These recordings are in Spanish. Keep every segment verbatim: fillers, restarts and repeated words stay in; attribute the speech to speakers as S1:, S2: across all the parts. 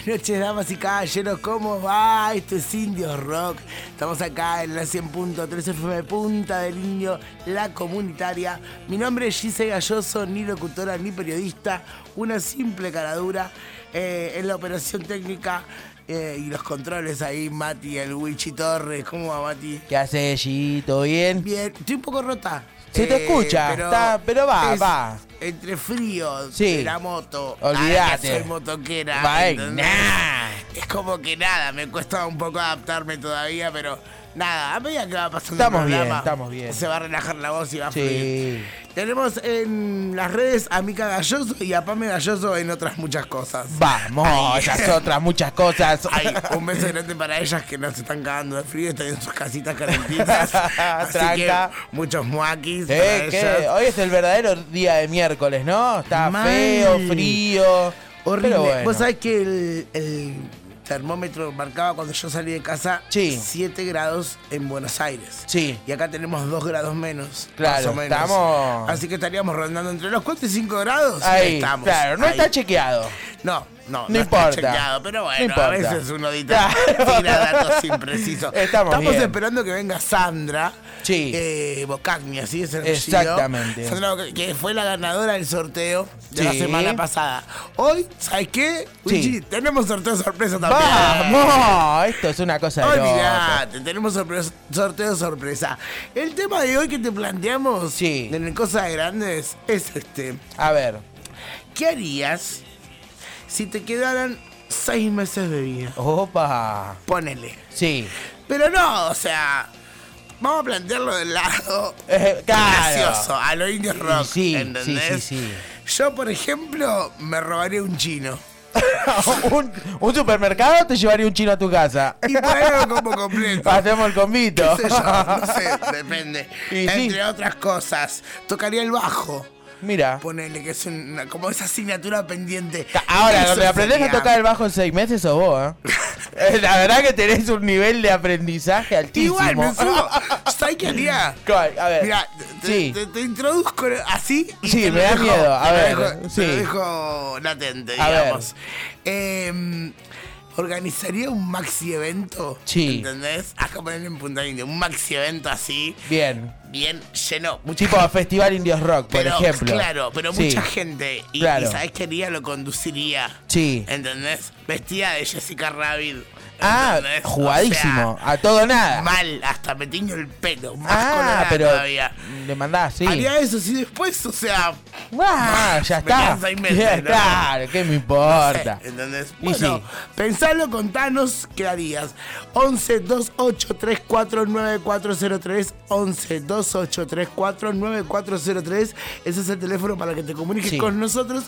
S1: noches, damas y caballeros, ¿cómo va? Esto es Indios Rock. Estamos acá en la cien punto tres F M Punta del Indio, la comunitaria. Mi nombre es Gise Galloso, ni locutora ni periodista, una simple caradura eh, en la operación técnica eh, y los controles ahí, Mati, el Wichi Torres. ¿Cómo va, Mati?
S2: ¿Qué haces, G? ¿Todo bien?
S1: Bien, estoy un poco rota.
S2: Se te
S1: eh,
S2: escucha,
S1: pero,
S2: está, pero va, va.
S1: Entre frío
S2: sí.
S1: de la moto,
S2: olvídate.
S1: Soy motoquera.
S2: Va, nah.
S1: Es como que nada, me cuesta un poco adaptarme todavía, pero nada, a medida que va pasando
S2: estamos
S1: el programa,
S2: bien, estamos bien.
S1: Se va a relajar la voz y va a
S2: sí.
S1: fluir. Tenemos en las redes a Mica Galloso y a Pame Galloso en otras muchas cosas.
S2: Vamos, esas otras muchas cosas.
S1: Ay, un beso grande para ellas que nos están cagando de frío, están en sus casitas calentitas. Así que muchos muaquis
S2: eh,
S1: para
S2: ellas. Hoy es el verdadero día de miércoles, ¿no? Está Mal. feo, frío.
S1: Horrible.
S2: Pero bueno.
S1: Vos sabés que el, el termómetro marcaba cuando yo salí de casa
S2: sí.
S1: siete grados en Buenos Aires.
S2: Sí.
S1: Y acá tenemos dos grados menos.
S2: Claro,
S1: más o menos.
S2: Estamos...
S1: Así que estaríamos rondando entre los cuatro y cinco grados.
S2: Ahí,
S1: estamos.
S2: Claro, no
S1: ahí.
S2: está chequeado.
S1: No, no, no,
S2: no
S1: está
S2: importa.
S1: chequeado, pero bueno,
S2: no
S1: a veces uno edita, tira datos imprecisos.
S2: Estamos,
S1: Estamos
S2: bien.
S1: esperando que venga Sandra.
S2: Sí.
S1: Eh, Bocagni, así es el
S2: Exactamente.
S1: Sandra Bocagni, que fue la ganadora del sorteo de
S2: sí.
S1: la semana pasada. Hoy, ¿sabes qué? Uy,
S2: sí.
S1: tenemos sorteo sorpresa también.
S2: ¡Vamos! Esto es una cosa de
S1: Olvídate, tenemos sorpresa, sorteo sorpresa. El tema de hoy que te planteamos
S2: sí.
S1: en Cosas Grandes es este.
S2: A ver.
S1: ¿Qué harías si te quedaran seis meses de vida?
S2: Opa.
S1: Ponele.
S2: Sí.
S1: Pero no, o sea, vamos a plantearlo del lado
S2: eh, claro.
S1: gracioso, a lo Indios Rock,
S2: sí,
S1: ¿entendés?
S2: Sí, sí, sí.
S1: Yo, por ejemplo, me robaría un chino.
S2: un, un supermercado te llevaría un chino a tu casa.
S1: Y traigo como completo.
S2: Hacemos el convito.
S1: ¿Qué sé yo? No sé, depende.
S2: Y
S1: Entre
S2: sí.
S1: otras cosas, tocaría el bajo.
S2: Mira.
S1: Ponele que es una, como esa asignatura pendiente.
S2: Ahora,
S1: Eso
S2: donde aprendés
S1: sería...
S2: a tocar el bajo en seis meses sos vos, ¿eh? La verdad que tenés un nivel de aprendizaje altísimo.
S1: Igual, me subo. ¿Sabes qué haría?
S2: A ver.
S1: Mira, te,
S2: sí.
S1: te, te introduzco así y
S2: sí,
S1: te
S2: me da
S1: dejo,
S2: miedo. A
S1: te
S2: ver.
S1: Lo dejo,
S2: sí.
S1: te lo dejo latente,
S2: a
S1: digamos. Eh, organizaría un maxi evento.
S2: Sí.
S1: ¿Entendés? Acá poner en Punta India. Un maxi evento así.
S2: Bien.
S1: Bien lleno.
S2: Mucha tipo gente. Festival Indios Rock, por
S1: pero,
S2: ejemplo.
S1: Claro, pero sí. mucha gente. Y,
S2: claro.
S1: y ¿sabés qué haría? Lo conduciría.
S2: Sí.
S1: ¿Entendés? Vestida de Jessica Rabbit.
S2: Ah,
S1: ¿entendés?
S2: jugadísimo.
S1: O sea,
S2: a todo nada.
S1: Mal, hasta me tiño el pelo. Más
S2: ah, pero
S1: todavía.
S2: Le mandás, sí.
S1: Haría eso, si después, o sea.
S2: Ah, ya está.
S1: Meses,
S2: ya,
S1: ¿no?
S2: Claro, ¿qué me importa?
S1: No sé, ¿entendés?
S2: Y
S1: Bueno,
S2: sí.
S1: Pensalo, contanos qué harías. once, dos ocho tres cuatro, nueve cuatro cero tres. once, dos ocho tres cuatro, nueve cuatro cero tres. Ese es el teléfono para que te comuniques sí. con nosotros.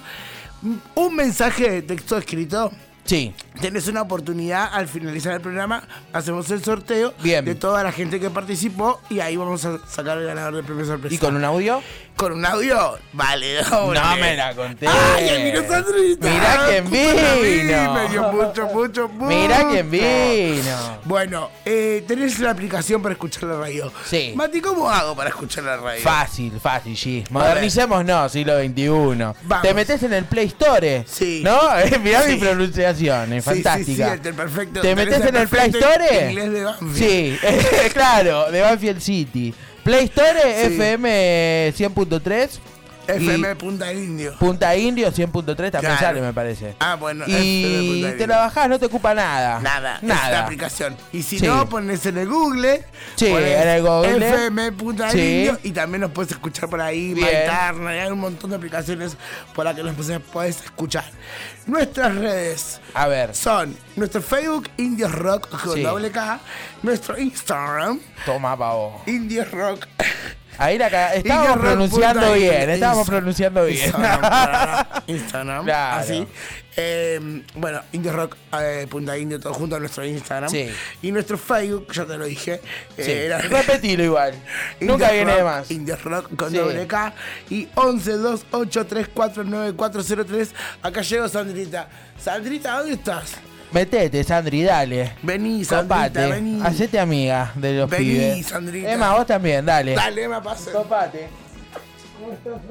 S1: Un mensaje de texto escrito.
S2: Sí.
S1: Tenés una oportunidad al finalizar el programa. Hacemos el sorteo
S2: Bien.
S1: de toda la gente que participó y ahí vamos a sacar el ganador del premio sorpresa.
S2: ¿Y con un audio?
S1: ¿Con un audio? Vale, doble.
S2: No me la conté.
S1: ¡Ay, mira Sandrita!
S2: Mirá quién vino.
S1: Me dio mucho, mucho, mucho.
S2: Mirá quién vino.
S1: Bueno, eh, tenés la aplicación para escuchar la radio.
S2: Sí.
S1: Mati, ¿cómo hago para escuchar la radio?
S2: Fácil, fácil, sí. Modernicémonos, siglo veintiuno.
S1: Vamos.
S2: Te metés en el Play Store.
S1: Sí.
S2: ¿No? Mirá
S1: sí.
S2: mi pronunciación, es
S1: sí,
S2: fantástica.
S1: Sí, sí, el perfecto.
S2: ¿Te metés en el Play Store?
S1: Inglés de Banfield.
S2: Sí, claro, de Banfield City. Play Store, sí. F M cien punto tres.
S1: F M Punta Indio.
S2: Punta Indio cien punto tres también
S1: claro.
S2: sale, me parece.
S1: Ah, bueno.
S2: Y te la bajás, no te ocupa nada.
S1: Nada.
S2: Nada.
S1: Es la aplicación. Y si
S2: sí.
S1: no, pones en el Google.
S2: Sí, en el Google.
S1: F M Punta
S2: sí.
S1: Indio. Y también nos puedes escuchar por ahí. Maitarna. Hay un montón de aplicaciones por las que nos puedes escuchar. Nuestras redes.
S2: A ver.
S1: Son nuestro Facebook, Indios Rock, con sí. doble K. Nuestro Instagram.
S2: Toma, pavo.
S1: Indios Rock.
S2: Ahí la estábamos pronunciando bien, estábamos pronunciando bien.
S1: Instagram, Instagram
S2: claro.
S1: así. Eh, bueno, Indios Rock, eh, Punta Indio, todo junto a nuestro Instagram.
S2: Sí.
S1: Y nuestro Facebook, ya te lo dije.
S2: Sí.
S1: Eh, era
S2: Repetilo igual. Nunca viene de más.
S1: Indios Rock con
S2: sí.
S1: doble K. Y once, dos ocho tres cuatro, nueve cuatro cero tres. Acá llegó Sandrita. Sandrita, ¿dónde estás?
S2: Metete, Sandri, dale.
S1: Vení, Sandrita,
S2: Copate.
S1: vení.
S2: Hacete amiga de los
S1: vení,
S2: pibes.
S1: Vení, Sandrita.
S2: Emma, vos también, dale.
S1: Dale, Emma, pasa.
S2: Copate.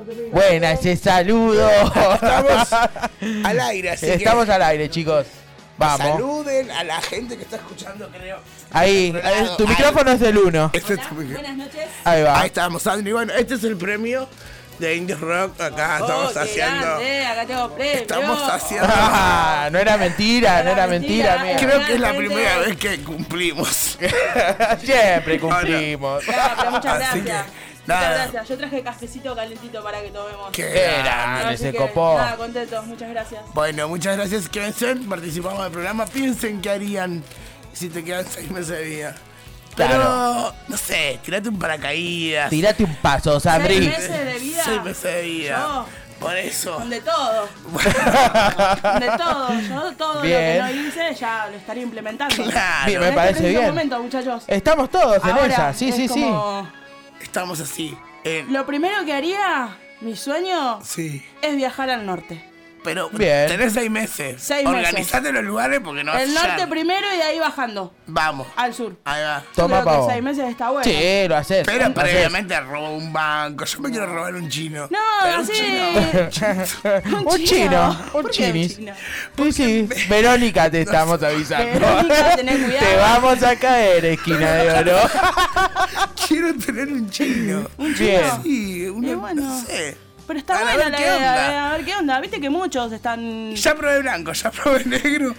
S2: Buena ese saludo.
S1: Estamos al aire, así
S2: Estamos
S1: que...
S2: al aire, chicos. Vamos.
S1: Saluden a la gente que está escuchando, creo.
S2: Ahí, eh, tu micrófono es del uno.
S1: Este es
S3: Hola,
S1: tu micrófono.
S3: buenas noches.
S2: Ahí va.
S1: Ahí estamos, Sandri. Bueno, este es el premio de Indie Rock. Acá
S3: Oh,
S1: estamos
S3: qué
S1: haciendo.
S3: grande, acá tengo premio.
S1: Estamos haciendo.
S2: Ah, no era mentira, no era mentira, mía.
S1: Creo que es la
S3: Realmente.
S1: primera vez que cumplimos.
S2: Siempre cumplimos.
S3: No, pero muchas
S1: Así
S3: gracias.
S1: que,
S3: Muchas
S1: nada.
S3: gracias. Yo traje cafecito calentito para que tomemos.
S1: Qué
S2: Qué
S1: grande.
S2: grande,
S3: Así
S2: se
S3: que,
S2: copó.
S3: Nada, contentos. Muchas gracias.
S1: Bueno, muchas gracias. Quédense, participamos del programa. Piensen qué harían si te quedan seis meses de vida. Pero,
S2: Claro.
S1: no sé, tirate un paracaídas.
S2: Tirate un paso,
S3: Seis
S2: Sandri.
S3: meses de vida.
S1: Seis meses de vida.
S3: Yo,
S1: Por eso.
S3: con de todo. De todo. Yo todo
S2: Bien.
S3: lo que no hice ya lo estaría implementando.
S1: Claro.
S2: Bien, me
S3: En este
S2: parece
S3: preciso
S2: bien.
S3: momento, muchachos.
S2: Estamos todos en
S3: Ahora,
S2: esa, sí,
S3: es
S2: sí, sí.
S3: como-
S1: Estamos así. En...
S3: Lo primero que haría, mi sueño,
S1: Sí.
S3: es viajar al norte.
S1: Pero
S2: Bien.
S1: tenés seis meses.
S3: Seis meses.
S1: Organizate los lugares porque no
S3: El
S1: vas a
S3: norte
S1: llegar.
S3: primero y de ahí bajando
S1: Vamos.
S3: al sur.
S1: Ahí va.
S3: Yo
S2: Toma
S3: creo
S2: pa'
S3: que
S2: vos.
S3: seis meses está bueno.
S2: Sí, lo haces.
S1: Pero
S2: lo haces.
S1: previamente robo un banco. Yo me quiero robar un chino.
S3: No,
S1: Pero un
S3: sí.
S1: chino.
S2: Un chino, un
S3: ¿Por qué
S2: chinis.
S3: chino?
S2: Sí, sí. Verónica, te estamos avisando.
S3: Verónica, tenés cuidado.
S2: Te vamos a caer, esquina de oro.
S1: Quiero tener un chino.
S3: ¿Un chino?
S2: Bien.
S1: Sí, uno,
S3: Y bueno.
S1: no sé.
S3: Pero está
S1: A
S3: buena
S1: ver
S3: la
S1: qué
S3: idea,
S1: onda.
S3: eh, a ver qué onda. Viste que muchos están...
S1: Ya probé blanco, ya probé negro.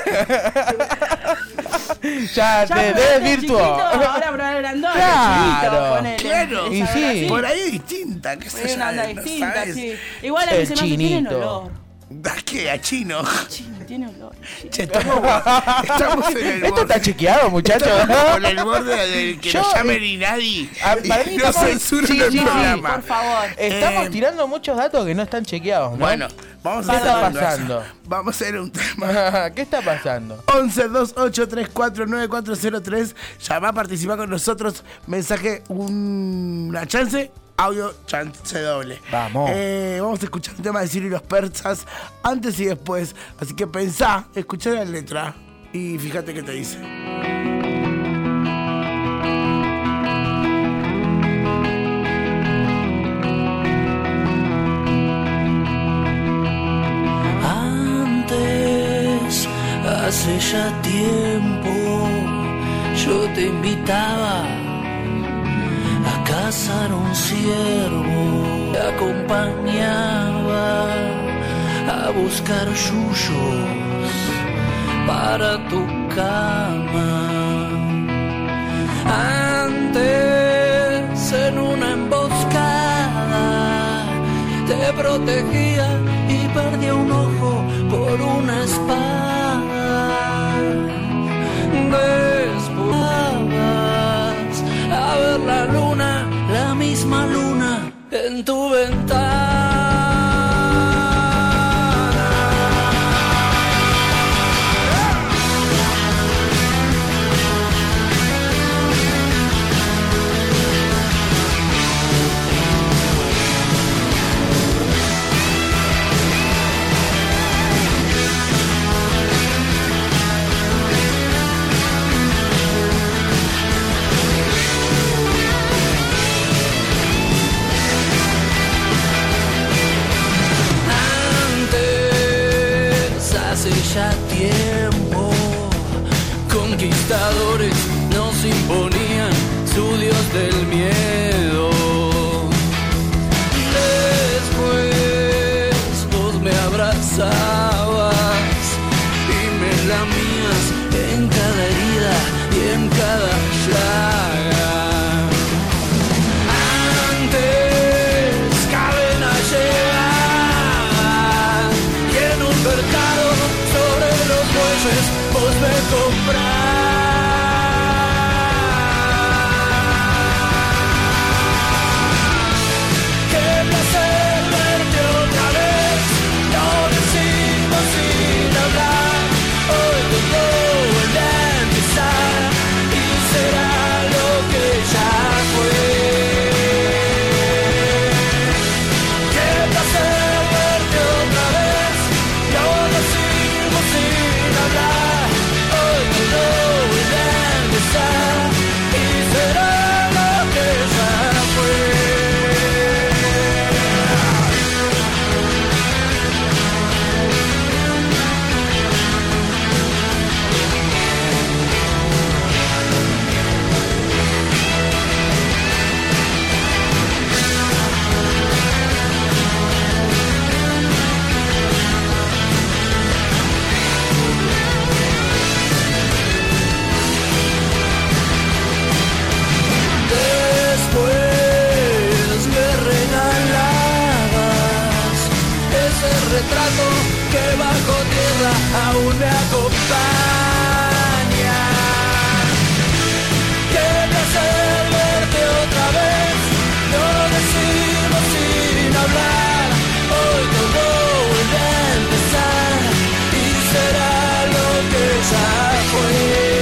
S2: Ya,
S3: Ya
S2: te
S3: probaste
S2: debes
S3: el
S2: virtuo.
S3: chiquito, ahora probar el grandón,
S2: Claro,
S3: el chiquito, ponele.
S1: claro.
S2: Y
S3: Esa
S2: sí.
S3: grasita.
S1: Por ahí es distinta, qué sé
S3: Es
S1: yo.
S3: una onda
S1: no
S3: distinta,
S1: sabes.
S3: sí. Igual a mí
S2: El
S3: se me hace que tienen
S2: chinito.
S3: olor.
S1: ¿Da qué? ¿A chino?
S3: Chino, tiene olor.
S1: Che, estamos, estamos en el
S2: Esto
S1: borde.
S2: está chequeado, muchachos.
S1: Estamos con el borde del que
S2: Yo,
S1: nos llame
S2: eh,
S1: ni nadie.
S2: Ah, para
S1: y
S2: mí
S1: no
S2: estamos-
S1: censuren
S2: sí,
S1: el
S2: sí, sí,
S1: programa.
S3: Por favor.
S2: Estamos
S1: Eh,
S2: tirando muchos datos que no están chequeados, ¿no?
S1: Bueno, vamos a
S2: ¿Qué
S1: hacer
S2: está
S1: una cosa.
S2: pasando?
S1: Vamos a hacer un tema.
S2: ¿Qué está pasando?
S1: once dos ocho tres cuatro nueve cuatro cero tres. Llama a participar con nosotros. Mensaje, un- una chance. Audio, chance doble.
S2: Vamos.
S1: Eh, vamos a escuchar un tema de Ciro y los persas antes y después. Así que pensá, escuchá la letra y fíjate qué te dice.
S4: Antes, hace ya tiempo, yo te invitaba a cazar un ciervo, te acompañaba a buscar yuyos para tu cama. Antes, en una emboscada, te protegía y perdía un ojo por una espada. Después vas a ver la luna, la misma luna en tu ventana. Antes, hace ya tiempo, conquistadores nos imponían su dios del miedo. Después vos me abrazabas y me lamías en cada herida y en cada llaga. Antes, cadena llegaba y en un mercado sobre los bueyes vos me comprás. Qué placer verte otra vez, lo decimos sin hablar. Hoy todo vuelve a empezar y será lo que aún me acompaña. Qué placer verte otra vez, lo decimos sin hablar. Hoy todo vuelve a empezar y será lo que ya fue.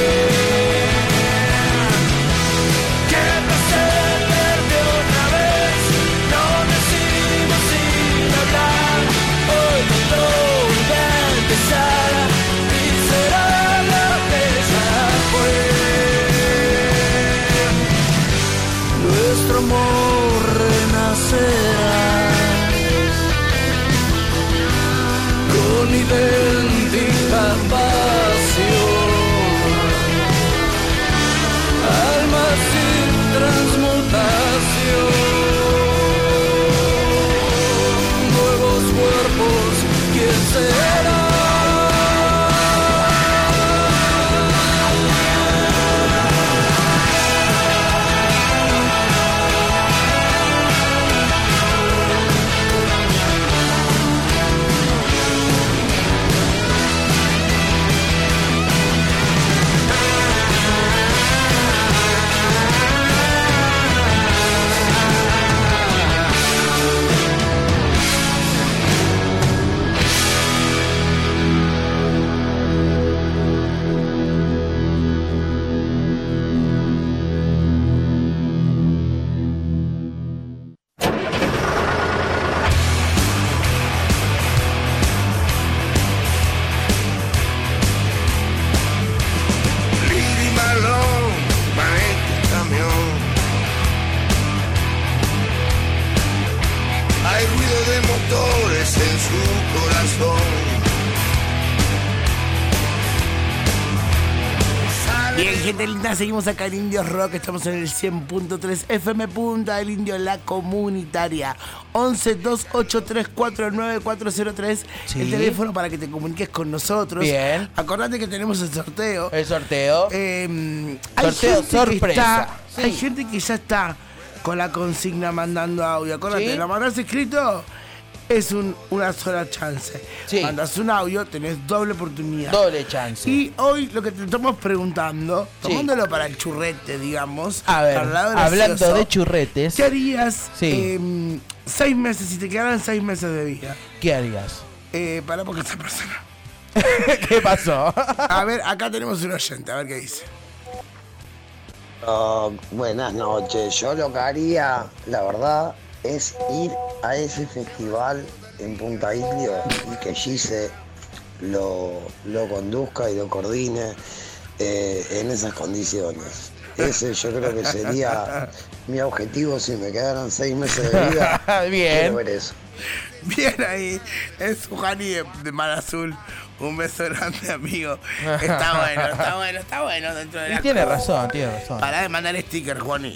S4: Qué placer verte otra vez, lo decimos sin hablar. Hoy todo vuelve a empezar y será lo que ya fue. Nuestro amor renacerá con idéntica pasión, alma sin transmutación, nuevos cuerpos, ¿quién será?
S1: Bien, gente linda, seguimos acá en Indios Rock, estamos en el cien punto tres F M Punta del Indio, la comunitaria. once, dos ocho tres, cuatro nueve cuatro cero tres,
S2: Sí.
S1: el teléfono para que te comuniques con nosotros.
S2: Bien.
S1: Acordate que tenemos el sorteo.
S2: El sorteo.
S1: Eh, hay
S2: Sorteo
S1: gente que
S2: sorpresa.
S1: está-
S2: Sí.
S1: Hay gente que ya está con la consigna mandando audio. Acordate,
S2: Sí.
S1: la mandás escrito, es un, una sola chance.
S2: Sí.
S1: Mandas un audio, tenés doble oportunidad.
S2: Doble chance.
S1: Y hoy lo que te estamos preguntando,
S2: Sí.
S1: tomándolo para el churrete, digamos,
S2: A ver,
S1: para el lado
S2: hablando
S1: gracioso,
S2: de churretes,
S1: ¿qué harías
S2: Sí.
S1: eh, seis meses, si te quedaran seis meses de vida?
S2: ¿qué harías?
S1: Eh, para porque esta persona.
S2: ¿Qué pasó?
S1: A ver, acá tenemos un oyente, a ver qué dice.
S5: Oh, buenas noches. Yo lo que haría, la verdad, es ir a ese festival en Punta Indio y que Gise lo, lo conduzca y lo coordine eh, en esas condiciones. Ese yo creo que sería mi objetivo si me quedaran seis meses de vida.
S2: Bien.
S5: Quiero ver eso.
S1: Bien ahí, es Juani de, de Mar Azul. Un beso grande, amigo. Está bueno, está bueno, está bueno dentro de
S2: Y
S1: la
S2: tiene
S1: cosa.
S2: razón, tiene razón.
S1: Pará de mandar sticker, Juani.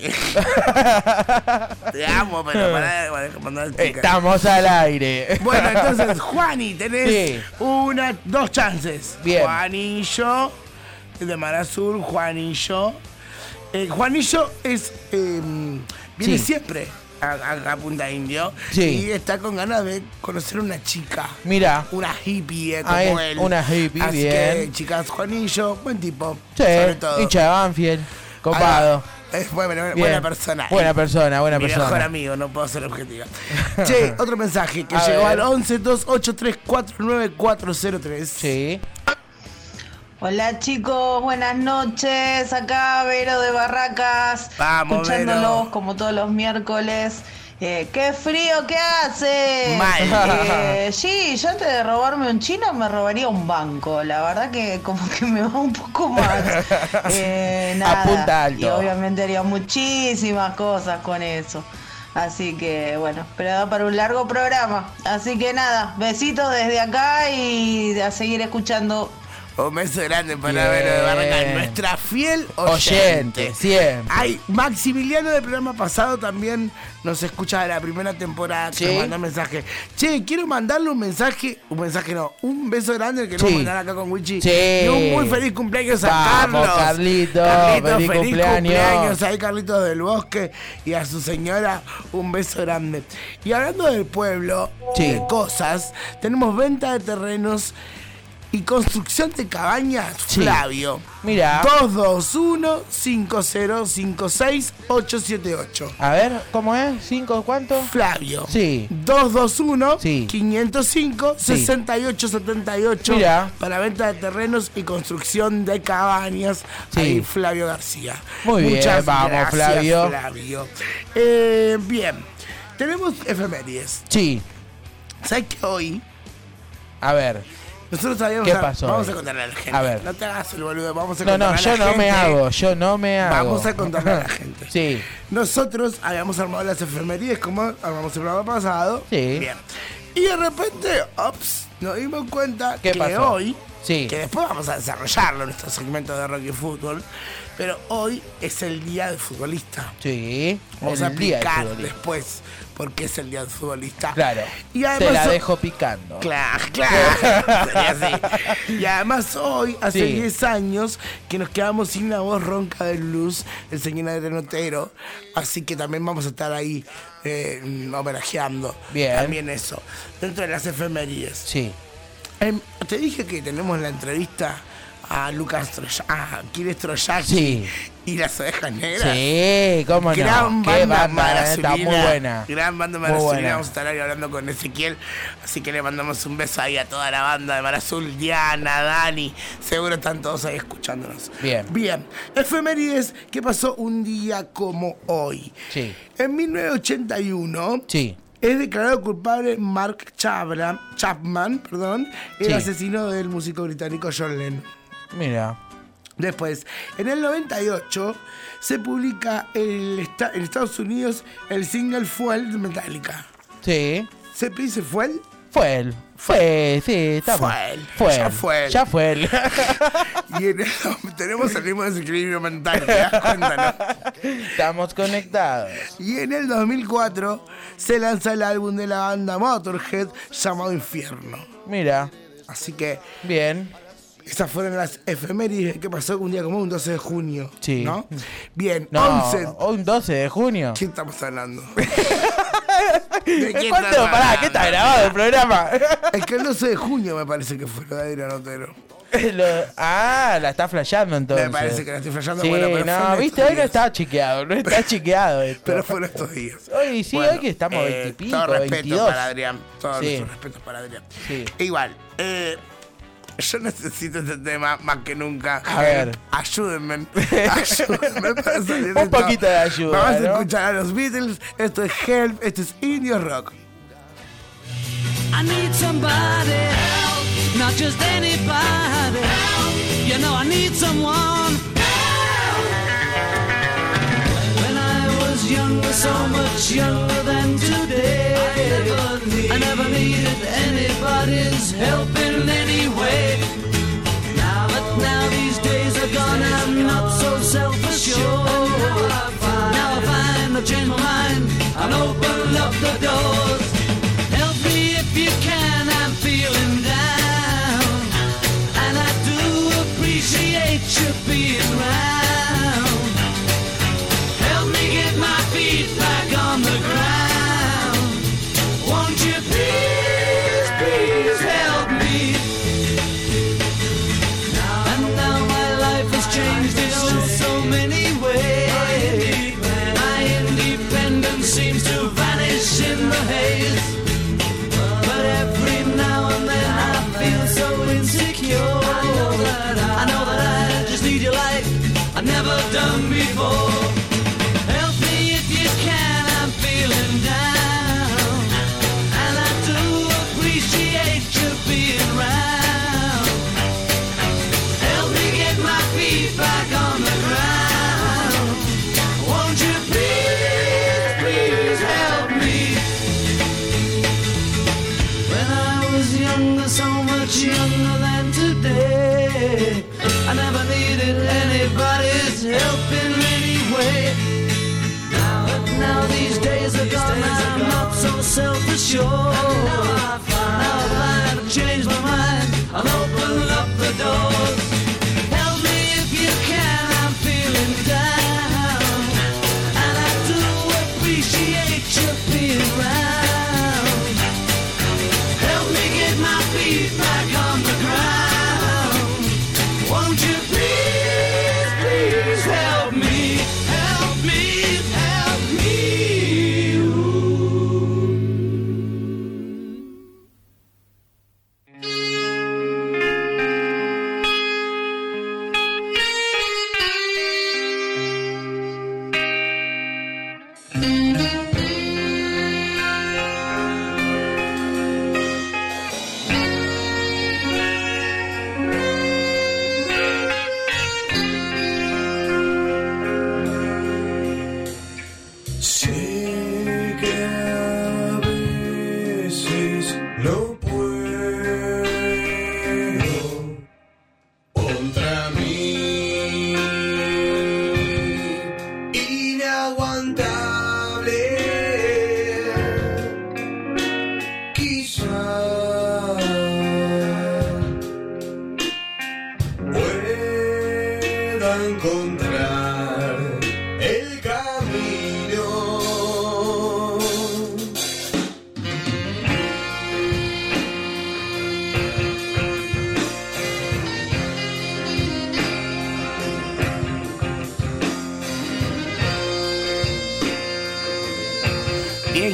S1: Te amo, pero pará de mandar sticker.
S2: Estamos al aire.
S1: Bueno, entonces, Juani, tenés
S2: Sí.
S1: una, dos chances.
S2: Bien.
S1: Juanillo, de Mar Azul, Juanillo. Eh, Juanillo es eh, viene
S2: Sí.
S1: siempre a, a- a Punta Indio
S2: Sí.
S1: y está con ganas de conocer una chica.
S2: Mira.
S1: Una hippie, eh, como
S2: Ah, es
S1: él.
S2: una hippie,
S1: Así
S2: bien.
S1: que, chicas, Juanillo, buen tipo.
S2: Sí,
S1: sobre todo.
S2: hincha de Banfield, copado.
S1: Ah, es buena, buena,
S2: Bien.
S1: buena persona.
S2: Buena persona, buena
S1: Mi
S2: persona.
S1: mejor amigo, no puedo ser objetiva. Che, otro mensaje que
S2: A
S1: llegó
S2: ver.
S1: al once, dos ocho tres, cuatro nueve cuatro cero tres.
S2: Sí.
S3: Hola chicos, buenas noches. Acá Vero de Barracas.
S1: Vamos,
S3: escuchándolos
S1: Vero.
S3: como todos los miércoles. Eh, ¡Qué frío que hace!
S1: Mal.
S3: Eh, sí, yo antes de robarme un chino me robaría un banco. La verdad que como que me va un poco más. Eh, nada.
S2: Apunta alto.
S3: Y obviamente haría muchísimas cosas con eso. Así que bueno, pero da para un largo programa. Así que nada, besitos desde acá y a seguir escuchando.
S1: Un beso grande para
S2: Bien.
S1: Vero de Barracas, nuestra fiel oyente.
S2: Oyente, siempre.
S1: Ay, Maximiliano del programa pasado también nos escucha de la primera temporada, que
S2: Sí.
S1: nos mandó mensaje. Che, quiero mandarle un mensaje, un mensaje no, un beso grande que nos
S2: Sí.
S1: mandar acá con Wichi.
S2: Sí.
S1: Y un muy feliz cumpleaños a
S2: Vamos,
S1: Carlos.
S2: Carlito, feliz cumpleaños.
S1: Ahí Carlitos del Bosque y a su señora un beso grande. Y hablando del pueblo,
S2: Sí.
S1: de cosas, tenemos venta de terrenos y construcción de cabañas,
S2: Sí.
S1: Flavio.
S2: Mira.
S1: dos dos uno, cinco cero cinco seis, ocho siete ocho.
S2: A ver, ¿cómo es? ¿Cinco cuánto?
S1: Flavio.
S2: Sí.
S1: dos dos uno,
S2: Sí.
S1: quinientos cinco,
S2: Sí.
S1: sesenta y ocho setenta y ocho.
S2: Mira.
S1: Para venta de terrenos y construcción de cabañas.
S2: Sí.
S1: Ahí Flavio García.
S2: Muy bien, vamos,
S1: gracias,
S2: Flavio.
S1: Flavio. Eh, bien, tenemos efemérides.
S2: Sí.
S1: ¿Sabes que hoy
S2: A ver.
S1: nosotros sabíamos...
S2: ¿Qué
S1: a-
S2: pasó
S1: Vamos
S2: hoy?
S1: a contarle a la gente.
S2: A ver.
S1: No te hagas el boludo, vamos a
S2: No,
S1: contarle
S2: no,
S1: a
S2: yo
S1: la
S2: no
S1: gente.
S2: me hago, yo no me hago.
S1: Vamos a contarle a la gente.
S2: Sí.
S1: Nosotros habíamos armado las efemérides como armamos el programa pasado.
S2: Sí.
S1: Bien. Y de repente, ops, nos dimos cuenta
S2: ¿Qué
S1: que
S2: pasó?
S1: hoy,
S2: Sí.
S1: que después vamos a desarrollarlo en nuestro segmento de rock y fútbol, pero hoy es el día del futbolista.
S2: Sí.
S1: Vamos
S2: el
S1: a
S2: día del
S1: explicar
S2: futbolista.
S1: después por qué es el día del futbolista.
S2: Claro.
S1: Y
S2: Te
S1: además
S2: la
S1: ho-
S2: dejo picando.
S1: Claro, claro. Sería así. Y además hoy, hace
S2: Sí.
S1: diez años, que nos quedamos sin la voz ronca del blues, el señor Adrián Otero. Así que también vamos a estar ahí eh, homenajeando.
S2: Bien.
S1: También eso. Dentro de las efemérides.
S2: Sí.
S1: Em, te dije que tenemos la entrevista a Lucas Troya, a Aquiles Troyaki
S2: Sí.
S1: y las ovejas negras.
S2: Sí, cómo no.
S1: Gran
S2: Qué
S1: banda,
S2: banda, eh, está muy
S1: Marazulina.
S2: buena.
S1: Gran banda
S2: Muy
S1: Marazulina.
S2: buena.
S1: Vamos a estar ahí hablando con Ezequiel. Así que le mandamos un beso ahí a toda la banda de Marazul, Diana, Dani. Seguro están todos ahí escuchándonos.
S2: Bien.
S1: Bien. Efemérides que pasó un día como hoy.
S2: Sí.
S1: En mil novecientos ochenta y uno.
S2: Sí.
S1: Es declarado culpable Mark Chabra, Chapman, perdón, el
S2: Sí.
S1: asesino del músico británico John Lennon.
S2: Mira.
S1: Después, en el noventa y ocho, se publica el esta- en Estados Unidos el single Fuel de Metallica.
S2: Sí.
S1: ¿Se dice Fuel?
S2: Fue él. Fue, sí, está
S1: Fue
S2: bien.
S1: él.
S2: Fue
S1: Ya
S2: él.
S1: fue él.
S2: Ya fue él.
S1: Y en el, tenemos el mismo desequilibrio mental, ¿te das cuenta, no?
S2: Estamos conectados.
S1: Y en el dos mil cuatro se lanza el álbum de la banda Motorhead llamado Infierno.
S2: Mira.
S1: Así que
S2: Bien.
S1: esas fueron las efemérides que pasó un día como un doce de junio.
S2: Sí.
S1: ¿No? Bien,
S2: No,
S1: once.
S2: hoy un doce de junio.
S1: ¿Quién estamos hablando? ¿De quién
S2: ¿Cuándo?
S1: estás
S2: Pará,
S1: hablando?
S2: ¿qué está grabado el programa?
S1: Es que el doce de junio me parece que fue lo de Adrián Otero.
S2: Lo- ah, la está flasheando entonces.
S1: Me parece que la estoy flasheando.
S2: Sí,
S1: Bueno, pero fue
S2: no,
S1: en
S2: viste,
S1: estos
S2: hoy no
S1: días.
S2: está chequeado, no está chequeado esto.
S1: Pero fueron estos días.
S2: Hoy sí,
S1: Bueno,
S2: hoy que estamos
S1: eh,
S2: veintipico,
S1: todo respeto
S2: veintidós.
S1: para Adrián. Todos
S2: Sí.
S1: nuestros respetos para Adrián.
S2: Sí.
S1: Igual, eh, yo necesito este tema más que nunca.
S2: A ver.
S1: Ayúdenme. Ayúdenme para salir de
S2: Un poquito
S1: esto.
S2: de ayuda,
S1: Vamos
S2: ¿no?
S1: a escuchar a los Beatles. Esto es Help. Esto es Indio Rock.
S4: I need somebody help, not just anybody help. You know I need someone help. When I was younger, so much younger than today, I never, need, I never needed anybody's help in any way. Now, but now these days are gone, I'm not so self-assured. Now I find, now I find I've changed my mind and open up the doors. Help me if you can, I'm feeling down, and I do appreciate you being around. Help me get my feet back on the ground. Won't you please, please help me? And now my life has changed in oh so many ways. My independence seems to vanish in the haze. But every now and then I feel so insecure. I know that I, I know that I just need you like I've never done before. Help me if you can, I'm feeling down, and I do appreciate you being around. Help me get my feet back on the ground. Won't you please, please help me? When I was younger, so much younger than today, I never needed anybody's help in any way. Now, but now these days are gone, I'm not so self-assured. Now I find I've changed my mind, I'll open up the doors. Help me if you can, I'm feeling down, and I do appreciate you being around. Help me get my feet back on the ground.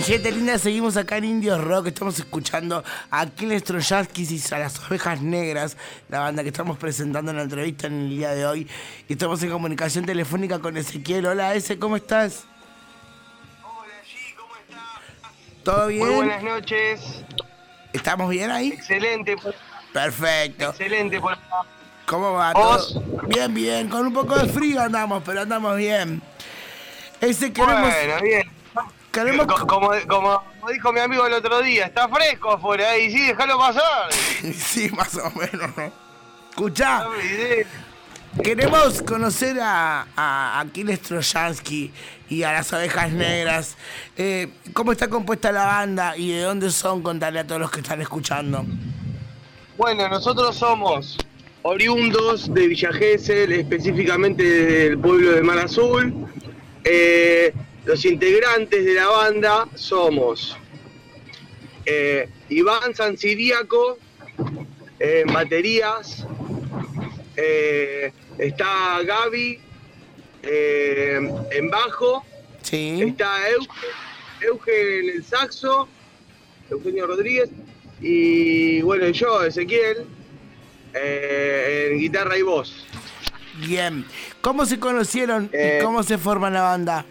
S1: Gente linda, seguimos acá en Indios Rock. Estamos escuchando a Aquiles Troyanskis y a las Ovejas Negras, la banda que estamos presentando en la entrevista en el día de hoy. Y estamos en comunicación telefónica con Ezequiel. Hola, Eze, ¿cómo estás?
S6: Hola, G, ¿cómo estás?
S1: ¿Todo bien?
S6: Muy buenas noches.
S1: ¿Estamos bien ahí?
S6: Excelente. Por...
S1: Perfecto.
S6: Excelente por acá.
S1: ¿Cómo va
S6: ¿Vos?
S1: todo? Bien, bien. Con un poco de frío andamos, pero andamos bien. Ese queremos...
S6: Bueno, bien.
S1: queremos...
S6: Co- Como, como, como dijo mi amigo el otro día, está fresco afuera ahí, sí, déjalo pasar.
S1: Sí, más o menos, ¿no? Escuchá,
S6: No me olvidé.
S1: queremos conocer a, a Aquiles Troyansky y a las Ovejas Negras. Eh, ¿Cómo está compuesta la banda y de dónde son? Contale a todos los que están escuchando.
S6: Bueno, nosotros somos oriundos de Villa Gesell, específicamente del pueblo de Mar Azul. Eh, los integrantes de la banda somos eh, Iván Sansiriaco eh, en baterías, eh, está Gaby eh, en bajo,
S1: Sí.
S6: está Euge, Euge en el saxo, Eugenio Rodríguez, y bueno, yo, Ezequiel, eh, en guitarra y voz.
S1: Bien. ¿Cómo se conocieron
S6: Eh,
S1: y cómo se forma la banda?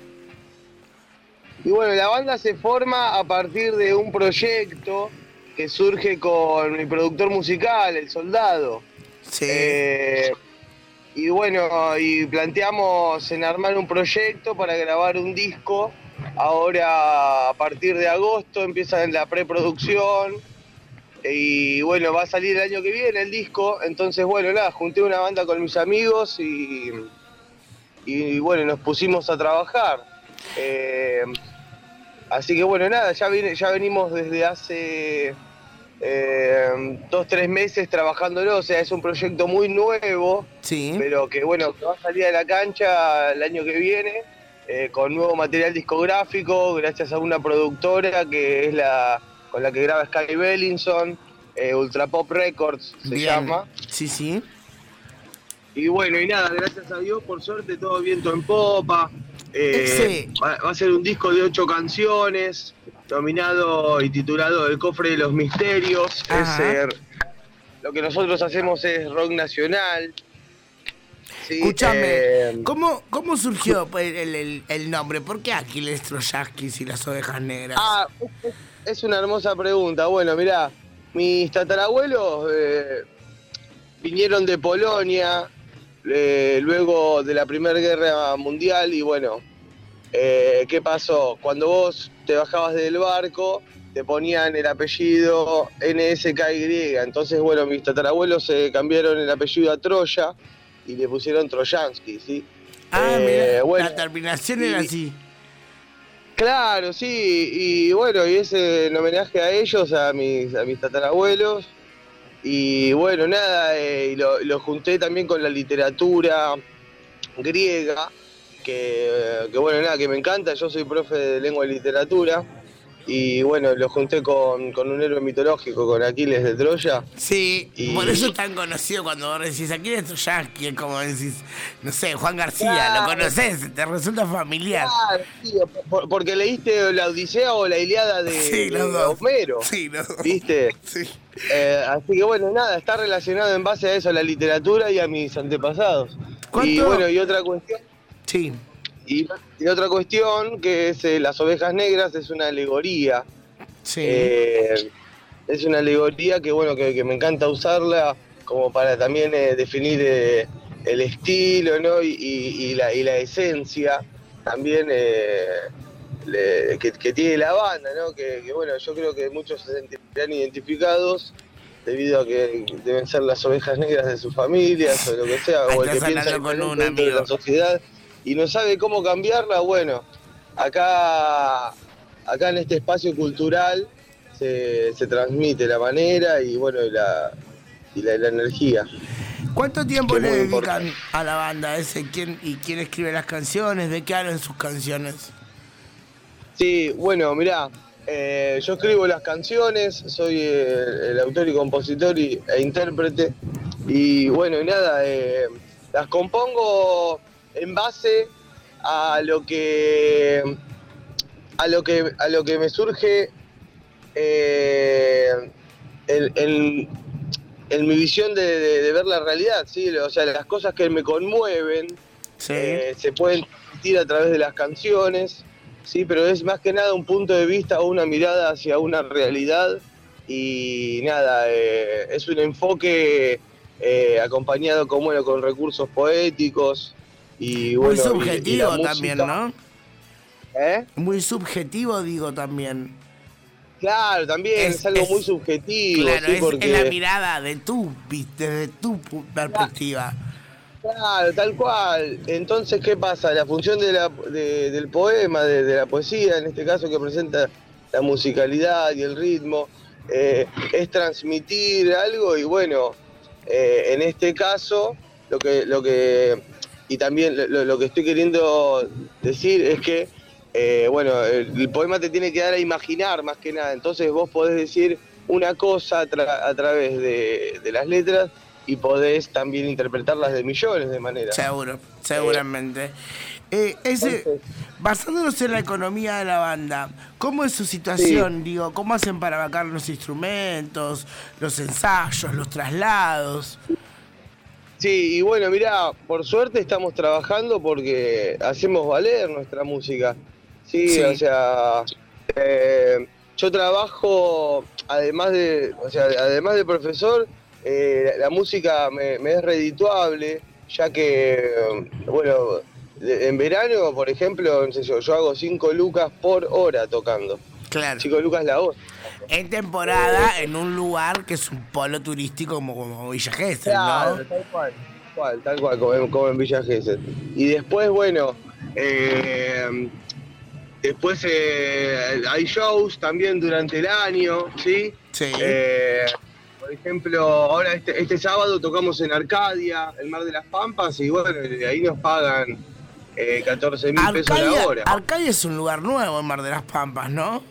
S6: Y bueno, la banda se forma a partir de un proyecto que surge con mi productor musical, El Soldado.
S1: Sí.
S6: Eh, y bueno, y planteamos en armar un proyecto para grabar un disco. Ahora, a partir de agosto, empieza la preproducción. Y bueno, va a salir el año que viene el disco. Entonces, bueno, nada, junté una banda con mis amigos y, y bueno, nos pusimos a trabajar. Eh, así que bueno, nada, ya, viene, ya venimos desde hace eh, dos, tres meses trabajándolo. O sea, es un proyecto muy nuevo,
S1: Sí.
S6: pero que bueno, que va a salir a la cancha el año que viene. Eh, con nuevo material discográfico, gracias a una productora que es la con la que graba Sky Bellinson, eh, Ultra Pop Records se
S1: Bien.
S6: llama.
S1: Sí, sí.
S6: Y bueno, y nada, gracias a Dios, por suerte, todo viento en popa. Eh,
S1: Sí.
S6: va, va a ser un disco de ocho canciones, nominado y titulado El Cofre de los Misterios. Es,
S1: Ajá.
S6: eh, lo que nosotros hacemos es rock nacional. Sí,
S1: Escúchame,
S6: eh,
S1: ¿cómo, ¿cómo surgió pues, el, el, el nombre? ¿Por qué Aquiles Troyanskis y las Ovejas Negras?
S6: Ah, es una hermosa pregunta. Bueno, mirá, mis tatarabuelos eh, vinieron de Polonia, eh, luego de la Primera Guerra Mundial, y bueno, eh, ¿qué pasó? Cuando vos te bajabas del barco, te ponían el apellido N S K Y. Entonces, bueno, mis tatarabuelos se cambiaron el apellido a Troya y le pusieron Troyansky, ¿sí?
S1: Ah,
S6: Eh,
S1: mira,
S6: bueno,
S1: la terminación era
S6: y-
S1: así.
S6: Claro, sí, y bueno, y es en homenaje a ellos, a mis, a mis tatarabuelos. Y bueno, nada, eh, y lo, lo junté también con la literatura griega, que, que bueno, nada, que me encanta. Yo soy profe de lengua y literatura. Y bueno, lo junté con, con un héroe mitológico, con Aquiles de Troya.
S1: Sí,
S6: Y-
S1: por eso es tan conocido cuando vos decís Aquiles Troyanskis, es como decís, no sé, Juan García,
S6: Claro.
S1: lo conoces, te resulta familiar.
S6: Claro, sí, por- porque leíste la Odisea o la Ilíada de,
S1: Sí,
S6: de
S1: los dos.
S6: Homero,
S1: Sí, los dos.
S6: ¿viste?
S1: Sí.
S6: Eh, así que bueno, nada, está relacionado en base a eso, a la literatura y a mis antepasados.
S1: ¿Cuánto-
S6: Y bueno, y otra cuestión,
S1: Sí.
S6: y, y otra cuestión que es eh, las Ovejas Negras, es una alegoría.
S1: Sí.
S6: Eh, es una alegoría que bueno, que, que me encanta usarla como para también eh, definir eh, el estilo, ¿no? Y, y- y la, y la esencia también eh, le- que, que tiene la banda, ¿no? Que, que, bueno, yo creo que muchos se sentirán identificados debido a que deben ser las ovejas negras de sus familias o lo que sea,
S1: Ahí
S6: o el que
S1: estás
S6: piensa
S1: hablando con
S6: diferente
S1: un
S6: dentro de
S1: amigo.
S6: la sociedad y no sabe cómo cambiarla. Bueno, acá, acá en este espacio cultural se, se transmite la manera y bueno, y la, y la, la energía.
S1: ¿Cuánto tiempo
S6: que
S1: le
S6: muy
S1: dedican
S6: importante.
S1: a la banda ese? ¿Quién, ¿Y quién escribe las canciones? ¿De qué hablan sus canciones?
S6: Sí, bueno, mirá, eh, yo escribo las canciones, soy el, el autor y compositor y, e intérprete. Y bueno, y nada, eh, las compongo en base a lo que a lo que a lo que me surge eh, en, en, en mi visión de, de, de ver la realidad, ¿sí? O sea, las cosas que me conmueven
S1: Sí.
S6: eh, se pueden transmitir a través de las canciones, sí, pero es más que nada un punto de vista o una mirada hacia una realidad y nada, eh, es un enfoque eh, acompañado con, bueno, con recursos poéticos y
S1: Muy
S6: bueno,
S1: subjetivo
S6: y- y la música-
S1: también, ¿no?
S6: ¿Eh?
S1: Muy subjetivo, digo, también.
S6: Claro, también es,
S1: Es-
S6: algo
S1: es-
S6: muy subjetivo,
S1: Claro,
S6: sí,
S1: es,
S6: porque
S1: es la mirada de tu, viste, de tu pu- perspectiva.
S6: claro, tal cual. Entonces, ¿qué pasa? La función de la, de- del poema, de, de la poesía, en este caso que presenta la musicalidad y el ritmo, eh, es transmitir algo y bueno, eh, en este caso, lo que, lo que, y también lo, lo que estoy queriendo decir es que, eh, bueno, el, el poema te tiene que dar a imaginar más que nada, entonces vos podés decir una cosa a, tra- a través de, de las letras y podés también interpretarlas de millones de maneras.
S1: Seguro, seguramente. Eh, ese,
S6: Entonces-
S1: basándonos en la economía de la banda, ¿cómo es su situación? Digo, ¿cómo hacen para vacar los instrumentos, los ensayos, los traslados?
S6: Sí, y bueno, mirá, por suerte estamos trabajando porque hacemos valer nuestra música. Sí,
S1: Sí.
S6: o sea, eh, yo trabajo, además de, o sea, además de profesor, eh, la, la música me, me es redituable, ya que, eh, bueno, de- en verano, por ejemplo, no sé, yo, yo hago cinco lucas por hora tocando.
S1: Claro.
S6: cinco lucas la hora.
S1: En temporada, en un lugar que es un polo turístico como, como Villa Gesell,
S6: Claro,
S1: ¿no?
S6: tal cual, tal cual, tal cual, como, en- como en Villa Gesell. Y después, bueno, eh, después eh, hay shows también durante el año, ¿sí?
S1: Sí.
S6: Eh, por ejemplo, ahora este, este sábado tocamos en Arcadia, el Mar de las Pampas, y bueno, de ahí nos pagan eh, catorce mil pesos la
S1: Arcadia,
S6: hora.
S1: Arcadia es un lugar nuevo en Mar de las Pampas, ¿no?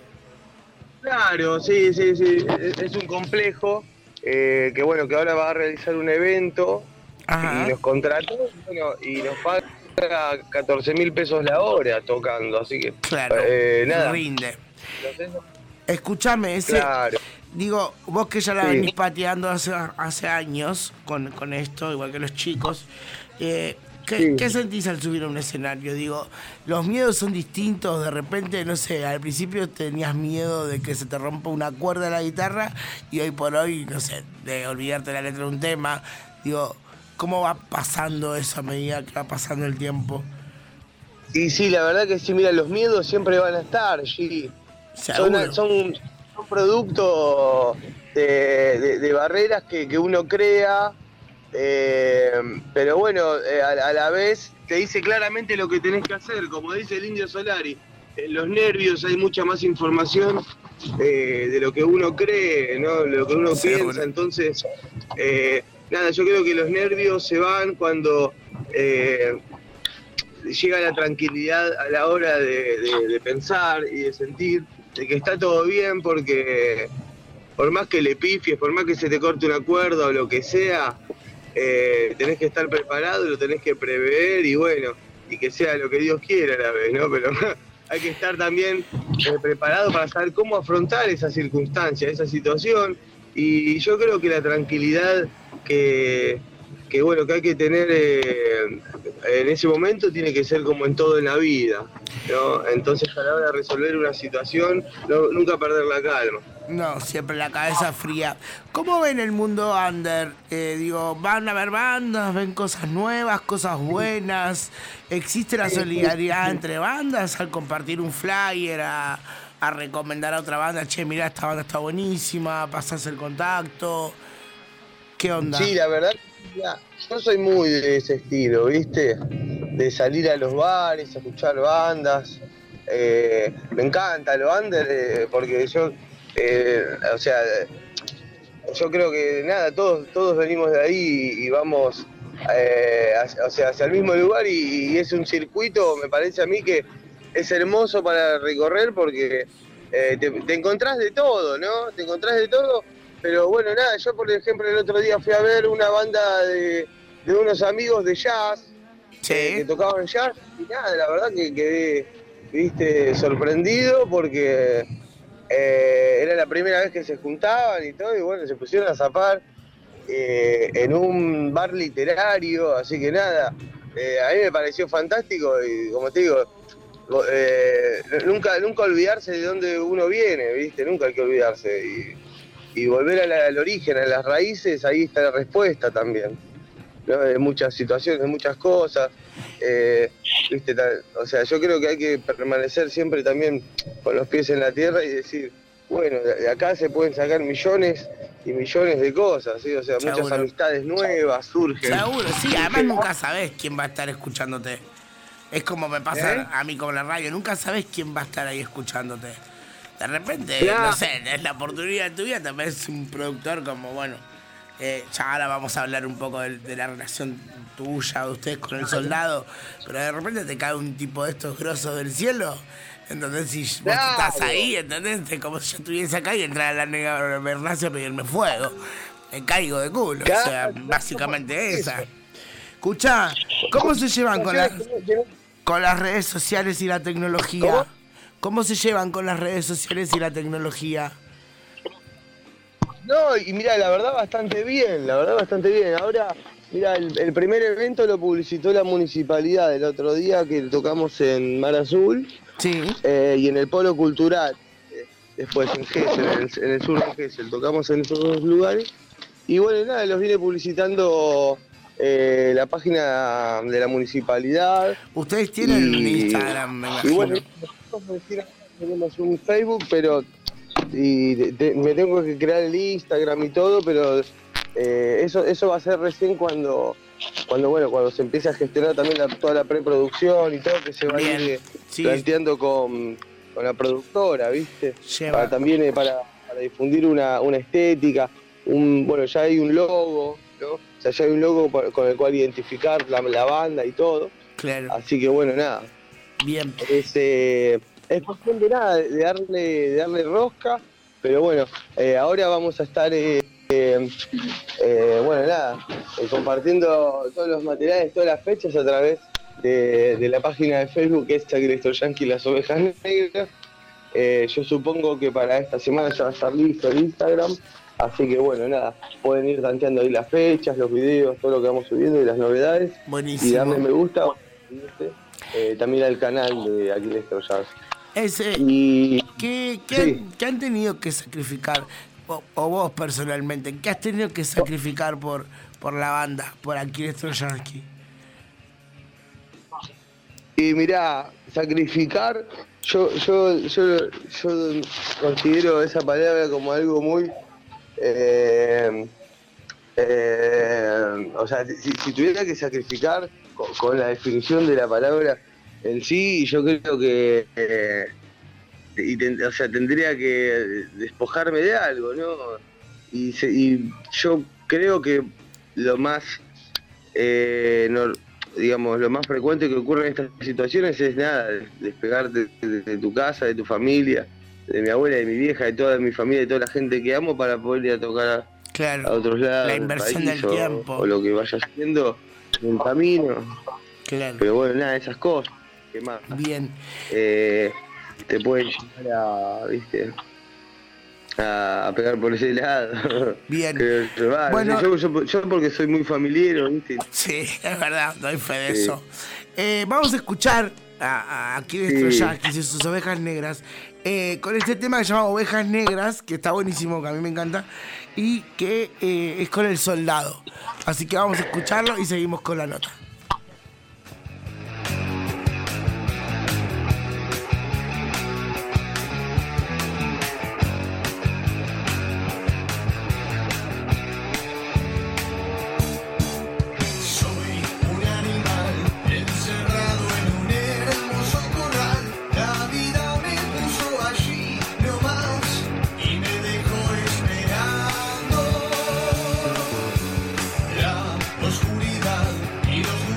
S6: Claro, sí, sí, sí, es, es un complejo eh, que bueno, que ahora va a realizar un evento.
S1: Ajá.
S6: Y nos contrató bueno, y nos paga catorce mil pesos la hora tocando, así que
S1: Claro,
S6: eh, nada.
S1: rinde.
S6: Entonces,
S1: Escúchame, ese,
S6: claro.
S1: digo, vos que ya la
S6: Sí.
S1: venís pateando hace, hace años con, con esto, igual que los chicos, eh, ¿qué,
S6: Sí.
S1: qué sentís al subir a un escenario? Digo, los miedos son distintos, de repente, no sé, al principio tenías miedo de que se te rompa una cuerda de la guitarra y hoy por hoy, no sé, de olvidarte la letra de un tema. Digo, ¿cómo va pasando eso a medida que va pasando el tiempo?
S6: Y sí, la verdad que sí, mira, los miedos siempre van a estar, sí. Son,
S1: Seguro.
S6: son, son producto de, de- de barreras que, que uno crea, eh, pero bueno, eh, a, a la vez te dice claramente lo que tenés que hacer, como dice el Indio Solari. En los nervios hay mucha más información eh, de lo que uno cree, ¿no? De lo que uno
S1: Seguro.
S6: piensa, entonces, eh, nada, yo creo que los nervios se van cuando... eh, llega la tranquilidad a la hora de, de- de pensar y de sentir de que está todo bien, porque por más que le pifies, por más que se te corte una cuerda o lo que sea, eh, tenés que estar preparado, lo tenés que prever y bueno, y que sea lo que Dios quiera a la vez, ¿no? Pero hay que estar también eh, preparado para saber cómo afrontar esa circunstancia, esa situación, y yo creo que la tranquilidad que que bueno, que hay que tener eh, en ese momento tiene que ser como en todo en la vida, ¿no? Entonces a la hora de resolver una situación, no- nunca perder la calma.
S1: No, siempre la cabeza fría. ¿Cómo ven el mundo under? Eh, digo, ¿van a ver bandas? ¿Ven cosas nuevas, cosas buenas? ¿Existe la solidaridad entre bandas al compartir un flyer, a, a recomendar a otra banda? Che, mirá, esta banda está buenísima, pasarse el contacto. ¿Qué onda?
S6: Sí, la verdad, mira, yo soy muy de ese estilo, ¿viste? De salir a los bares, a escuchar bandas. Eh, me encanta lo under eh, porque yo, eh, o sea, yo creo que nada, todos, todos venimos de ahí y, y vamos eh, hacia, o sea, hacia el mismo lugar y, y es un circuito, me parece a mí que es hermoso para recorrer porque eh, te, te encontrás de todo, ¿no? Te encontrás de todo, pero bueno, nada, yo por ejemplo el otro día fui a ver una banda de, de unos amigos de jazz
S1: Sí.
S6: eh, que tocaban jazz y nada, la verdad que quedé viste, sorprendido porque eh, era la primera vez que se juntaban y todo, y bueno, se pusieron a zapar eh, en un bar literario, así que nada, eh, a mí me pareció fantástico y como te digo, eh, nunca, nunca olvidarse de dónde uno viene, viste, nunca hay que olvidarse y, y volver a la, al origen, a las raíces, ahí está la respuesta también, ¿no? De muchas situaciones, de muchas cosas. Eh, ¿viste? O sea, yo creo que hay que permanecer siempre también con los pies en la tierra y decir, bueno, de acá se pueden sacar millones y millones de cosas, ¿sí? O sea,
S1: Seguro.
S6: muchas amistades nuevas surgen.
S1: Seguro, sí, además nunca sabés quién va a estar escuchándote. Es como me pasa
S6: ¿Eh?
S1: a mí con la radio, nunca sabés quién va a estar ahí escuchándote. De repente,
S6: Claro.
S1: no sé, es la oportunidad de tu vida, también es un productor como, bueno, eh, ya ahora vamos a hablar un poco de, de la relación tuya, de ustedes con el soldado, pero de repente te cae un tipo de estos grosos del cielo, entonces si vos
S6: Claro.
S1: estás ahí, ¿entendés? Es como si yo estuviese acá y entrara la negra Bernacia a pedirme fuego. Me caigo de culo,
S6: Claro.
S1: o sea, básicamente esa. Escuchá, ¿cómo se llevan con las, con las redes sociales y la tecnología?
S6: ¿Cómo?
S1: ¿Cómo se llevan con las redes sociales y la tecnología?
S6: No, y mira, la verdad bastante bien, la verdad bastante bien. Ahora, mira, el, el primer evento lo publicitó la municipalidad el otro día que tocamos en Mar Azul
S1: Sí.
S6: eh, y en el Polo Cultural, eh, después en Gesell, en el, en el sur de Gesell, tocamos en esos dos lugares. Y bueno, nada, los viene publicitando eh, la página de la municipalidad.
S1: Ustedes tienen un
S6: Y-
S1: Instagram, me
S6: Y
S1: imagino.
S6: bueno, nosotros tenemos un Facebook, pero y de- de- me tengo que crear el Instagram y todo, pero eh, eso eso va a ser recién cuando cuando bueno cuando se empiece a gestionar también la- toda la preproducción y todo, que se va a
S1: Bien,
S6: ir eh,
S1: sí.
S6: planteando con, con la productora, ¿viste?
S1: Lleva.
S6: Para también eh, para, para difundir una, una estética, un bueno, ya hay un logo, ¿no? O sea, ya hay un logo por- con el cual identificar la, la banda y todo,
S1: Claro,
S6: así que bueno, nada.
S1: bien.
S6: Es, eh, es cuestión de nada, de darle, de darle rosca, pero bueno, eh, ahora vamos a estar, eh, eh, eh, bueno, nada, eh, compartiendo todos los materiales, todas las fechas a través de, de la página de Facebook que es Electro Yankee Las Ovejas Negras. Eh, yo supongo que para esta semana ya va a estar listo el Instagram, así que bueno, nada, pueden ir tanteando ahí las fechas, los videos, todo lo que vamos subiendo y las novedades.
S1: Buenísimo.
S6: Y darle me gusta, ¿viste? Eh, también al canal de Aquiles Troyans.
S1: Ese,
S6: Y
S1: ¿qué, qué,
S6: Sí.
S1: han, qué han tenido que sacrificar? O, o vos personalmente, ¿qué has tenido que sacrificar por, por la banda, por Aquiles Troyansky?
S6: Y mirá, sacrificar, yo, yo, yo, yo considero esa palabra como algo muy, eh, eh, o sea, si, si tuviera que sacrificar con, con la definición de la palabra en sí, yo creo que, eh, y ten- o sea, tendría que despojarme de algo, ¿no? Y, se- y yo creo que lo más, eh, no- digamos, lo más frecuente que ocurre en estas situaciones es nada, despegarte de, de tu casa, de tu familia, de mi abuela, de mi vieja, de toda mi familia, de toda la gente que amo para poder ir a tocar a, a
S1: Claro,
S6: otros lados
S1: la
S6: del
S1: inversión
S6: país
S1: del
S6: o,
S1: tiempo.
S6: o lo que vaya haciendo en el camino.
S1: claro.
S6: Pero bueno, nada, esas cosas, ¿qué más?
S1: Bien.
S6: Eh, te pueden llevar a, viste, a, a pegar por ese lado.
S1: Bien.
S6: Creo yo, va,
S1: Bueno.
S6: yo, yo- yo porque soy muy familiar, ¿viste?
S1: Sí, es verdad, doy fe de
S6: Sí.
S1: eso. Eh, vamos a escuchar a, a Aquiles
S6: Sí.
S1: Troyansky y sus ovejas negras eh, con este tema que se llama Ovejas Negras, que está buenísimo, que a mí me encanta, y que eh, es con el soldado. Así que vamos a escucharlo y seguimos con la nota.
S7: Soy un animal encerrado en un hermoso corral. La vida me puso allí nomás y me dejó esperando. La oscuridad y los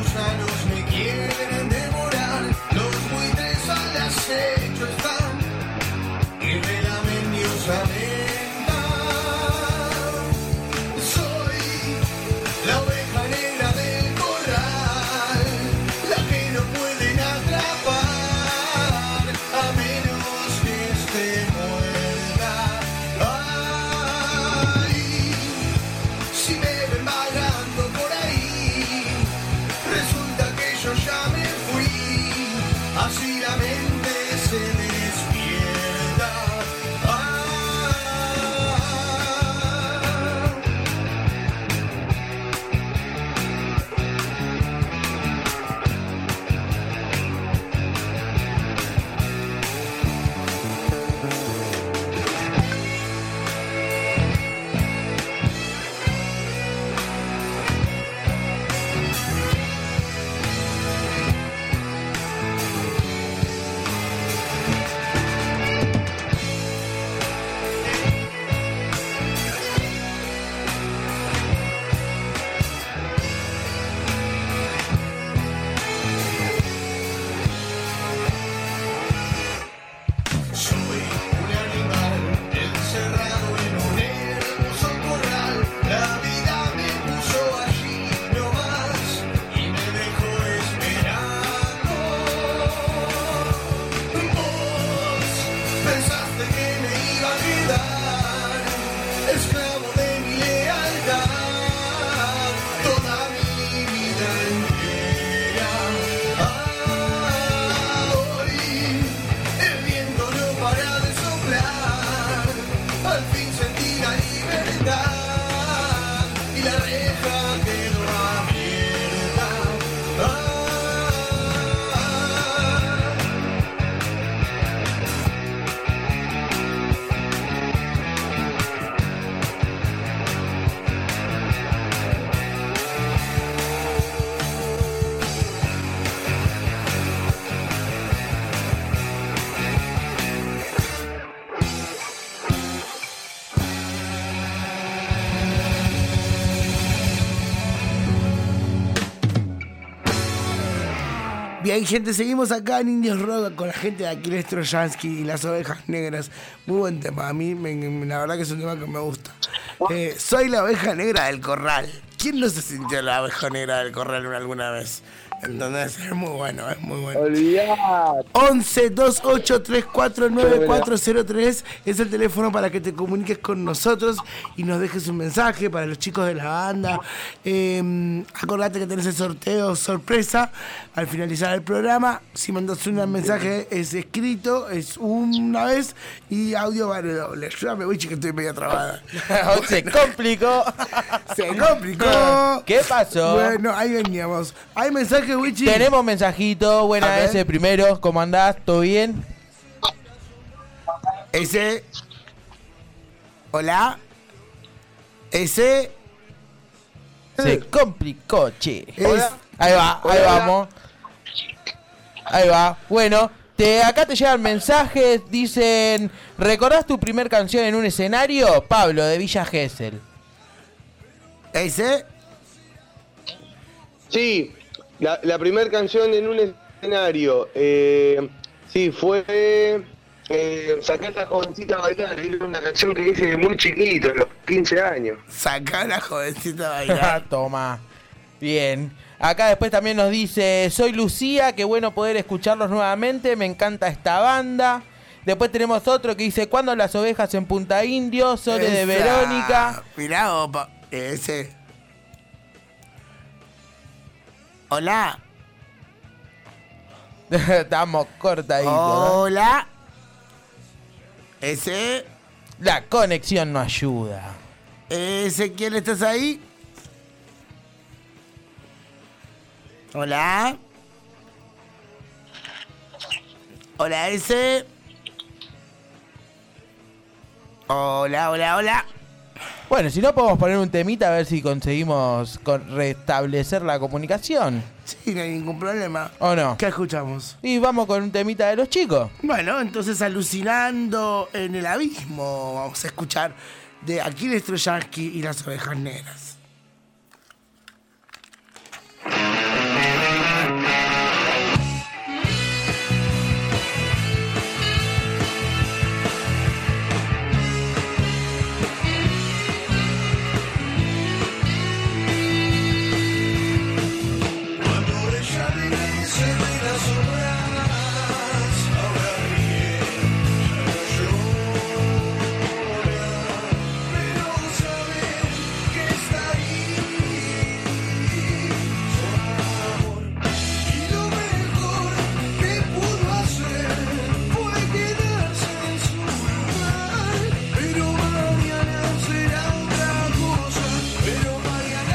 S1: Bien, gente, seguimos acá en Indios Rock con la gente de Aquiles Troyansky y las Ovejas Negras. Muy buen tema, a mí me, me, la verdad que es un tema que me gusta. Eh, soy la oveja negra del corral. ¿Quién no se sintió la oveja negra del corral alguna vez? Entonces es muy bueno, es muy bueno.
S6: Olvidate.
S1: once dos ocho tres cuatro nueve cuatro cero tres es el teléfono para que te comuniques con nosotros y nos dejes un mensaje para los chicos de la banda. Eh, acordate que tenés el sorteo sorpresa al finalizar el programa. Si mandas un mensaje es escrito, es una vez y audio vale doble. Ayúdame, Wichi, que estoy medio trabada.
S2: Se complicó.
S1: Se complicó.
S2: ¿Qué pasó?
S1: Bueno, ahí veníamos. Hay mensajes, Wichi.
S2: Tenemos mensajito, buena ese primero, ¿cómo andás? ¿Todo bien?
S1: Ese. Hola. Ese.
S2: Se complicó, che.
S1: Es-
S2: Hola. Ahí va, ahí
S6: Hola.
S2: vamos. Ahí va. Bueno, te, acá te llegan mensajes, dicen, ¿recordás tu primer canción en un escenario? Pablo, de Villa Gesell.
S1: Ese.
S6: Sí, la, la primera canción en un escenario, eh, sí, fue eh, Sacar a la jovencita a bailar, era una canción que hice de muy chiquito, a los quince años.
S1: Saca a la jovencita a bailar.
S2: Toma. Bien. Acá después también nos dice, soy Lucía, qué bueno poder escucharlos nuevamente, me encanta esta banda. Después tenemos otro que dice, ¿cuándo las ovejas en Punta Indio? Sole de
S1: Esa.
S2: Verónica.
S1: Mirá, opa. Ese. Hola.
S2: Estamos cortaditos, ¿no?
S1: Hola. Ese.
S2: La conexión no ayuda.
S1: Ese, ¿quién estás ahí? Hola. Hola, ese. Hola, hola, hola.
S2: Bueno, si no podemos poner un temita a ver si conseguimos con- restablecer la comunicación.
S1: Sí, no hay ningún problema.
S2: ¿O no?
S1: ¿Qué escuchamos?
S2: Y vamos con un temita de los chicos.
S1: Bueno, entonces alucinando en el abismo. Vamos a escuchar de Aquiles Troyansky y las Ovejas Negras.
S7: Cuando ella regrese de las obras, ahora ríe, ya no llora, pero sabe que está ahí, su amor. Y lo mejor que pudo hacer fue quedarse en su lugar, pero mañana será otra cosa, pero mañana.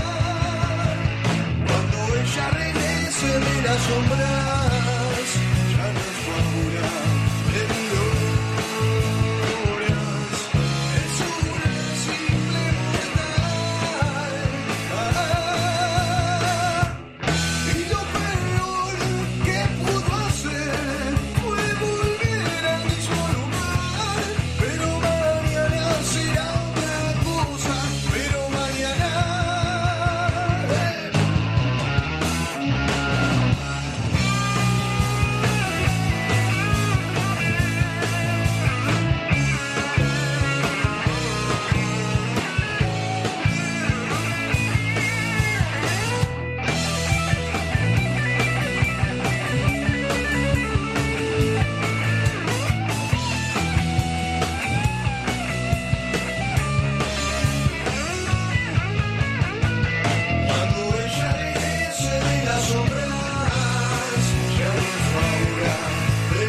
S7: Cuando ella regrese de las sombras, ya no es figura de glorias, es una simple mortal. Y lo peor que pudo hacer fue volver al mismo lugar, pero mañana será otra cosa, pero mañana. Cuando ella regrese de las sombras, ya no es figura de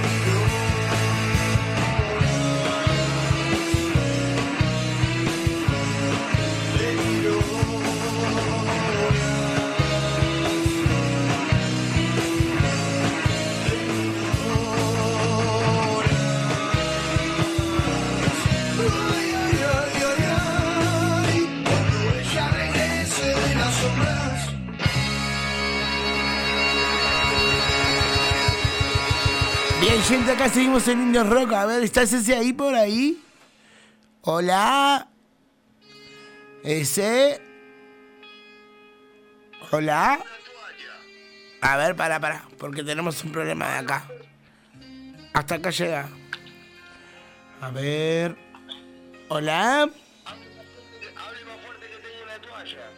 S7: Ay, ay, ay, ay, ay, cuando ella regrese de las sombras.
S1: Bien, gente, acá seguimos en Indios Rock. A ver, ¿estás ese ahí por ahí? Hola. Ese. Hola. A ver, para, para, porque tenemos un problema de acá. Hasta acá llega. A ver. Hola.
S6: Hable más fuerte que tengo una toalla.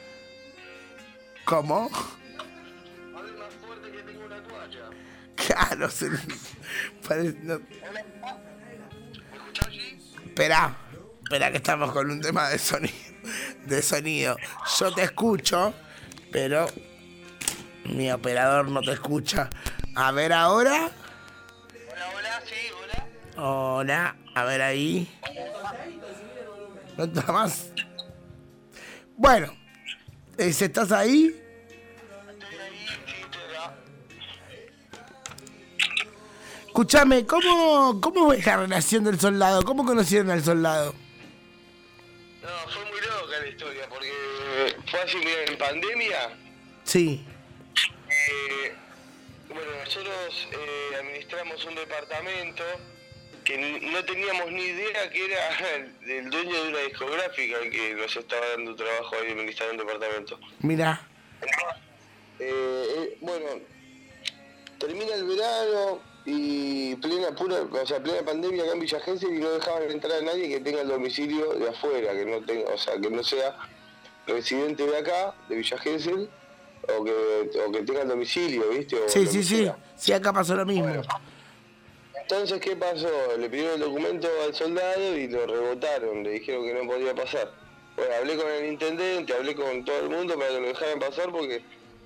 S1: ¿Cómo?
S6: Hable más fuerte que tengo una toalla.
S1: Claro, se... parece... no.
S6: ¿Me escuchás, G?
S1: Esperá, esperá que estamos con un tema de sonido. De sonido. Yo te escucho, pero mi operador no te escucha. A ver ahora.
S6: Hola, hola, sí, hola.
S1: Hola, a ver ahí. No está más. Bueno, eh, si estás ahí.
S6: Estoy ahí, sí, estoy acá.
S1: Escúchame, ¿cómo, ¿cómo es la relación del soldado? ¿Cómo conocieron al soldado?
S6: No, fue muy loca la historia, porque fue así, mira, en pandemia.
S1: Sí.
S6: Eh, bueno, nosotros eh, administramos un departamento que n- no teníamos ni idea que era el, el dueño de una discográfica el que nos estaba dando trabajo ahí administrar un departamento.
S1: Mira.
S6: Eh, eh, bueno, termina el verano y plena pura, o sea, plena pandemia acá en Villa Gesell y no dejaban entrar a nadie que tenga el domicilio de afuera, que no tenga, o sea, que no sea residente de acá, de Villa Gesell, o que, o que tenga el domicilio, ¿viste? O
S1: Sí,
S6: lo
S1: sí,
S6: que
S1: sí.
S6: sea.
S1: Sí, acá pasó lo mismo.
S6: Entonces, ¿qué pasó? Le pidieron el documento al soldado y lo rebotaron, le dijeron que no podía pasar. Bueno, hablé con el intendente, hablé con todo el mundo para que lo dejaran pasar porque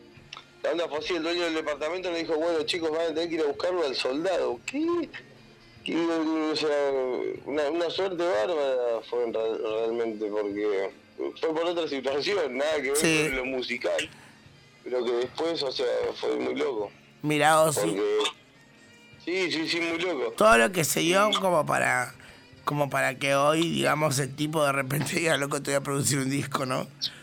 S6: la onda fue así, el dueño del departamento le dijo, bueno chicos, van a tener que ir a buscarlo al soldado. ¿Qué? ¿Qué? O sea, una, una suerte bárbara fue en real- realmente porque fue por otra situación, nada que ver
S1: Sí.
S6: con lo musical, pero que después, o sea, fue muy loco.
S1: Mirá vos, sí.
S6: Porque... Sí, sí, sí, muy loco.
S1: Todo lo que se dio como para como para que hoy, digamos, el tipo de repente diga, loco, te voy a producir un disco, ¿no?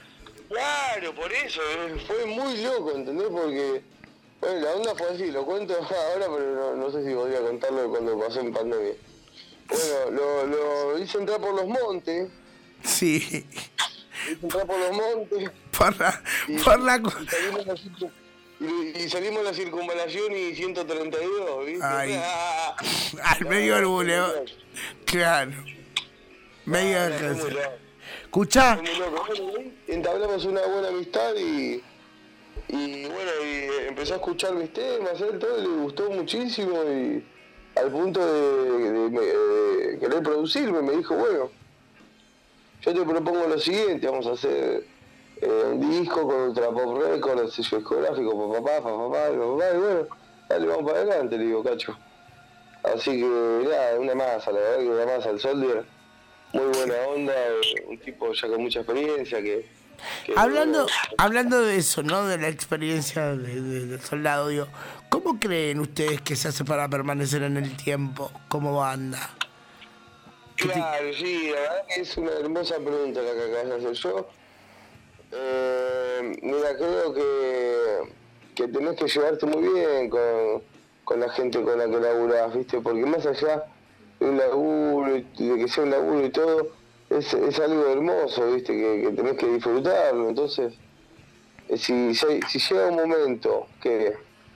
S6: Claro, por eso, eh, fue muy loco, ¿entendés? Porque, bueno, la onda fue así, lo cuento ahora, pero no, no sé si podría contarlo de cuando pasó en pandemia. Bueno, lo, lo hice entrar por los montes,
S1: Sí.
S6: lo hice entrar por los montes,
S1: Por la...
S6: y,
S1: Por la...
S6: y salimos, la, circun- y, y salimos la circunvalación y ciento treinta y dos, ¿viste?
S1: Ay.
S6: Ah,
S1: Al medio del
S6: no,
S1: buleo. Claro. Medio
S6: no,
S1: de
S6: fue muy
S1: cosas.
S6: loco.
S1: Escuchá.
S6: Fue muy loco. Bueno, ahí entablamos una buena amistad y, y bueno, y empezó a escuchar mis temas, él todo, le gustó muchísimo y al punto de, de- de- de querer producirme, me dijo, bueno, yo te propongo lo siguiente, vamos a hacer eh, un disco con Ultra Pop Records, el sello discográfico, papá, papá, papá, y bueno, dale, vamos para adelante, le digo, cacho. Así que nada, una masa, la verdad que una masa, el Soldier, muy buena onda, eh, un tipo ya con mucha experiencia que... que,
S1: Hablando,
S6: bueno,
S1: hablando de eso, ¿no? De la experiencia de- de- del soldado, digo, ¿cómo creen ustedes que se hace para permanecer en el tiempo como banda? ¿Qué te-
S6: Claro, sí, la verdad que es una hermosa pregunta la que acabas de hacer yo. Eh, mira, creo que, que tenés que llevarte muy bien con, con la gente con la que laburás, ¿viste? Porque más allá de un laburo, y de que sea un laburo y todo, es, es algo hermoso, ¿viste? Que, que tenés que disfrutarlo. Entonces, eh, si, si, si llega un momento que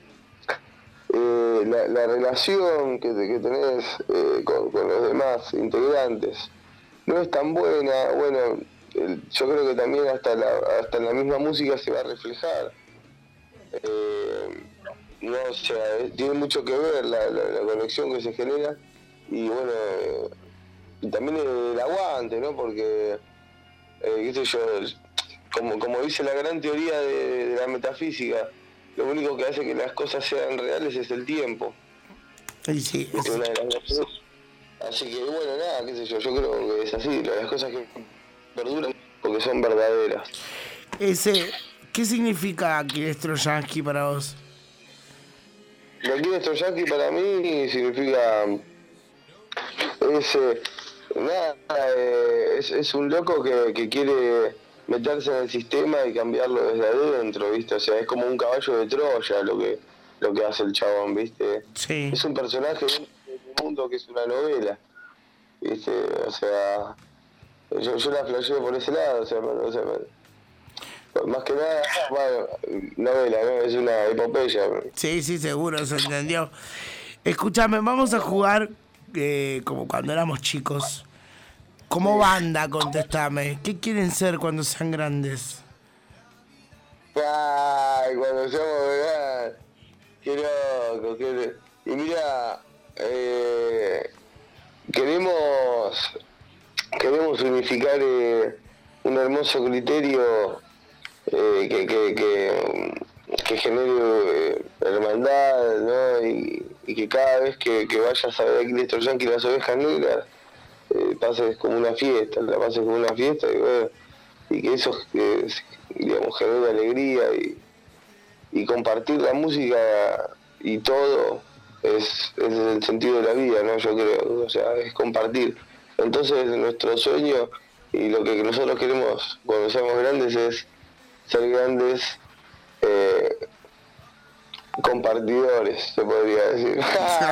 S6: eh, la, la relación que, que tenés eh, con, con los demás integrantes no es tan buena, bueno, el- yo creo que también hasta la, hasta en la misma música se va a reflejar. Eh, no, o sea, eh, tiene mucho que ver la, la, la conexión que se genera y bueno, eh, y también el, el aguante, ¿no? Porque, eh, qué sé yo, como, como dice la gran teoría de, de la metafísica, lo único que hace que las cosas sean reales es el tiempo.
S1: Y sí,
S6: Es
S1: es-
S6: una de las cosas. Así que bueno, nada, qué sé yo, yo creo que es así, las cosas que perduran porque son verdaderas.
S1: ese, ¿qué significa Aquiles Troyansky para vos?
S6: Lo que es Troyansky para mí significa es eh, nada, eh, es, es un loco que, que quiere meterse en el sistema y cambiarlo desde adentro, ¿viste? O sea, es como un caballo de Troya lo que lo que hace el chabón, ¿viste?
S1: Sí.
S6: Es un personaje de un mundo que es una novela, ¿viste? O sea, yo, yo la flasheo por ese lado, o sea, me- o sea, me- más que nada, bueno, novela, ¿no? Es una epopeya.
S1: Sí, sí, seguro, se entendió. Escúchame, vamos a jugar eh, como cuando éramos chicos. Como banda, contestame. ¿Qué quieren ser cuando sean grandes?
S6: Ay, cuando seamos veganos. Qué loco, qué loco. Y mira, eh, queremos, queremos unificar eh, un hermoso criterio eh, que, que, que, que genere eh, hermandad, ¿no? Y, y que cada vez que, que vayas a ver aquí Néstor Yankee y las Ovejas Negras, eh, pases como una fiesta, la pases como una fiesta y bueno, y que eso eh, digamos genere alegría y, y compartir la música y todo es, es el sentido de la vida, ¿no? Yo creo, o sea, es compartir. Entonces nuestro sueño y lo que nosotros queremos cuando seamos grandes es ser grandes eh, compartidores, se podría decir.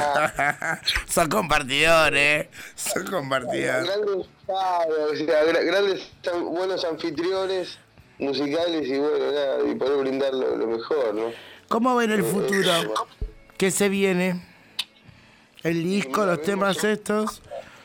S1: Son compartidores, son compartidores.
S6: Grandes, claro, o sea, gra- grandes, tan buenos anfitriones musicales y bueno, nada, y poder brindar lo, lo mejor, ¿no?
S1: ¿Cómo ven el futuro? ¿Qué se viene? ¿El disco, los temas estos?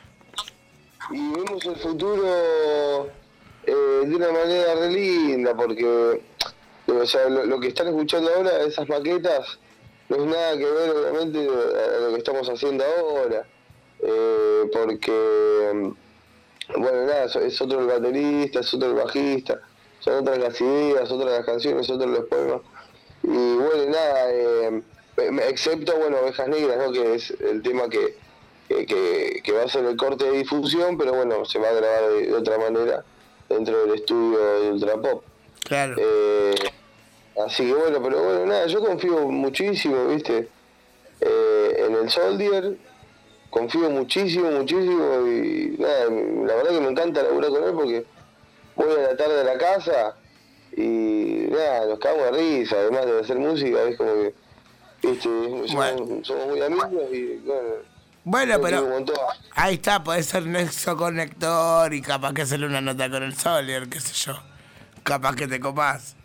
S6: Y vemos el futuro eh, de una manera re linda, porque o sea, lo, lo que están escuchando ahora, esas maquetas, no es nada que ver obviamente a lo que estamos haciendo ahora, eh, porque, bueno, nada, es otro el baterista, es otro el bajista, son otras las ideas, otras las canciones, otros los poemas, y bueno, nada, eh, excepto, bueno, Ovejas Negras, ¿no? Que es el tema que, que, que, que va a ser el corte de difusión, pero bueno, se va a grabar de, de otra manera dentro del estudio de Ultrapop.
S1: Claro.
S6: Eh, así que bueno, pero bueno, nada, yo confío muchísimo, ¿viste? Eh, en el Soldier, confío muchísimo, muchísimo y nada, la verdad que me encanta laburar con él porque voy a la tarde a la casa y nada, nos cagamos de risa, además de hacer música, es como que, ¿viste? Somos,
S1: Bueno.
S6: somos muy amigos y bueno.
S1: Bueno,
S6: yo quiero un
S1: pero
S6: montón.
S1: ahí está, puede ser nexo conector y capaz que hacerle una nota con el Solier, qué sé yo. Capaz que te copás.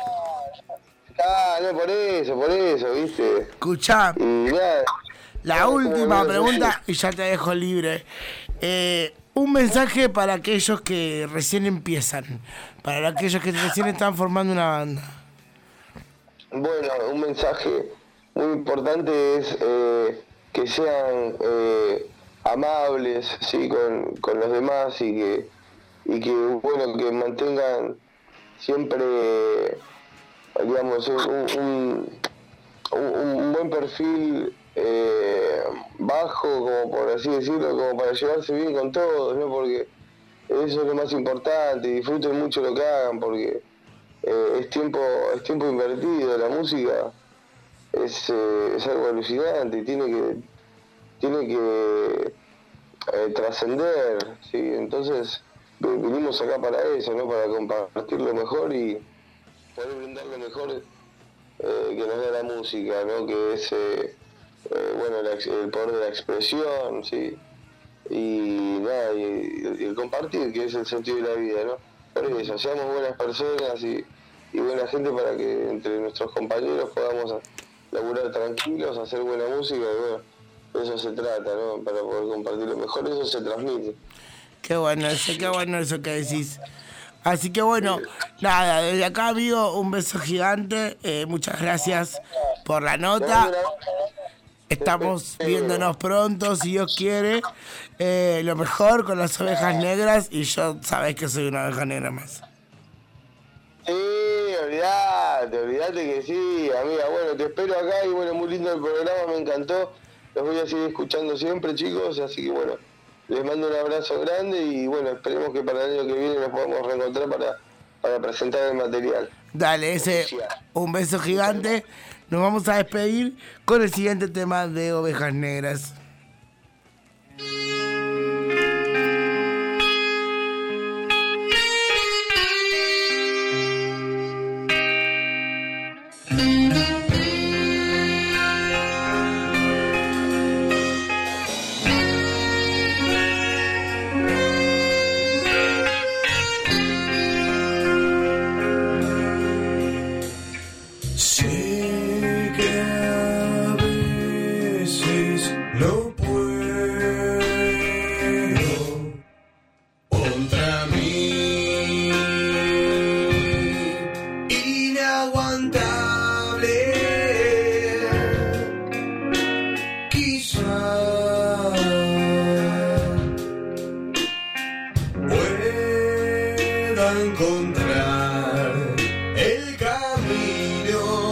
S6: Ah, no, por eso, por eso, ¿viste?
S1: Escuchá,
S6: Y nada.
S1: la
S6: nada,
S1: última
S6: como-
S1: pregunta y ya te dejo libre. Eh, un mensaje para aquellos que recién empiezan, para aquellos que recién están formando una banda.
S6: Bueno, un mensaje muy importante es eh, que sean eh, amables, sí, con, con los demás y que y que bueno que mantengan siempre, digamos, un, un, un- un buen perfil eh, bajo, como por así decirlo, como para llevarse bien con todos, ¿no? Porque eso es lo más importante, y disfruten mucho lo que hagan, porque eh, es tiempo es tiempo invertido, la música es, eh, es algo alucinante y tiene que tiene que eh, trascender, ¿sí? Entonces vi- vinimos acá para eso, ¿no? Para compartir lo mejor y poder brindar lo mejor eh, que nos da la música, ¿no? Que es eh, eh, bueno, la ex- el poder de la expresión, ¿sí? Y nada, y, y el compartir, que es el sentido de la vida, ¿no? Por eso, seamos buenas personas y, y buena gente para que entre nuestros compañeros podamos a- laburar tranquilos, hacer buena música y bueno, de eso se trata, ¿no? Para poder compartir lo mejor, eso se transmite.
S1: Qué bueno eso, qué bueno eso que decís. Así que bueno, nada, desde acá, amigo, un beso gigante. eh, muchas gracias por la nota. Estamos viéndonos pronto, si Dios quiere. Eh, lo mejor con las ovejas negras. Y yo sabés que soy una oveja negra más.
S6: Sí, olvidate, olvidate que sí, amiga. Bueno, te espero acá y bueno, muy lindo el programa, me encantó. Los voy a seguir escuchando siempre, chicos, así que bueno, les mando un abrazo grande y bueno, esperemos que para el año que viene nos podamos reencontrar para, para presentar el material.
S1: Dale, ese un beso gigante. Nos vamos a despedir con el siguiente tema de Ovejas Negras.
S7: pueda encontrar el camino.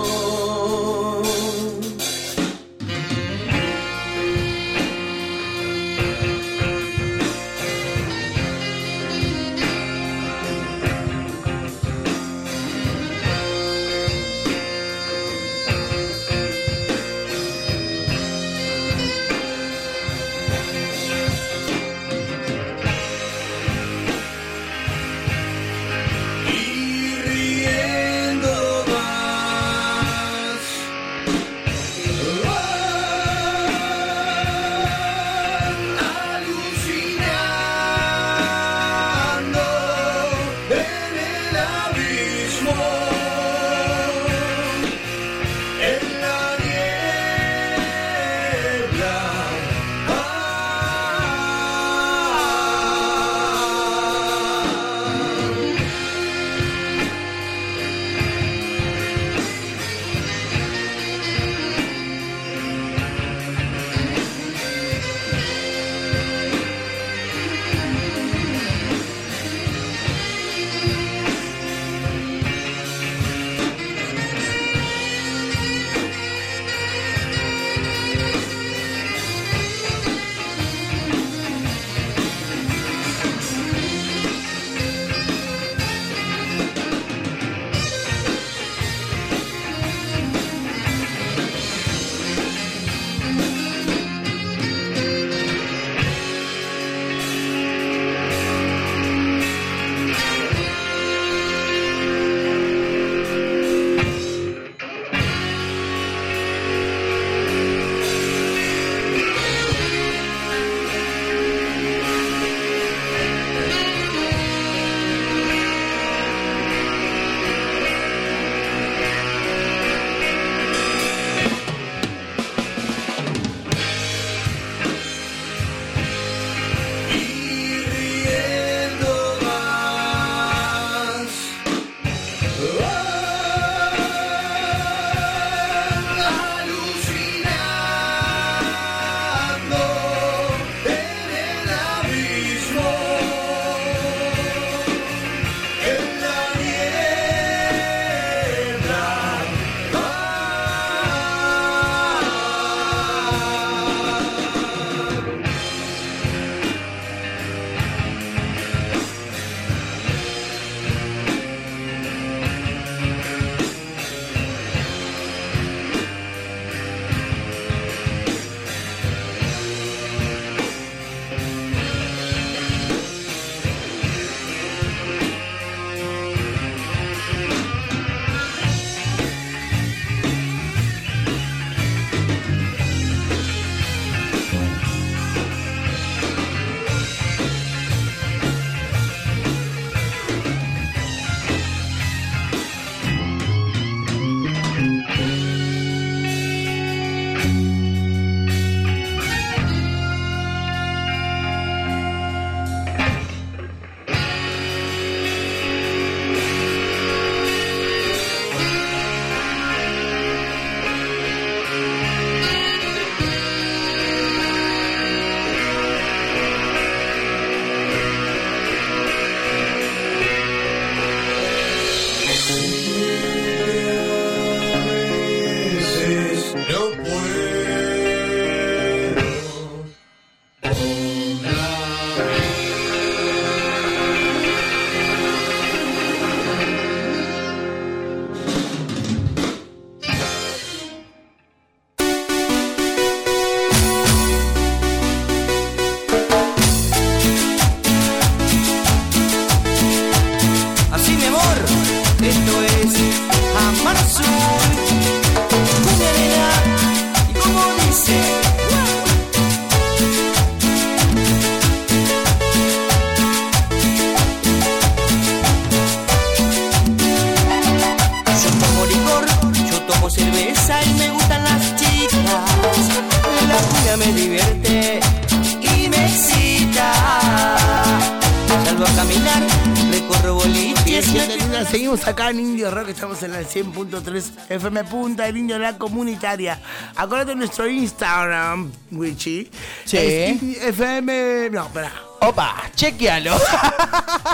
S4: me divierte y me excita. Salgo a caminar, recorro boliches.
S1: Seguimos acá en Indio Rock, estamos en el cien punto tres F M Punta del Indio, la comunitaria. Acuérdate de nuestro Instagram, Wichi.
S2: Sí.
S1: Es F M... No, espera.
S2: Opa, chequealo.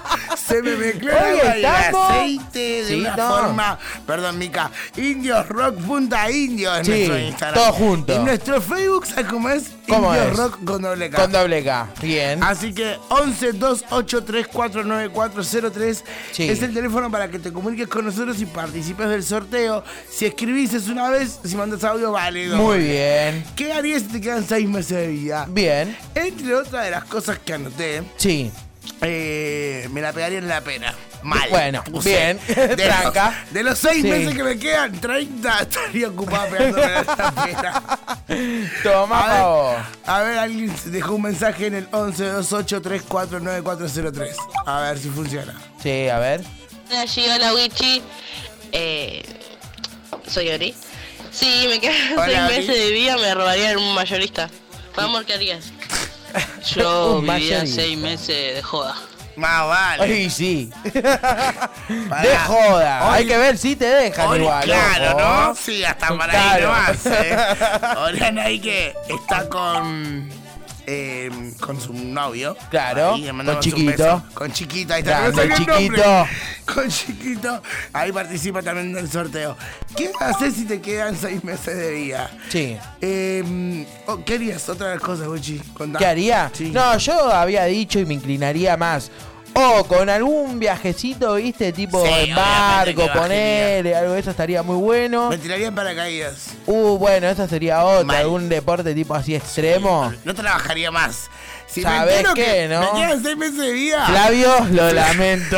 S1: Se me mezcló
S2: Hoy
S1: el agua y el
S2: estamos-
S1: aceite de
S2: Sí,
S1: una
S2: no.
S1: forma. Perdón, Mica. Indios Rock Punta Indio en
S2: Sí,
S1: nuestro Instagram.
S2: todo junto.
S1: En nuestro Facebook, ¿sabes cómo es?
S2: ¿Cómo
S1: Indios
S2: es?
S1: Rock con doble K.
S2: Con doble K. Bien.
S1: Así que once dos ocho tres cuatro nueve cuatro cero tres
S2: Sí.
S1: es el teléfono para que te comuniques con nosotros y participes del sorteo. Si escribís es una vez, si mandas audio vale dos.
S2: Muy bien.
S1: ¿Qué harías si te quedan seis meses de vida?
S2: Bien.
S1: Entre otras de las cosas que anoté,
S2: Sí.
S1: eh, me la pegaría en la pena. Mal.
S2: Bueno,
S1: puse.
S2: bien.
S1: De
S2: Tranca.
S1: Los, de los seis
S2: Sí.
S1: meses que me quedan, treinta estaría ocupado pegándome en la pena.
S2: Toma,
S1: A ver,
S2: pavo.
S1: a ver, alguien dejó un mensaje en el once dos ocho tres cuatro nueve cuatro cero tres. A ver si funciona.
S2: Sí, a ver.
S8: Hola, Gio, hola, Wichi. Eh, soy Ori. Si me quedan
S1: Hola,
S8: seis
S1: Ori.
S8: meses de vida, me robaría en un mayorista. Vamos, ¿qué harías? Yo
S2: Un
S8: viviría
S2: mayorista.
S8: seis meses de joda.
S1: Más vale.
S2: Ay, sí.
S1: Pará.
S2: De joda.
S1: Hoy-
S2: Hay que ver si te dejan
S1: Ori,
S2: igual.
S1: claro,
S2: ojo.
S1: ¿no? Sí, hasta para ahí
S2: Claro.
S1: nomás, ¿eh? Oriana ahí que está con... eh, con su novio.
S2: Claro,
S1: Ahí le mandamos
S2: con
S1: un
S2: Chiquito.
S1: beso. Con Chiquito, ahí está.
S2: Grande,
S1: no sé qué
S2: Chiquito.
S1: nombre. Con Chiquito. Ahí participa también del sorteo. ¿Qué haces si te quedan seis meses de vida?
S2: Sí.
S1: Eh, oh, ¿Qué harías? Otra de las cosas, Gucci. Contá.
S2: ¿Qué haría?
S1: Sí.
S2: No, yo había dicho y me inclinaría más. O con algún viajecito, viste, tipo
S1: Sí,
S2: en
S1: obviamente
S2: barco,
S1: que
S2: ponele, algo de eso estaría muy bueno.
S1: Me tiraría en paracaídas.
S2: Uh, bueno, eso sería otra,
S1: Mal.
S2: algún deporte tipo así extremo.
S1: No trabajaría más. Si me
S2: ¿Sabés
S1: entero
S2: qué,
S1: que
S2: no?
S1: me quedan seis meses de vida.
S2: Flavio, lo lamento.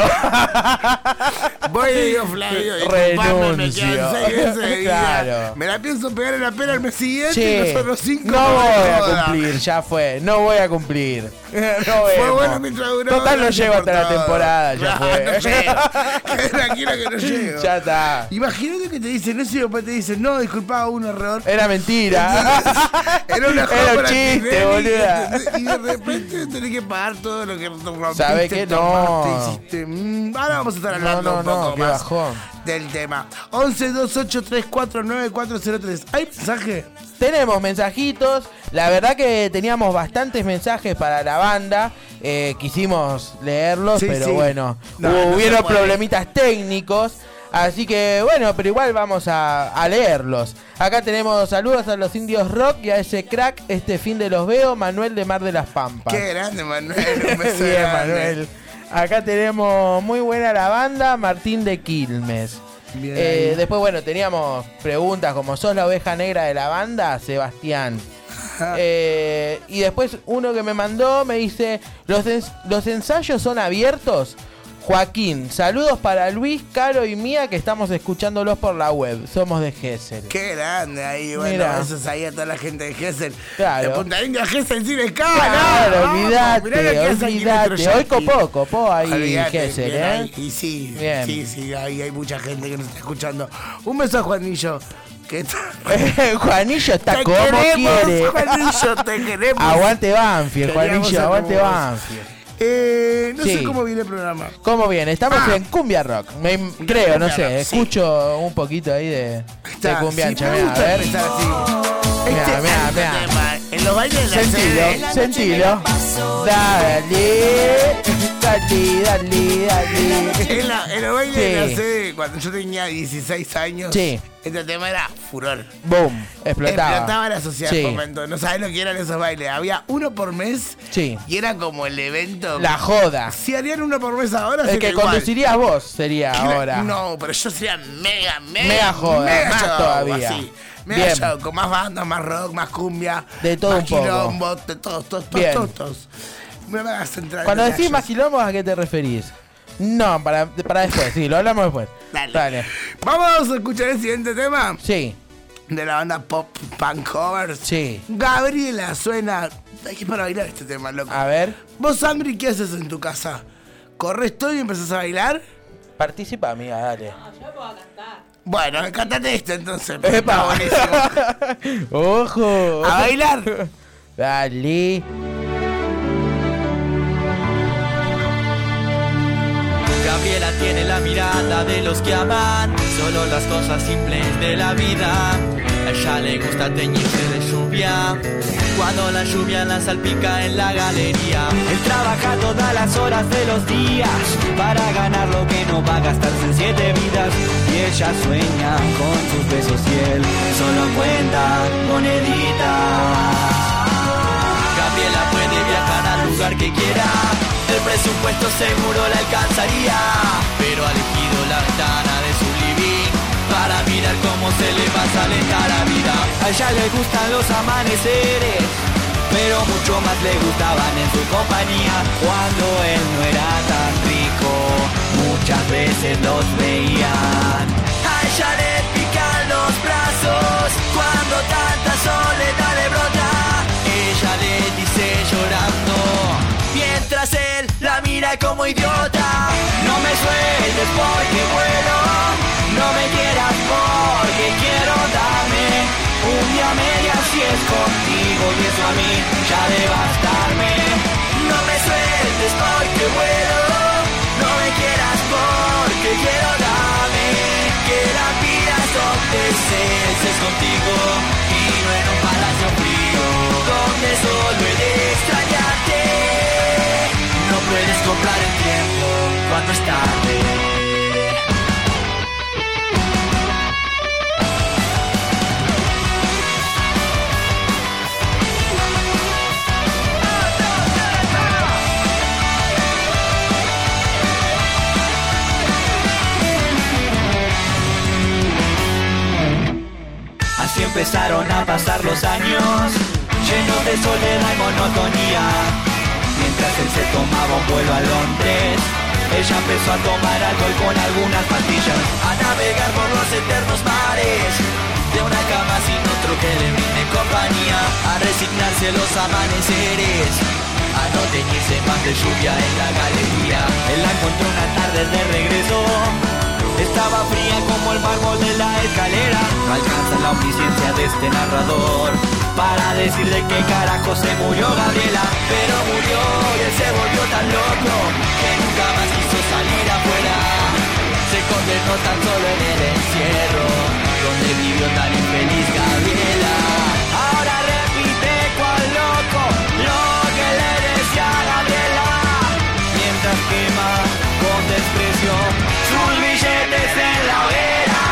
S1: Voy y digo, Flavio, disculpame, me quedan
S2: Renuncio.
S1: seis meses de vida.
S2: Claro.
S1: Me la pienso pegar en la pera el mes siguiente
S2: Sí,
S1: y los otros cinco
S2: no
S1: me
S2: voy a
S1: joda.
S2: cumplir, ya fue, no voy a cumplir. No
S1: Fue
S2: vemos.
S1: bueno mientras duró.
S2: Total, no
S1: gracias
S2: llego
S1: por
S2: hasta la
S1: todo.
S2: temporada, ya
S1: Claro,
S2: fue.
S1: No llego. Quedé tranquilo que no llego.
S2: Ya está.
S1: Imagínate que te dicen eso y después te dicen, no, disculpa, hubo un error.
S2: Era mentira.
S1: Era una joda
S2: Era un
S1: para
S2: chiste,
S1: Tinelli,
S2: boluda.
S1: ¿entendés? Y de repente tenés que pagar todo lo que rompiste,
S2: ¿Sabe qué? No.
S1: tomaste, hiciste. Mm, ahora vamos a estar hablando
S2: No, no,
S1: un poco
S2: no, qué
S1: más
S2: bajón.
S1: del tema. once dos ocho tres cuatro nueve cuatro cero tres. ¿Hay mensaje?
S2: Tenemos mensajitos. La verdad que teníamos bastantes mensajes para la banda. Eh, quisimos leerlos,
S1: Sí,
S2: pero
S1: sí.
S2: bueno,
S1: No, no se
S2: hubieron
S1: puede.
S2: problemitas técnicos. Así que bueno, pero igual vamos a, a leerlos. Acá tenemos saludos a los Indios Rock y a ese crack. Este fin de los veo, Manuel de Mar de las Pampas.
S1: Qué grande, Manuel. Un beso
S2: Bien,
S1: grande.
S2: Manuel. Acá tenemos muy buena la banda, Martín de Quilmes.
S1: Bien
S2: Eh,
S1: ahí.
S2: después, bueno, teníamos preguntas como ¿sos la oveja negra de la banda? Sebastián. Eh, y después uno que me mandó me dice, ¿los, ens- ¿los ensayos son abiertos? Joaquín, saludos para Luis, Caro y Mía que estamos escuchándolos por la web. Somos de Gesell.
S1: Qué grande ahí, bueno,
S2: Mirá.
S1: besos ahí a toda la gente de Gessel.
S2: Claro.
S1: De Punta India, Gessel, sin escala.
S2: Claro,
S1: Vamos,
S2: olvídate,
S1: mirá lo que es aquí
S2: olvídate.
S1: nuestro
S2: Hoy
S1: Jackie.
S2: copó, copó ahí
S1: Olvídate,
S2: Gesell,
S1: bien
S2: ¿eh?
S1: ahí. Y sí,
S2: Bien.
S1: sí, sí, ahí hay mucha gente que nos está escuchando. Un beso a Juanillo. Que está...
S2: Juanillo está
S1: Te
S2: como
S1: queremos,
S2: quiere.
S1: Juanillo, te queremos.
S2: Aguante Banfield,
S1: Queríamos
S2: Juanillo,
S1: ser
S2: aguante
S1: como vos.
S2: Banfield.
S1: Eh, no
S2: Sí.
S1: sé cómo viene el programa.
S2: ¿Cómo bien? Estamos
S1: Ah.
S2: en Cumbia Rock. Me, creo, no
S1: Cumbia
S2: sé.
S1: Rock, sí.
S2: Escucho un poquito ahí de, de
S1: Está,
S2: Cumbia
S1: sí,
S2: Ancha.
S1: me
S2: Mirá,
S1: gusta
S2: a ver.
S1: empezar así.
S2: Mirá,
S1: Este
S2: mirá,
S1: este
S2: mirá.
S1: tema, en los bailes de la sede.
S2: Sentilo, sentilo. Dale, dale, dale, dale.
S1: En, la, en los bailes de la
S2: Sí.
S1: sede, cuando yo tenía dieciséis años,
S2: Sí.
S1: este tema era furor.
S2: Boom, explotaba.
S1: Explotaba la sociedad
S2: Sí.
S1: en un momento. No sabés lo que eran esos bailes. Había uno por mes
S2: Sí.
S1: y era como el evento.
S2: La joda.
S1: Si harían uno por mes ahora,
S2: El
S1: sería
S2: que
S1: igual.
S2: conducirías vos sería
S1: Cla-
S2: ahora.
S1: No, pero yo sería mega, mega.
S2: Mega joda,
S1: mega
S2: más
S1: show,
S2: todavía.
S1: así. Mega
S2: Bien.
S1: show, con más bandas, más rock, más cumbia.
S2: De todo
S1: más
S2: un poco.
S1: quilombo, de todos, todos,
S2: Bien.
S1: todos, todos. Me van a centrar
S2: Cuando
S1: en
S2: decís más
S1: detalles.
S2: quilombos, ¿a qué te referís? No, para, para después, sí, lo hablamos después.
S1: Dale.
S2: Dale.
S1: Vamos a escuchar el siguiente tema
S2: Sí,
S1: de la banda Pop Punk Covers.
S2: sí.
S1: Gabriela suena. Hay que para bailar este tema, loco.
S2: A ver,
S1: Vos, Ambri, ¿qué haces en tu casa? ¿Corres todo y empezás a bailar?
S2: participa, amiga, dale.
S1: Bueno, cantate esto entonces.
S2: Epa.
S1: Está buenísimo.
S2: Ojo.
S1: A bailar.
S2: Dale.
S4: Gabriela tiene la mirada de los que aman solo las cosas simples de la vida. ella le gusta teñirse de lluvia, cuando la lluvia la salpica en la galería. Él trabaja todas las horas de los días para ganar lo que no va a gastarse en siete vidas. Y ella sueña con sus besos y él solo cuenta moneditas. Gabriela puede viajar al lugar que quiera, el presupuesto seguro la alcanzaría, pero ha elegido la ventana de su living para mirar cómo se le pasa lenta la vida. A ella le gustan los amaneceres, pero mucho más le gustaban en su compañía. Cuando él no era tan rico, muchas veces los veían. A ella le pican los brazos cuando tanta soledad le brota. Ella le dice llorando, mientras él la mira como idiota. No me sueltes porque vuelo, no me quieras porque quiero darme un día media si es contigo y eso a mí ya debe bastarme. No me sueltes porque vuelo, no me quieras porque quiero darme que la vida es donde se es contigo y no en un palacio frío donde solo he de extrañarte. No puedes comprar el tiempo cuando es tarde. Así empezaron a pasar los años, llenos de soledad y monotonía. Mientras él se tomaba un vuelo a Londres, ella empezó a tomar alcohol con algunas pastillas, a navegar por los eternos mares, de una cama sin otro que le brinde compañía, a resignarse los amaneceres, a no teñirse más de lluvia en la galería. Él la encontró una tarde de regreso, estaba fría como el mármol de la escalera. No alcanza la omnisciencia de este narrador para decir de qué carajo se murió Gabriela, pero murió y él se volvió tan loco que nunca más quiso salir afuera. Se condenó tan solo en el encierro donde vivió tan infeliz Gabriela. Ahora repite cual loco lo que le decía a Gabriela, mientras quema con desprecio sus billetes en la hoguera.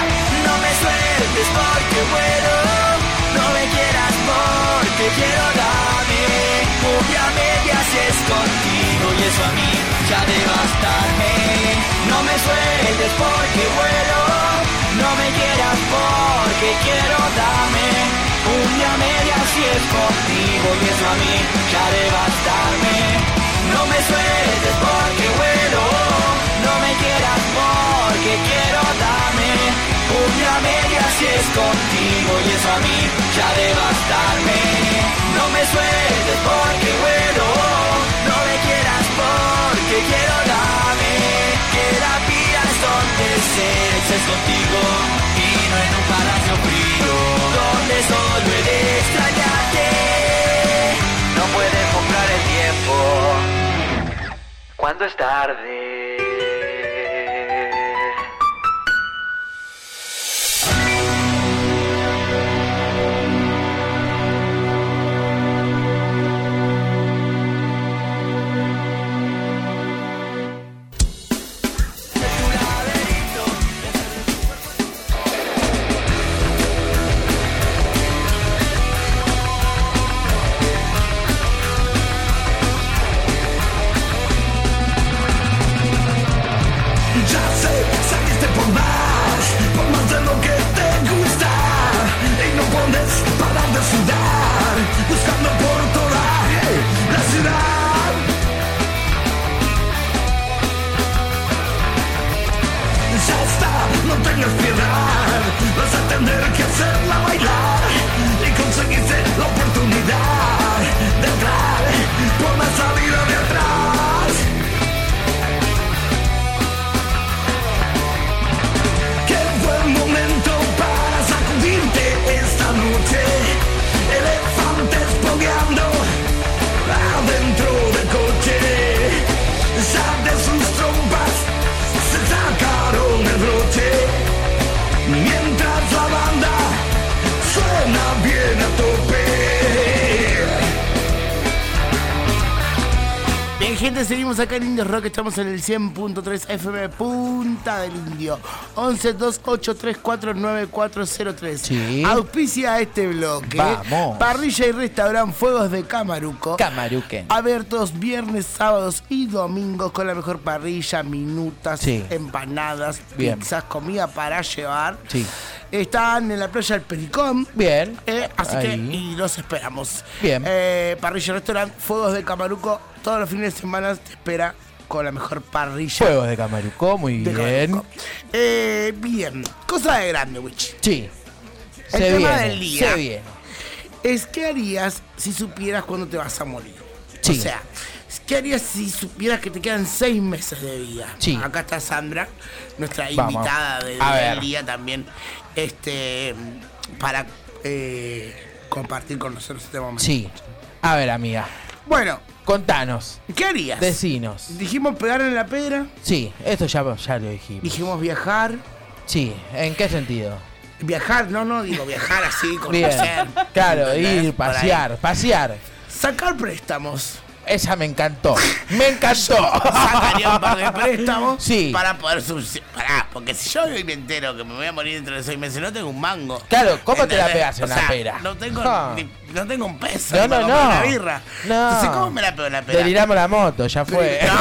S4: No me sueltes porque vuelo, no me quieras porque quiero darme un día media si es contigo y eso a mí ya debe bastarme. No me sueltes porque vuelo, no me quieras porque quiero darme un día media si es contigo y eso a mí ya debe bastarme. No me sueltes porque vuelo, no me quieras porque quiero darme un día media si es contigo y eso a mí ya debe bastarme. No me sueltes porque vuelo, no me quieras porque quiero darme que la vida es donde sexo es contigo y no en un palacio frío donde solo he de extrañarte. No puedes comprar el tiempo cuando es tarde.
S7: Buscando por toda la ciudad. Ya está, no tengas piedad. Vas a tener que hacerla bailar y conseguiste la oportunidad de entrar por la salida de atrás. Qué buen momento para sacudirte esta noche. Elefantes pogueando adentro del coche, ya de sus trompas se sacaron el broche, mientras la banda
S1: gente, seguimos acá en Indios Rock. Estamos en el cien punto tres F M Punta del Indio. once dos ocho tres cuatro nueve cuatro cero tres.
S2: Sí.
S1: Auspicia este bloque.
S2: Vamos.
S1: Parrilla y restaurante Fuegos de Camaruco.
S2: Camaruque.
S1: Abiertos viernes, sábados y domingos con la mejor parrilla, minutas,
S2: Sí.
S1: empanadas,
S2: Bien.
S1: pizzas, comida para llevar.
S2: Sí.
S1: Están en la playa del Pericón.
S2: Bien.
S1: Eh, así
S2: Ahí.
S1: que y los esperamos.
S2: Bien.
S1: Eh, parrilla Restaurant, Fuegos de Camaruco, todos los fines de semana te espera con la mejor parrilla
S2: Fuegos de Camaruco, muy
S1: de
S2: bien.
S1: Camaruco. Eh, bien, cosa de grande, Wichi.
S2: Sí.
S1: El
S2: Se
S1: tema
S2: viene,
S1: del día.
S2: se viene.
S1: Es qué harías si supieras cuándo te vas a morir.
S2: Sí.
S1: O sea, ¿qué harías si supieras que te quedan seis meses de vida?
S2: Sí.
S1: Acá está Sandra, nuestra
S2: Vamos.
S1: invitada de-
S2: A
S1: del
S2: ver.
S1: día también, este, para eh, compartir con nosotros este momento.
S2: Sí. A ver, amiga.
S1: Bueno,
S2: Contanos.
S1: ¿qué harías?
S2: Decinos.
S1: Dijimos pegar en la pedra,
S2: Sí, esto ya, ya lo dijimos.
S1: dijimos viajar.
S2: Sí, ¿en qué sentido?
S1: Viajar, no, no, digo viajar así,
S2: Bien.
S1: conocer.
S2: Claro,
S1: ¿entendés?
S2: ir,
S1: Por ahí.
S2: pasear, pasear.
S1: Sacar préstamos.
S2: Esa me encantó. Me encantó.
S1: Sacaría un par de préstamos
S2: Sí.
S1: para poder subsistir. Pará, porque si yo hoy me entero que me voy a morir dentro de seis meses, no tengo un mango.
S2: Claro, ¿cómo te la
S1: ¿Entendés?
S2: pegas en
S1: O
S2: la
S1: sea,
S2: pera?
S1: No tengo,
S2: Ah.
S1: ni- no tengo un peso
S2: No,
S1: ni para
S2: no,
S1: comprar
S2: no.
S1: una birra.
S2: No.
S1: Entonces, ¿cómo me la pego en la pera?
S2: Deliramos la moto, ya fue.
S1: No,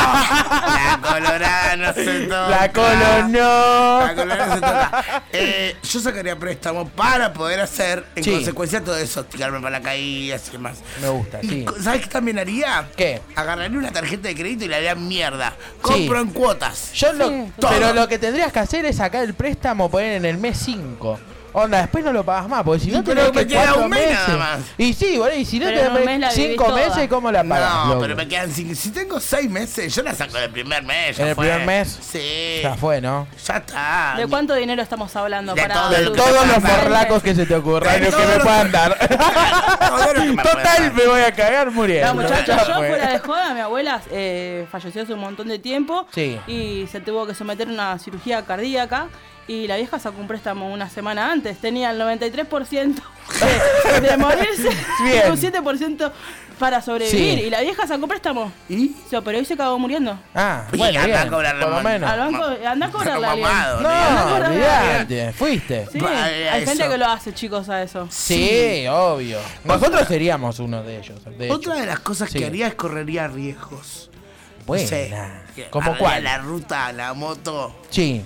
S1: la colorada no se toca.
S2: La colo no.
S1: La colorada no se toca. Eh, yo sacaría préstamo para poder hacer, en
S2: Sí.
S1: consecuencia, todo eso, tirarme para la caída y demás.
S2: Me gusta,
S1: Y
S2: sí.
S1: co- ¿sabes qué también haría?
S2: ¿Qué?
S1: Agarraría una tarjeta de crédito y la haría mierda. Compro en cuotas.
S2: Yo lo,
S1: Sí.
S2: pero
S1: Todo.
S2: lo que tendrías que hacer es sacar el préstamo, poner en el mes cinco. Onda, después no lo pagas más, porque si no
S1: Y pero
S2: tenés
S1: me
S2: que
S1: queda
S2: cuatro
S1: un mes
S2: meses.
S1: nada más.
S2: Y sí, boludo, y si no
S9: Pero en un
S2: tenés
S9: mes la vivís
S2: cinco
S9: toda.
S2: meses, ¿cómo la pagás?
S1: No,
S2: loco?
S1: pero me quedan cinco. Si tengo seis meses, yo la saco del primer mes. ya
S2: ¿En el
S1: fue.
S2: primer mes?
S1: Sí.
S2: Ya fue, ¿no?
S1: Ya está.
S9: ¿De cuánto dinero estamos hablando?
S1: De
S9: para
S1: todo,
S2: De
S1: de
S9: tus-
S2: todos los
S1: Totalmente.
S2: morlacos que se te ocurran,
S1: De
S2: los que
S1: todos
S2: me
S1: los-
S2: puedan dar.
S1: Todo lo que me pueda
S2: Total,
S1: dar.
S2: me voy a cagar muriendo.
S9: No, muchachos,
S2: Ya
S9: yo
S2: fue.
S9: fuera de joda, mi abuela eh, falleció hace un montón de tiempo
S2: Sí.
S9: y se tuvo que someter a una cirugía cardíaca y la vieja sacó un préstamo una semana antes. Tenía el noventa y tres por ciento de, de morirse
S2: Bien.
S9: y un siete por ciento para sobrevivir.
S2: Sí.
S9: Y la vieja sacó préstamo.
S1: ¿Y?
S9: Se operó y se acabó muriendo.
S2: Ah,
S1: Y
S2: bueno,
S1: anda
S2: bien,
S1: a cobrarle
S2: por lo
S1: mon-
S2: menos.
S9: Al banco, andá a cobrarle a alguien.
S1: Mamado,
S2: No,
S1: olvidate.
S2: olvidate, fuiste.
S9: Sí,
S1: Vale,
S9: hay
S1: eso.
S9: gente que lo hace, chicos, a eso.
S2: Sí, obvio. Nosotros seríamos uno de ellos. De hecho.
S1: Otra de las cosas
S2: Sí.
S1: que haría es correría riesgos.
S2: Buena.
S1: No sé, que
S2: ¿Cómo
S1: agarraría
S2: cuál?
S1: la ruta, la moto,
S2: Sí.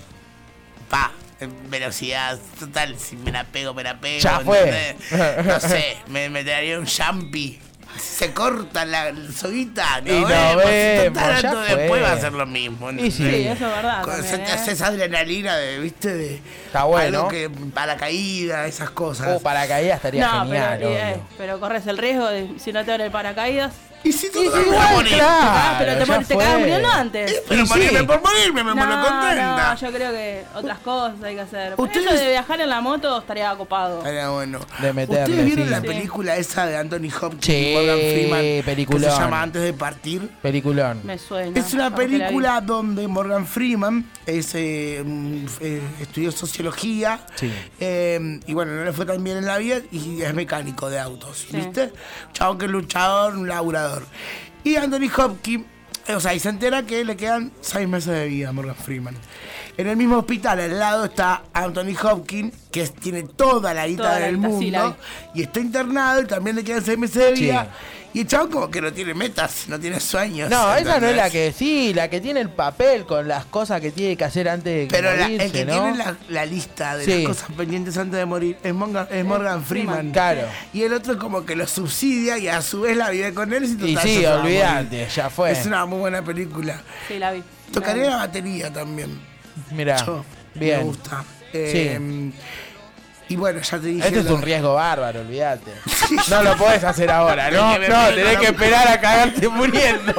S1: pa, en velocidad total, si me la pego, me la pego.
S2: Ya fue.
S1: ¿entendés? No sé, me metería un jumpy. Se corta la soguita, no
S2: Y nos
S1: vemos,
S2: vemos,
S1: total,
S2: ya
S1: rato después
S2: fue.
S1: va a ser lo mismo.
S2: Y sí.
S1: ¿entendés?
S9: Sí, eso es verdad.
S1: Cuando se
S9: también,
S1: te
S9: ¿eh?
S1: hace esa adrenalina de, viste, de
S2: Está bueno.
S1: algo que para caída, esas cosas.
S2: Uh, paracaídas estaría
S9: No,
S2: genial,
S9: pero, eh,
S2: obvio.
S9: pero corres el riesgo de si no te abre el paracaídas.
S1: Y si tú
S2: Y
S1: te
S2: sí,
S1: vas a
S2: igual,
S1: morir.
S2: claro.
S9: Ah, pero te,
S2: ya
S9: mor- te
S2: fue.
S9: cagas muriendo antes.
S1: Eh, Pero
S2: Y
S1: morirme
S2: sí.
S1: por morirme, me muero
S9: no,
S1: contenta.
S9: no, yo creo que otras cosas hay que hacer. Por
S1: Ustedes-
S9: Eso de viajar en la moto estaría copado.
S1: Era bueno.
S2: De meterle,
S1: ¿Ustedes vieron
S2: sí.
S1: la
S9: Sí.
S1: película esa de Anthony Hopkins
S2: Sí,
S1: y Morgan Freeman? Que
S2: peliculón.
S1: se llama Antes de partir.
S2: Peliculón.
S9: Me suena.
S1: Es una
S9: capaz que la vi.
S1: película donde Morgan Freeman es, eh, mm, eh, estudió sociología
S2: Sí.
S1: eh, y bueno, no le fue tan bien en la vida y es mecánico de autos,
S9: Sí.
S1: ¿viste? Chabón que es luchador, un laburador. Y Anthony Hopkins, eh, o sea, y se entera que le quedan seis meses de vida a Morgan Freeman. En el mismo hospital al lado está Anthony Hopkins, que es- tiene toda la guita
S9: Toda la
S1: del
S9: guita, sí, la
S1: mundo, y está internado y también le quedan seis meses de
S2: Sí.
S1: vida. Y el chabón como que no tiene metas, no tiene sueños.
S2: No, esa no es
S1: ¿entendés?
S2: la que sí, la que tiene el papel con las cosas que tiene que hacer antes de
S1: Pero la-
S2: morirse,
S1: el que
S2: ¿no?
S1: tiene la, la lista de
S2: Sí.
S1: las cosas pendientes antes de morir es Morgan, es Morgan Freeman.
S2: Claro.
S1: Y el otro como que lo subsidia y a su vez la vive con él. Y,
S2: Y
S1: total,
S2: sí,
S1: ya se va a
S2: olvídate,
S1: morir.
S2: ya fue.
S1: Es una muy buena película.
S9: Sí, la vi.
S1: Tocaría
S9: La
S1: la
S9: vi.
S1: batería también.
S2: Mirá,
S1: Yo,
S2: bien.
S1: Me gusta. Eh, Y bueno, ya te dije.
S2: Este es
S1: lo-
S2: un riesgo bárbaro, olvídate. No lo podés hacer ahora, ¿no?
S1: Es que me
S2: No,
S1: meto
S2: tenés
S1: la-
S2: que esperar a cagarte muriendo.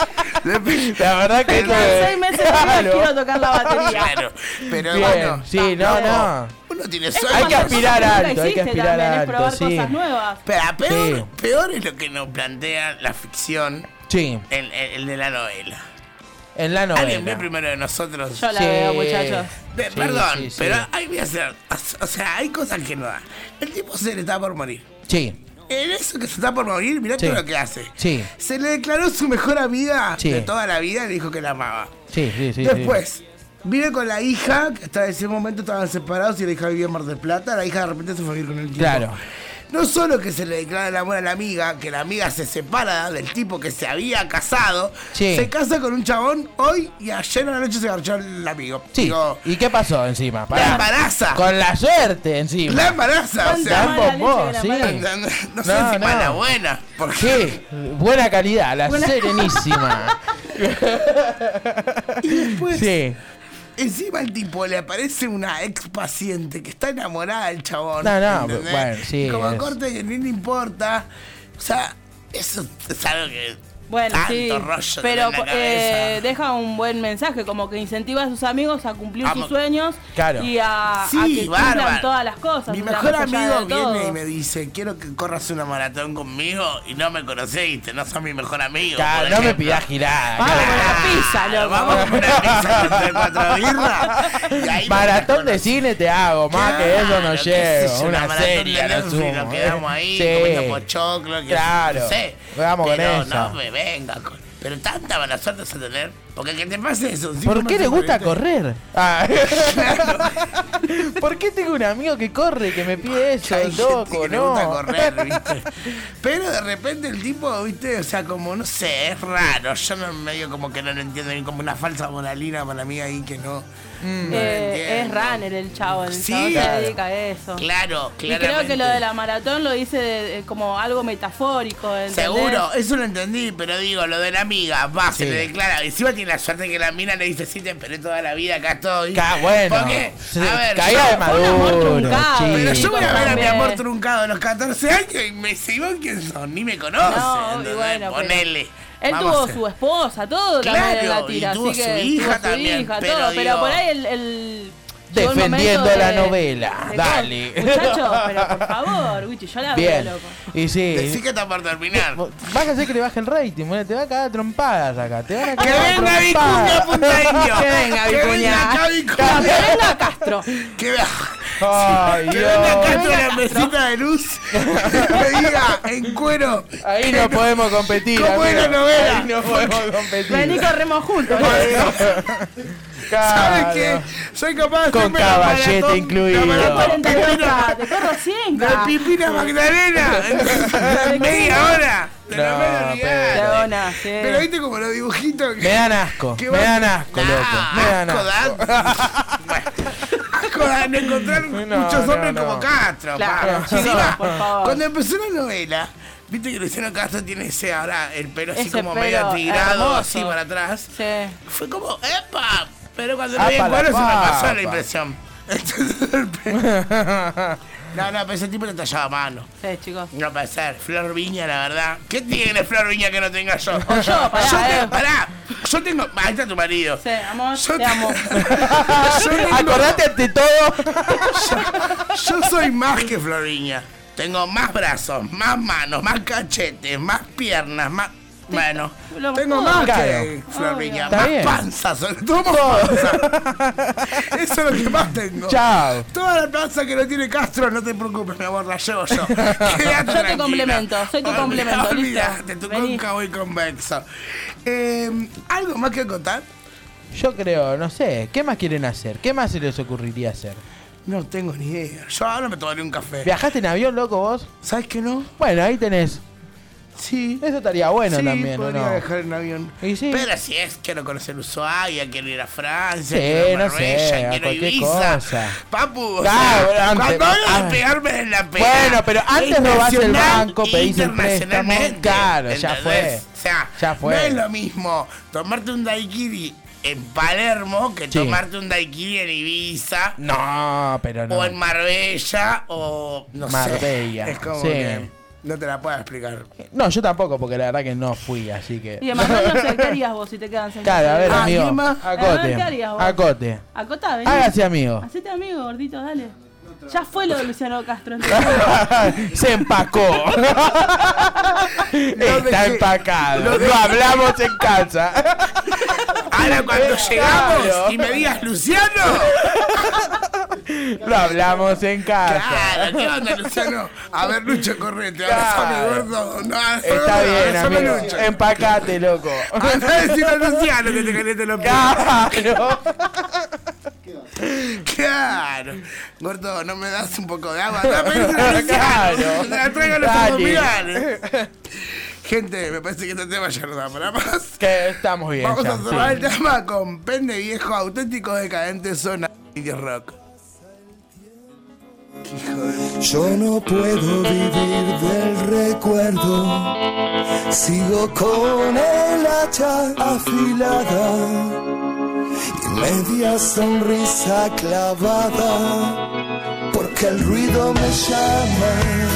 S2: La verdad que
S9: Tengo
S2: esto es-
S9: seis meses de
S2: Claro.
S9: vida, quiero tocar la batería.
S1: Claro, pero
S2: Bien,
S1: bueno.
S2: sí, no, no.
S1: Uno tiene
S9: Es
S1: sueños.
S2: Hay que
S9: cuando
S2: aspirar
S9: nunca
S2: alto, hay que
S9: hiciste
S2: aspirar
S9: también, es
S2: alto,
S9: probar
S2: sí.
S9: cosas nuevas.
S1: Pero peor,
S2: Sí.
S1: peor es lo que nos plantea la ficción,
S2: Sí,
S1: el, el- el de la novela.
S2: en la
S1: Alguien ve
S2: novela.
S1: primero de nosotros.
S9: Yo la
S2: Sí.
S9: veo, muchachos.
S1: Pe-
S2: Sí,
S1: Perdón,
S2: sí, sí.
S1: pero ahí voy a hacer. O sea, hay cosas que no da. El tipo se le está por morir.
S2: Sí,
S1: en eso que se está por morir, mirá
S2: Sí.
S1: todo lo que hace.
S2: Sí.
S1: Se le declaró su mejor amiga
S2: Sí.
S1: de toda la vida y le dijo que la amaba.
S2: Sí, sí, sí.
S1: Después, vive con la hija, que hasta ese momento estaban separados y la hija vivía en Mar del Plata. La hija de repente se fue a vivir con el tipo.
S2: Claro.
S1: No solo que se le declara el amor a la amiga, que la amiga se separa del tipo que se había casado,
S2: Sí.
S1: se casa con un chabón hoy y ayer a la noche se garchó el amigo.
S2: Sí.
S1: Digo,
S2: ¿Y qué pasó encima?
S1: la
S2: Pará.
S1: embaraza.
S2: Con la suerte encima.
S1: La embaraza, o
S9: Cuánta
S1: sea,
S9: mala
S2: bombó,
S9: leche
S2: sí.
S9: que la embaraza.
S1: no, no sé
S2: No,
S1: si
S2: no.
S1: mala buena. Porque
S2: Sí, buena calidad, la
S9: Buena-
S2: serenísima.
S1: Y después,
S2: Sí.
S1: encima el tipo le aparece una ex paciente que está enamorada del chabón.
S2: No, no,
S1: ¿entendés?
S2: bueno, sí,
S1: Y como
S2: es-
S1: corte que ni le importa. O sea, eso es algo que.
S9: Bueno,
S1: tanto
S9: sí,
S1: rollo
S9: pero
S1: tener en la
S9: eh,
S1: cabeza.
S9: deja un buen mensaje, como que incentiva a sus amigos a cumplir
S1: Vamos.
S9: sus sueños
S2: Claro.
S9: y a,
S1: Sí,
S9: a que cumplan
S1: bárbaro.
S9: todas las cosas.
S1: Mi
S9: o sea,
S1: mejor
S9: más allá
S1: amigo
S9: de todo.
S1: viene y me dice, quiero que corras una maratón conmigo y no me conociste, no sos mi mejor amigo.
S2: Claro,
S1: por
S2: no me
S1: ejemplo.
S2: pidas girada.
S9: Vamos
S2: claro.
S9: con la pizza, loco.
S1: Vamos a comer una pizza entre cuatro birras. y ahí nos
S2: Maratón de
S1: conocemos.
S2: cine te hago, más que eso no
S1: Claro, qué sé
S2: llego.
S1: yo,
S2: Una
S1: maratón
S2: serie,
S1: de
S2: a lo
S1: Netflix,
S2: sumo.
S1: nos quedamos ahí
S2: Sí.
S1: comiendo pochoclo. Que
S2: Claro,
S1: no sé.
S2: vamos con
S1: pero
S2: esa.
S1: no me venga con... Pero tanta mala suerte vas a tener. Porque que te pase eso. sí,
S2: ¿Por
S1: como
S2: qué
S1: se
S2: le gusta
S1: conecta.
S2: correr? Ah. ¿Por qué tengo un amigo que corre, que me pide eso,
S1: Hay gente
S2: loco?
S1: que le
S2: No.
S1: gusta correr, ¿viste? Pero de repente el tipo, ¿viste? O sea, como, no sé, es raro. Yo no, medio como que no lo entiendo. Ni como una falsa moralina para mí ahí que no. no lo
S9: Eh, es
S1: entiendo.
S9: runner el chavo, el
S1: Sí,
S9: chavo se
S1: claro.
S9: dedica a eso.
S1: Claro,
S9: Y creo
S1: claramente.
S9: que lo de la maratón lo dice de- como algo metafórico, ¿entendés?
S1: Seguro, eso lo entendí, pero digo, lo de la amiga, va, se
S2: Sí.
S1: le declara. Encima tiene la suerte que la mina le dice, sí, te esperé toda la vida, acá estoy.
S2: Ca- bueno,
S1: Porque,
S2: se-
S1: a ver,
S2: caída
S1: yo-
S2: de maduro,
S9: un amor truncado,
S2: chico.
S1: Pero yo voy a ver a mi
S9: También.
S1: amor truncado a los catorce años y me dice, ¿y vos quién son? Ni me conoce.
S9: No, y
S1: ¿entendés?
S9: bueno, pero-
S1: Ponele.
S9: Él
S1: Vamos a
S9: tuvo
S1: hacer.
S9: su esposa, todo también en
S1: Claro,
S9: la tira,
S1: y tuvo
S9: así
S1: su
S9: que
S1: hija
S9: tuvo su
S1: también,
S9: hija,
S1: pero
S9: todo,
S1: digo-
S9: pero por ahí el, el llegó el
S2: Defendiendo
S9: momento
S2: la
S9: de-
S2: novela,
S9: de-
S2: dale.
S9: Muchachos, pero por favor, Wichi, yo la veo,
S2: Bien.
S9: loco.
S2: Y sí.
S1: Decí que está por terminar.
S2: Vas a hacer que le baje el rating, boludo. Te va a cagar a trompadas acá. Te van a
S1: ¡Que
S2: cagar a
S1: venga Vicuña
S2: trompadas.
S1: Puntaño!
S2: Que venga
S1: ¡Que
S2: Vicuña.
S1: venga acá
S9: No,
S1: Vicuña!
S9: que venga Castro.
S1: ¡Que venga!
S2: Ay,
S1: Que
S2: Dios.
S1: venga acá con la mesita de luz y me diga en cuero.
S2: Ahí no podemos competir.
S1: ¿Cómo es la
S2: amigo.
S1: novela?
S2: Ahí no podemos competir.
S9: Vení, corremos juntos.
S1: ¿Sabes
S2: Claro.
S1: qué? Soy capaz de
S2: Con
S1: hacerme la
S2: caballete
S1: maratón-
S2: incluido.
S1: la maratón
S9: cuarenta y dos
S1: pipina-
S9: K, te corro cien
S1: de
S9: K.
S1: Pipina Magdalena. En media hora. Te lo
S2: No,
S1: voy a olvidar.
S2: pero-
S9: Leona, sí.
S1: Pero viste como los dibujitos. que-
S2: Me dan asco.
S1: que
S2: Me
S1: van-
S2: dan asco,
S1: Nah,
S2: loco. Me dan
S1: asco
S2: asco.
S1: dan. Bueno, asco dan encontrar
S2: No,
S1: muchos
S2: no,
S1: hombres
S2: no.
S1: como Castro.
S9: Claro,
S1: pa.
S9: chicos,
S1: Encima,
S9: por favor.
S1: cuando empezó la novela, viste que Luciano Castro tiene ese ahora el pelo así
S9: Ese
S1: como
S9: pelo
S1: medio tirado,
S9: hermoso.
S1: así para atrás.
S9: Sí.
S1: Fue como, ¡epa! Pero cuando lo
S2: Apa
S1: vi en
S2: la
S1: cuero se me pasó
S2: papa.
S1: la impresión. Entonces, el pelo- No, no, pero ese tipo le tallaba a mano.
S9: Sí, chicos.
S1: No puede ser. Flor Viña, la verdad. ¿Qué tiene Flor Viña que no tenga yo?
S9: O yo, pará,
S1: yo
S9: eh.
S1: tengo, pará. Yo tengo. Ahí está tu marido.
S9: Sí, amor,
S1: Yo
S9: te amo.
S1: Yo, tengo-
S2: Acordate ante todo.
S1: yo soy más que Flor Viña. Tengo más brazos, más manos, más cachetes, más piernas, más. Bueno,
S9: lo-
S1: tengo
S9: todo.
S1: más
S2: Claro.
S1: que Flor
S9: Obvio.
S1: Viña.
S2: Está
S1: Más
S2: bien.
S1: panza, sobre todo más panza. Eso es lo que más tengo.
S2: Chao.
S1: Toda la panza que no tiene Castro, no te preocupes, mi amor, la llevo yo. Quédate
S9: Yo te
S1: tranquila.
S9: complemento, soy tu
S1: Olvidá-
S9: complemento, listo.
S1: Olvidate, tu
S9: Vení.
S1: cóncavo y convexo. Eh, ¿Algo más que contar?
S2: Yo creo, no sé. ¿Qué más quieren hacer? ¿Qué más se les ocurriría hacer?
S1: No tengo ni idea. Yo ahora me tomaré un café.
S2: ¿Viajaste en avión, loco, vos?
S1: ¿Sabes que no?
S2: Bueno, ahí tenés.
S1: Sí.
S2: Eso estaría bueno
S1: sí,
S2: también, ¿o
S1: podría
S2: no?
S1: viajar en avión.
S2: Y sí.
S1: Pero si es, quiero conocer Ushuaia, quiero ir a Francia,
S2: Sí,
S1: quiero ir a
S2: no
S1: Marbella,
S2: sé, a
S1: quiero
S2: cualquier
S1: Ibiza.
S2: cosa.
S1: Papu, o
S2: Claro,
S1: sea,
S2: antes-
S1: cuando hablo
S2: ah.
S1: de pegarme en la pega.
S2: Bueno, pero antes robás el
S1: nacional
S2: banco, pedís el préstamo.
S1: internacionalmente,
S2: Claro, ya
S1: ¿entendés?
S2: fue.
S1: O sea,
S2: Ya fue.
S1: no es lo mismo tomarte un daiquiri en Palermo que
S2: Sí.
S1: tomarte un daiquiri en Ibiza
S2: No, pero no.
S1: o en Marbella o no
S2: Marbella,
S1: sé. Es como
S2: sí.
S1: que no te la puedo explicar.
S2: No, yo tampoco, porque la verdad que no fui, así que.
S9: Y además no sé, ¿qué harías vos si te quedan sin
S2: Claro, a ver,
S1: Ah,
S2: amigo.
S1: ¿quién más?
S2: Acote.
S9: ¿qué harías vos?
S2: Acote.
S9: Acotá, vení.
S2: Hágase amigo.
S9: Hacete amigo, gordito, dale. Ya fue lo de Luciano Castro. ¿entendés?
S2: Se empacó. Está
S1: dejé-
S2: empacado.
S1: lo
S2: Lo,
S1: dejé-
S2: hablamos en casa.
S1: Ahora cuando
S2: Claro.
S1: llegamos y me digas Luciano,
S2: Lo hablamos en casa.
S1: Claro, ¿qué onda, Luciano? A ver, Lucho, correte, abrazame,
S2: Claro.
S1: gordo. No,
S2: Está bien,
S1: abrazame,
S2: amigo.
S1: Lucho.
S2: Empacate, loco.
S1: Andá a decirle a Luciano que te caliente los pies.
S2: Claro.
S1: Claro. Gordo, ¿no me das un poco de agua? Andá a pedirle a Luciano.
S2: Claro.
S1: Te la traigo a los
S2: Dale.
S1: abdominales. Gente, me parece que este tema ya no da para más.
S2: Que estamos bien.
S1: Vamos
S2: ya,
S1: a cerrar
S2: sí.
S1: el tema con Pende Viejo, auténtico decadente zona indie rock.
S7: Yo no puedo vivir del recuerdo, sigo con el hacha afilada y media sonrisa clavada, porque el ruido me llama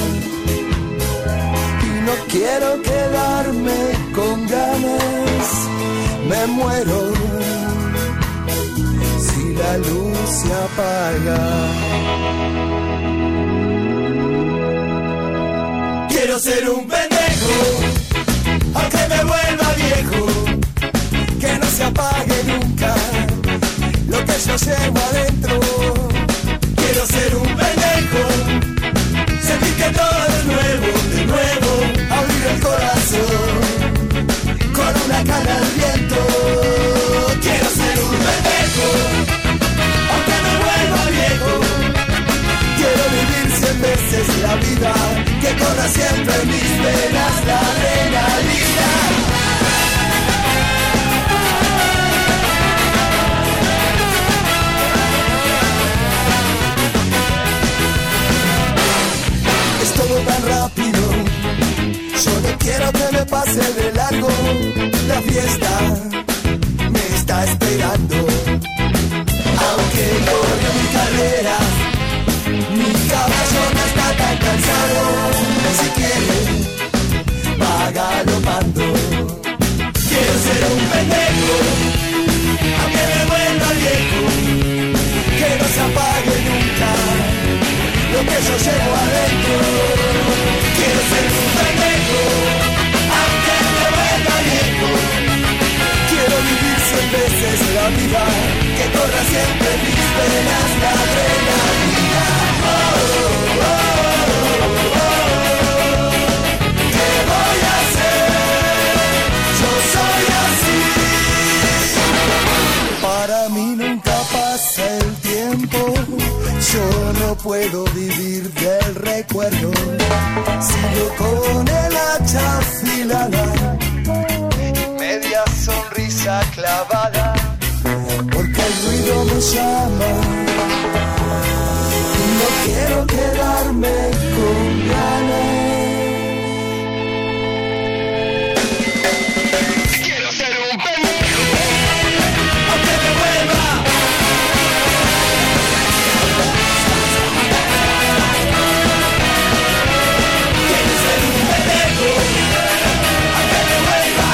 S7: y no quiero quedarme con ganas, me muero si la luz se apaga. Quiero ser un pendejo, aunque me vuelva viejo, que no se apague nunca lo que yo llevo adentro. Quiero ser un pendejo, sentir que todo es nuevo, de nuevo, abrir el corazón con una cana al viento. Quiero ser un pendejo, aunque me vuelva viejo, quiero vivir cien veces la vida, que corra siempre en mis venas la adrenalina. Es todo tan rápido, yo no quiero que me pase de largo, la fiesta me está esperando. Aunque corre mi carrera, mi caballo no está tan cansado, si quiere, va galopando. Quiero ser un pendejo, aunque me vuelva viejo, que no se apague nunca lo que yo llevo adentro. Quiero ser un pendejo, aunque me vuelva viejo, quiero vivir cien veces la vida, que corra siempre en mis venas la adrenalina. Oh, oh, oh, oh, oh. ¿Qué voy a hacer? Yo soy así. Para mí nunca pasa el tiempo, yo no puedo vivir del recuerdo, sigo con el hacha afilada, media sonrisa clavada, porque el ruido me llama y no quiero quedarme con ganas. Quiero ser un pendejo, aunque me vuelva. Quiero ser un pendejo, aunque me vuelva.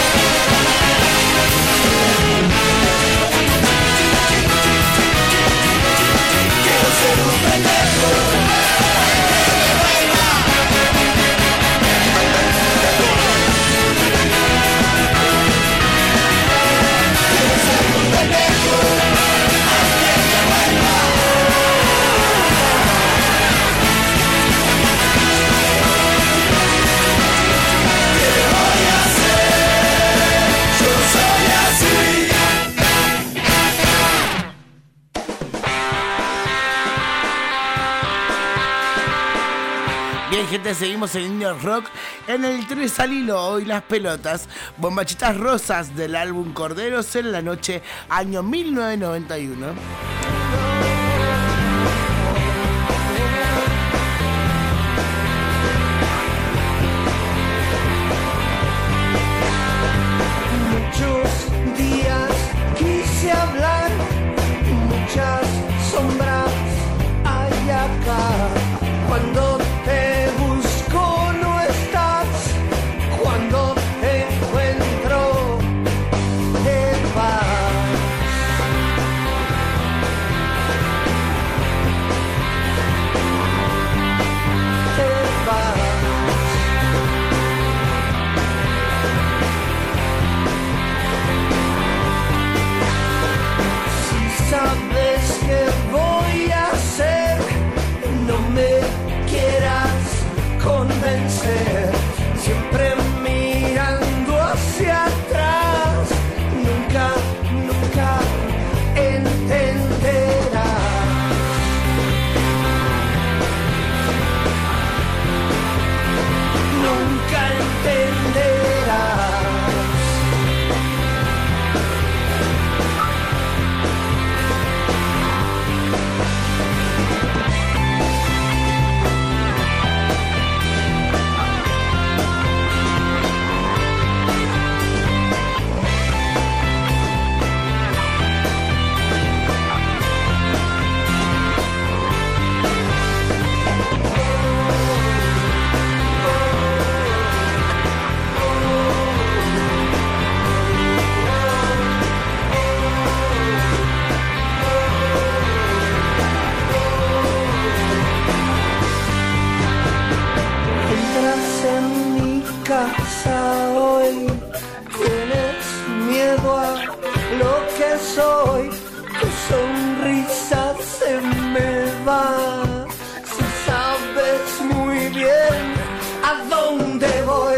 S7: Quiero ser un pendejo, aunque me vuelva. Quiero ser un pendejo, aunque me vuelva. ¿Qué voy a hacer? Yo soy así.
S1: Bien, gente, seguimos en Indie Rock. En el tres al hilo, hoy las pelotas. Bombachitas rosas del álbum Corderos en la noche, año mil novecientos noventa y uno.
S7: Muchos días quise hablar, muchas sombras hay acá. Cuando te busco no estás, cuando te encuentro te vas. Te vas. Si sabes que voy soy, tu sonrisa se me va. Si sabes muy bien a dónde voy.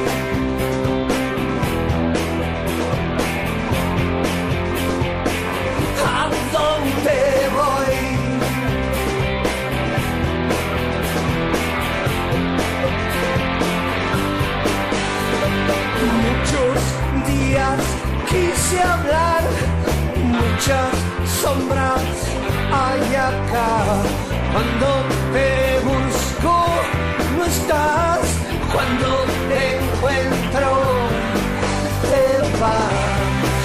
S7: ¿A dónde voy? Muchos días quise hablar, muchas sombras hay acá. Cuando te busco no estás, cuando te encuentro te vas.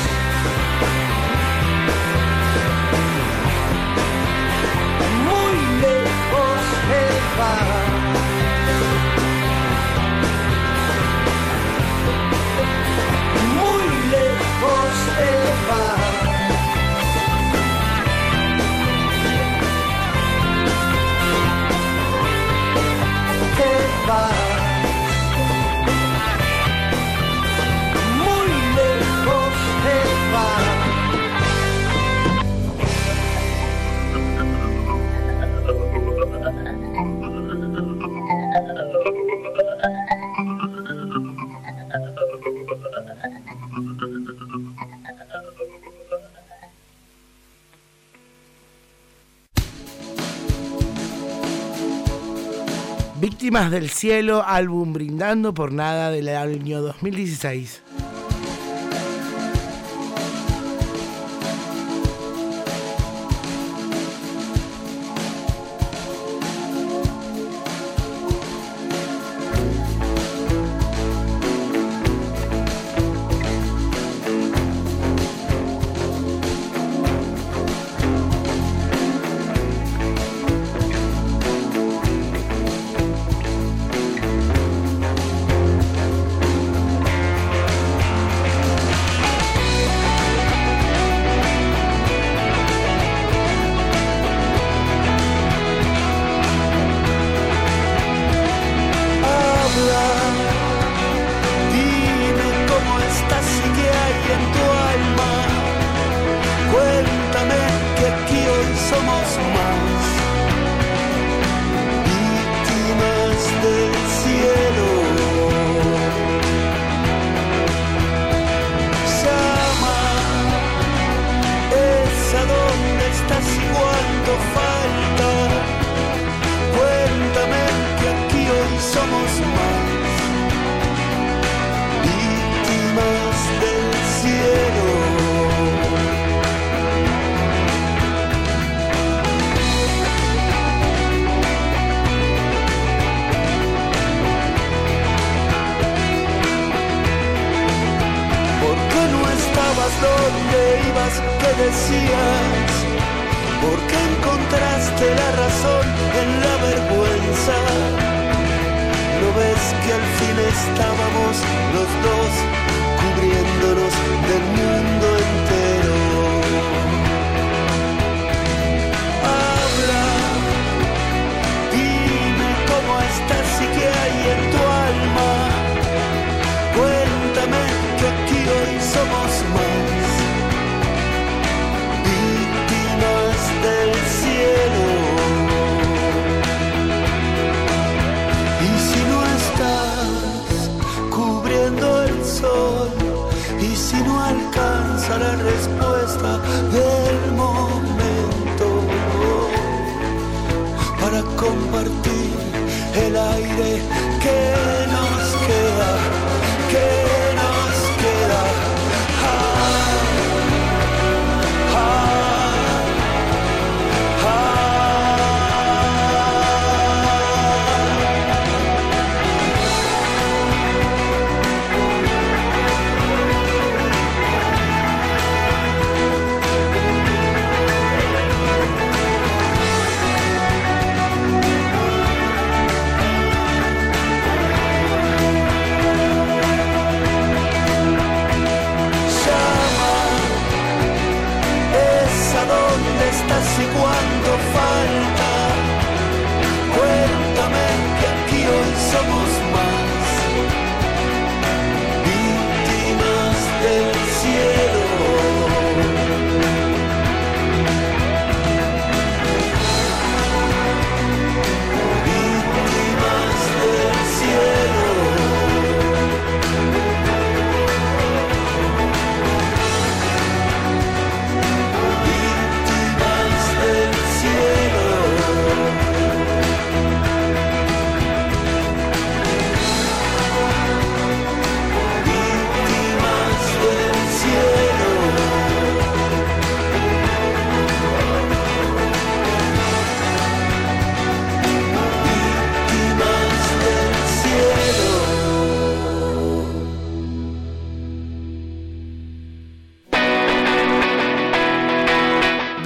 S7: Muy lejos te vas. Muy lejos te vas. Te vas. Muy lejos te vas.
S1: Víctimas del Cielo, álbum Brindando por Nada del año dos mil dieciséis.
S7: Víctimas del cielo.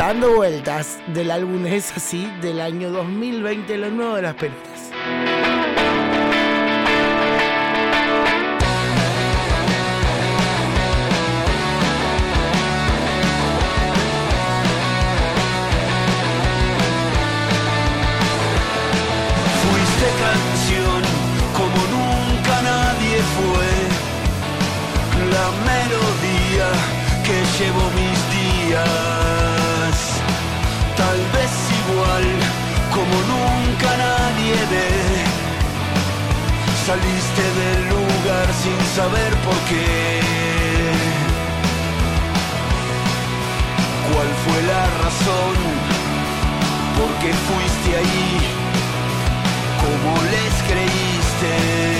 S1: Dando vueltas del álbum Es Así del año dos mil veinte, lo nuevo de las pelotas.
S7: Fuiste canción como nunca nadie fue, la melodía que llevo mis días, tal vez igual como nunca nadie ve. Saliste del lugar sin saber por qué. ¿Cuál fue la razón? ¿Por qué fuiste ahí? ¿Cómo les creíste?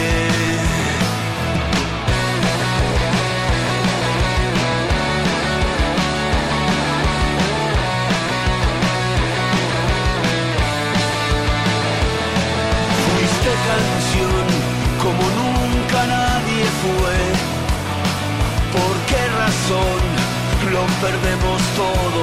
S7: Canción como nunca nadie fue. ¿Por qué razón lo perdemos todo?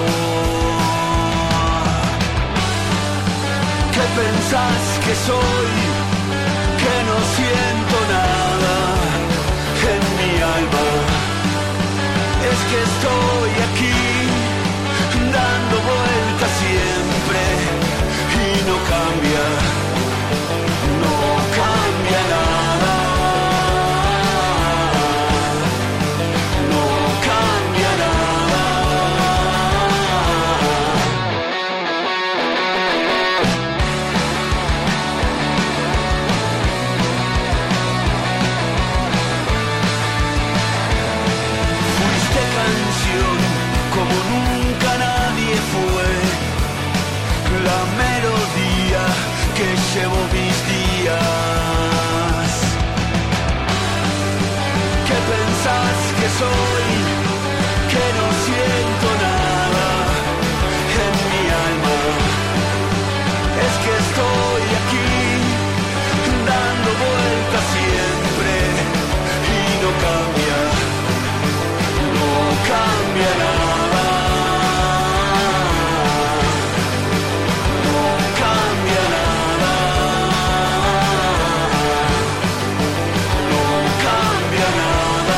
S7: ¿Qué pensás que soy? Que no siento nada en mi alma. Es que estoy aquí dando vueltas siempre y no cambia. Cambia nada, no cambia nada. Fuiste canción como nunca nadie fue, la melodía que llevo mis días. ¿Qué pensás que soy? Que no siento nada en mi alma. Es que estoy aquí dando vueltas siempre y no cambia, no cambia nada. No cambia nada. No cambia nada.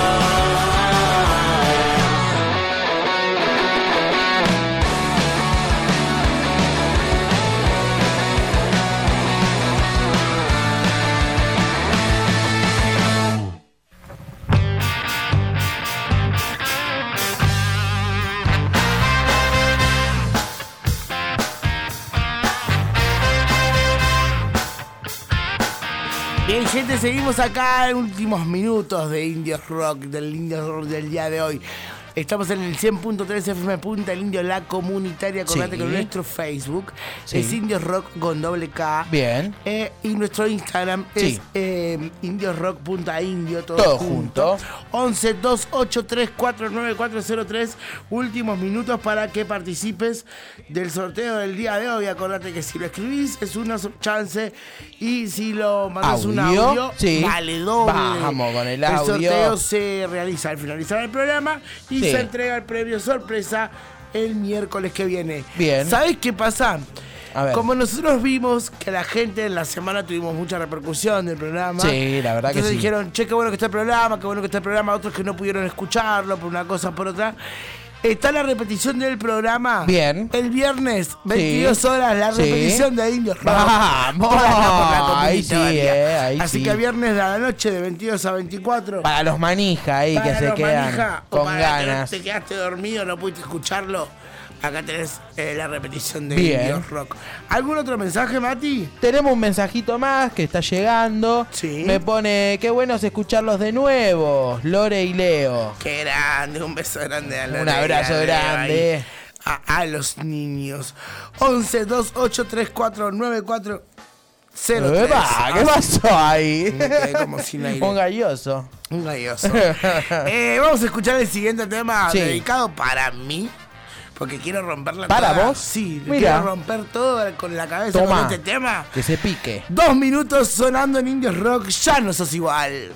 S1: Bien, gente, seguimos acá en últimos minutos de Indios Rock, del Indios Rock del día de hoy. Estamos en el cien punto tres F M Punta del Indio, la comunitaria. Acordate
S2: Sí.
S1: con nuestro Facebook
S2: Sí.
S1: es Indios Rock con doble K.
S2: Bien.
S1: Eh, y nuestro Instagram
S2: Sí.
S1: es eh, indiosrock.indio, todo,
S2: Todo
S1: junto.
S2: junto.
S1: once dos ocho tres cuatro nueve cuatro cero tres. Últimos minutos para que participes del sorteo del día de hoy. Acordate que si lo escribís es una so- chance. Y si lo mandas un
S2: ¿Audio?
S1: audio,
S2: Sí.
S1: vale doble.
S2: Vamos con el audio.
S1: El sorteo se realiza al finalizar el programa y
S2: Sí.
S1: se entrega el premio sorpresa el miércoles que viene.
S2: Bien.
S1: ¿Sabés qué pasa?
S2: A ver.
S1: Como nosotros vimos que la gente en la semana tuvimos mucha repercusión del programa.
S2: Sí, la verdad que
S1: entonces
S2: sí.
S1: dijeron, che, qué bueno que está el programa, qué bueno que está el programa. Otros que no pudieron escucharlo por una cosa o por otra. Está la repetición del programa.
S2: Bien.
S1: El viernes, veintidós horas, la
S2: Sí.
S1: repetición de Indios Rock.
S2: Vamos.
S1: Por acá, por la
S2: Ahí sí,
S1: comunitaria.
S2: eh, ahí
S1: Así
S2: sí.
S1: que el viernes de la noche, de veintidós a veinticuatro.
S2: Para los manija ahí
S1: para
S2: que se
S1: los
S2: quedan
S1: manija, o
S2: con
S1: para
S2: ganas.
S1: que te quedaste dormido, no pudiste escucharlo. Acá tenés eh, la repetición de
S2: Bien.
S1: Indios Rock. ¿Algún otro mensaje, Mati?
S2: Tenemos un mensajito más que está llegando.
S1: Sí.
S2: Me pone, qué bueno es escucharlos de nuevo, Lore y Leo.
S1: Qué grande, un beso grande a la
S2: Un abrazo grande.
S1: A, a los niños. once dos ocho tres cuatro nueve cuatro cero tres.
S2: Epa, ¿qué pasó ahí?
S1: Me quedé como sin aire.
S2: Un galloso.
S1: Un galloso. Eh, vamos a escuchar el siguiente tema
S2: Sí.
S1: dedicado para mí. Porque quiero romperla
S2: ¿Para
S1: toda.
S2: vos?
S1: Sí,
S2: Mira.
S1: quiero romper todo con la cabeza
S2: Toma.
S1: con este tema.
S2: Que se pique.
S1: Dos minutos sonando en Indios Rock, ya no sos igual.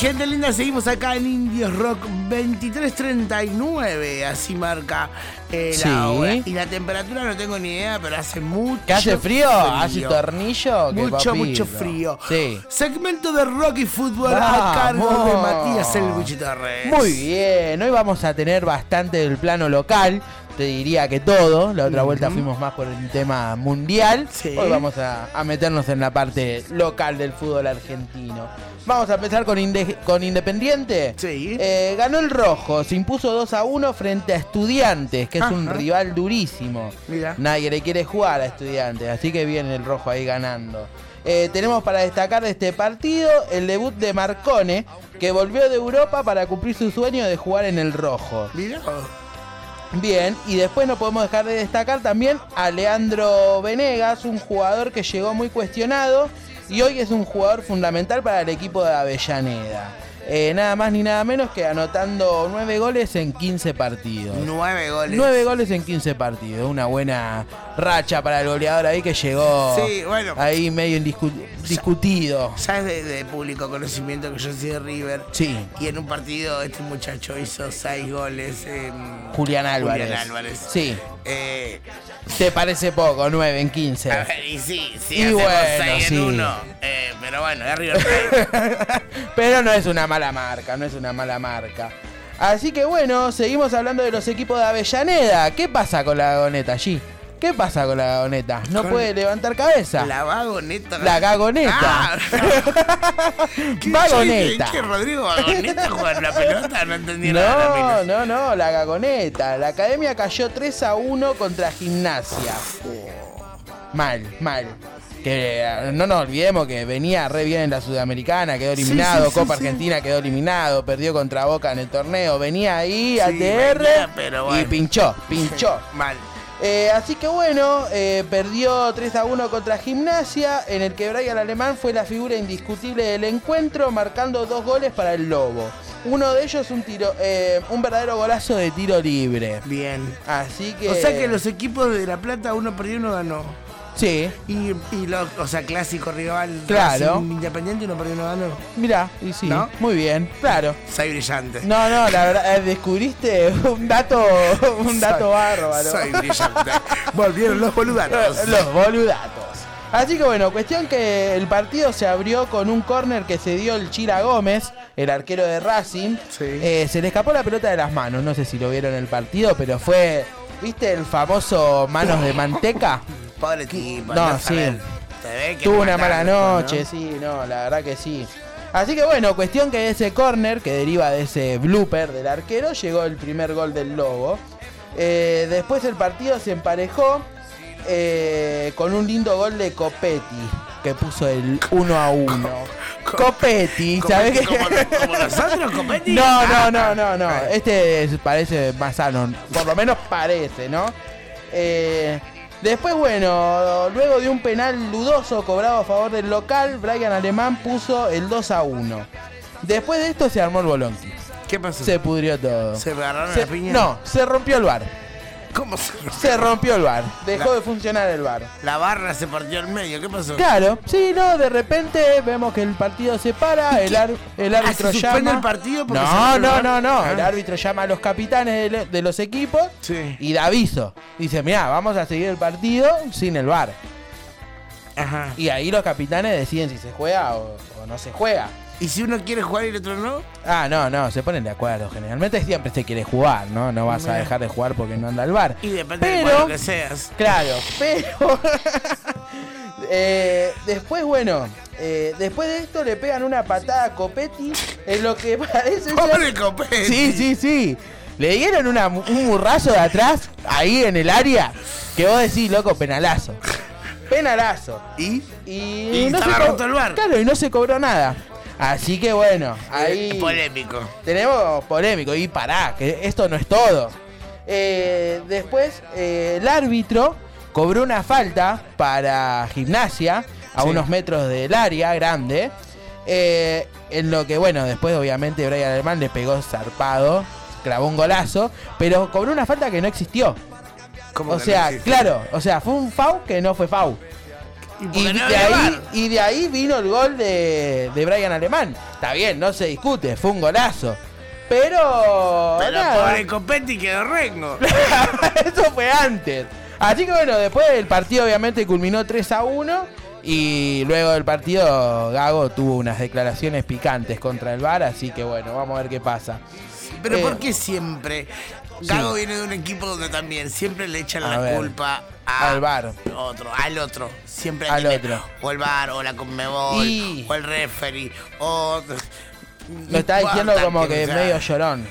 S1: Gente linda, seguimos acá en Indios Rock veintitrés treinta y nueve, así marca eh,
S2: Sí.
S1: la hora. Y la temperatura no tengo ni idea, pero hace mucho
S2: ¿Qué hace frío? ¿Hace tornillo? ¿Qué
S1: Mucho,
S2: papito?
S1: mucho frío.
S2: Sí.
S1: Segmento de rock y fútbol a
S2: Vamos.
S1: cargo de Matías El Wichi Torres.
S2: Muy bien, hoy vamos a tener bastante del plano local, te diría que todo, la otra vuelta fuimos más por el tema mundial,
S1: Sí.
S2: hoy vamos a, a meternos en la parte local del fútbol argentino. Vamos a empezar con, Inde- con Independiente.
S1: Sí.
S2: Eh, ganó el rojo, se impuso dos a uno frente a Estudiantes, que es un
S1: Ajá.
S2: rival durísimo.
S1: Mira.
S2: Nadie le quiere jugar a Estudiantes, así que viene el rojo ahí ganando. Eh, tenemos para destacar de este partido el debut de Marcone, que volvió de Europa para cumplir su sueño de jugar en el rojo.
S1: Mira.
S2: Bien, y después no podemos dejar de destacar también a Leandro Venegas, un jugador que llegó muy cuestionado y hoy es un jugador fundamental para el equipo de Avellaneda. Eh, nada más ni nada menos que anotando nueve goles en quince partidos.
S1: Nueve goles.
S2: nueve goles en quince partidos. Una buena racha para el goleador ahí que llegó
S1: Sí, bueno.
S2: ahí medio indiscu- discutido.
S1: Ya es de, de público conocimiento que yo soy de River.
S2: Sí.
S1: Y en un partido este muchacho hizo seis goles. eh,
S2: Julián Álvarez.
S1: Julián Álvarez.
S2: Sí.
S1: Eh,
S2: ¿Te parece poco? nueve en quince.
S1: a ver, y sí, sí,
S2: Y
S1: hacemos
S2: bueno,
S1: seis
S2: sí.
S1: en uno. Eh, pero bueno, es River Plate.
S2: Pero no es una mala marca, no es una mala marca. Así que bueno, seguimos hablando de los equipos de Avellaneda. ¿Qué pasa con la Gagoneta allí? ¿Qué pasa con la Gagoneta? No
S1: Con
S2: puede levantar cabeza.
S1: La vagoneta.
S2: La Gagoneta.
S1: Ah, ¿Qué-
S2: Vagoneta.
S1: ¿Qué, qué Rodrigo Vagoneta juega en la pelota? No entendí nada.
S2: No, no, no, la Gagoneta. La academia cayó tres a uno contra Gimnasia. Mal, mal. Que eh, no nos olvidemos que venía re bien en la Sudamericana, quedó
S1: Sí,
S2: eliminado,
S1: sí, sí,
S2: Copa
S1: sí.
S2: Argentina quedó eliminado, perdió contra Boca en el torneo, venía ahí a
S1: Sí,
S2: T R
S1: venía, pero
S2: y
S1: bueno.
S2: pinchó, pinchó.
S1: Mal.
S2: Eh, así que bueno, eh, perdió tres a uno contra Gimnasia, en el que Brian Alemán fue la figura indiscutible del encuentro, marcando dos goles para el Lobo. Uno de ellos un tiro, eh, un verdadero golazo de tiro libre.
S1: Bien.
S2: Así que.
S1: O sea que los equipos de La Plata, uno perdió y uno ganó.
S2: Sí,
S1: Y, y los, o sea, clásico rival.
S2: Claro.
S1: Racing Independiente, uno perdió y uno ganó.
S2: mirá, y sí,
S1: ¿No?
S2: muy bien, claro.
S1: Soy brillante.
S2: No, no, la verdad, eh, descubriste un dato, un dato
S1: Soy-
S2: bárbaro.
S1: Soy brillante. Volvieron los boludatos.
S2: Los boludatos. Así que bueno, cuestión que el partido se abrió con un córner que se dio el Chira Gómez, el arquero de Racing.
S1: Sí.
S2: Eh, se le escapó la pelota de las manos, no sé si lo vieron en el partido, pero fue, ¿viste el famoso manos de manteca?
S1: Pobre tipo.
S2: No,
S1: andá a
S2: sí.
S1: saber. Se ve que
S2: Tuvo una
S1: mataron
S2: mala
S1: después,
S2: noche, sí, no, la verdad que sí. Así que bueno, cuestión que ese córner, que deriva de ese blooper del arquero, llegó el primer gol del Lobo. Eh, después el partido se emparejó eh, con un lindo gol de Copetti, que puso el uno a uno. Copetti,
S1: ¿no?
S2: ¿sabes qué?
S1: Copetti, como, como nosotros, Copetti.
S2: No,
S1: Ah,
S2: no, no, no, no.
S1: ah.
S2: Este es- parece más sano, por lo menos parece, ¿no? Eh, después, bueno, luego de un penal dudoso cobrado a favor del local, Brian Alemán puso el dos a uno. Después de esto se armó el bolonqui.
S1: ¿Qué pasó?
S2: Se pudrió todo.
S1: ¿Se agarraron
S2: Se-
S1: la piña?
S2: no, se rompió el bar.
S1: ¿Cómo se
S2: Se rompió el bar. Dejó
S1: La-
S2: de funcionar el bar.
S1: La barra se partió al medio. ¿Qué pasó?
S2: Claro, sí, no, de repente vemos que el partido se para, el, ar- el árbitro
S1: Ah, ¿se suspende
S2: llama.
S1: el partido porque se
S2: No,
S1: rompió el
S2: no,
S1: bar?
S2: no, no.
S1: Ah.
S2: El árbitro llama a los capitanes de, le- de los equipos
S1: Sí.
S2: y da aviso. Dice, mirá, vamos a seguir el partido sin el bar.
S1: Ajá.
S2: Y ahí los capitanes deciden si se juega o, o no se juega.
S1: ¿Y si uno quiere jugar y el otro no?
S2: Ah, no, no, se ponen de acuerdo. Generalmente siempre se quiere jugar, ¿no? No vas a
S1: Mirá.
S2: dejar de jugar porque no anda el bar.
S1: Y depende
S2: Pero-
S1: del cuadro que seas.
S2: Claro, pero eh, después, bueno, eh, después de esto le pegan una patada a Copetti en lo que parece ser...
S1: ¡Pobre Copetti!
S2: Sí, sí, sí. Le dieron una- un murrazo de atrás, ahí en el área, que vos decís, loco, penalazo. Penalazo.
S1: ¿Y?
S2: Y,
S1: Y
S2: no
S1: estaba
S2: se co-
S1: roto el bar.
S2: Claro, y no se cobró nada. Así que bueno, ahí...
S1: Eh, Polémico.
S2: Tenemos polémico y pará, que esto no es todo. Eh, después, eh, el árbitro cobró una falta para Gimnasia a
S1: Sí.
S2: unos metros del área grande. eh, en lo que, bueno, después obviamente Brian Alemán le pegó zarpado, clavó un golazo, pero cobró una falta que no existió.
S1: ¿Cómo
S2: O
S1: que
S2: sea,
S1: no existe?
S2: claro, o sea, fue un foul que no fue foul.
S1: Y,
S2: Y
S1: porque no
S2: de,
S1: había
S2: ahí,
S1: V A R.
S2: y de ahí vino el gol de, de Brian Alemán. Está bien, no se discute, fue un golazo. Pero.
S1: Pero
S2: nada.
S1: pobre Copetti quedó rengo.
S2: Eso fue antes. Así que bueno, después el partido obviamente culminó tres a uno. Y luego del partido Gago tuvo unas declaraciones picantes contra el V A R. Así que bueno, vamos a ver qué pasa.
S1: Pero
S2: Eh,
S1: ¿por qué siempre? Gago
S2: sí.
S1: viene de un equipo donde también siempre le echan
S2: A
S1: la
S2: ver,
S1: culpa a
S2: al V A R.
S1: otro, al otro. Siempre
S2: Al
S1: tiene
S2: otro.
S1: o el V A R, o la Conmebol,
S2: Y-
S1: o el referee, o...
S2: Lo está diciendo
S1: importa
S2: como
S1: quién
S2: que
S1: sea.
S2: medio llorón.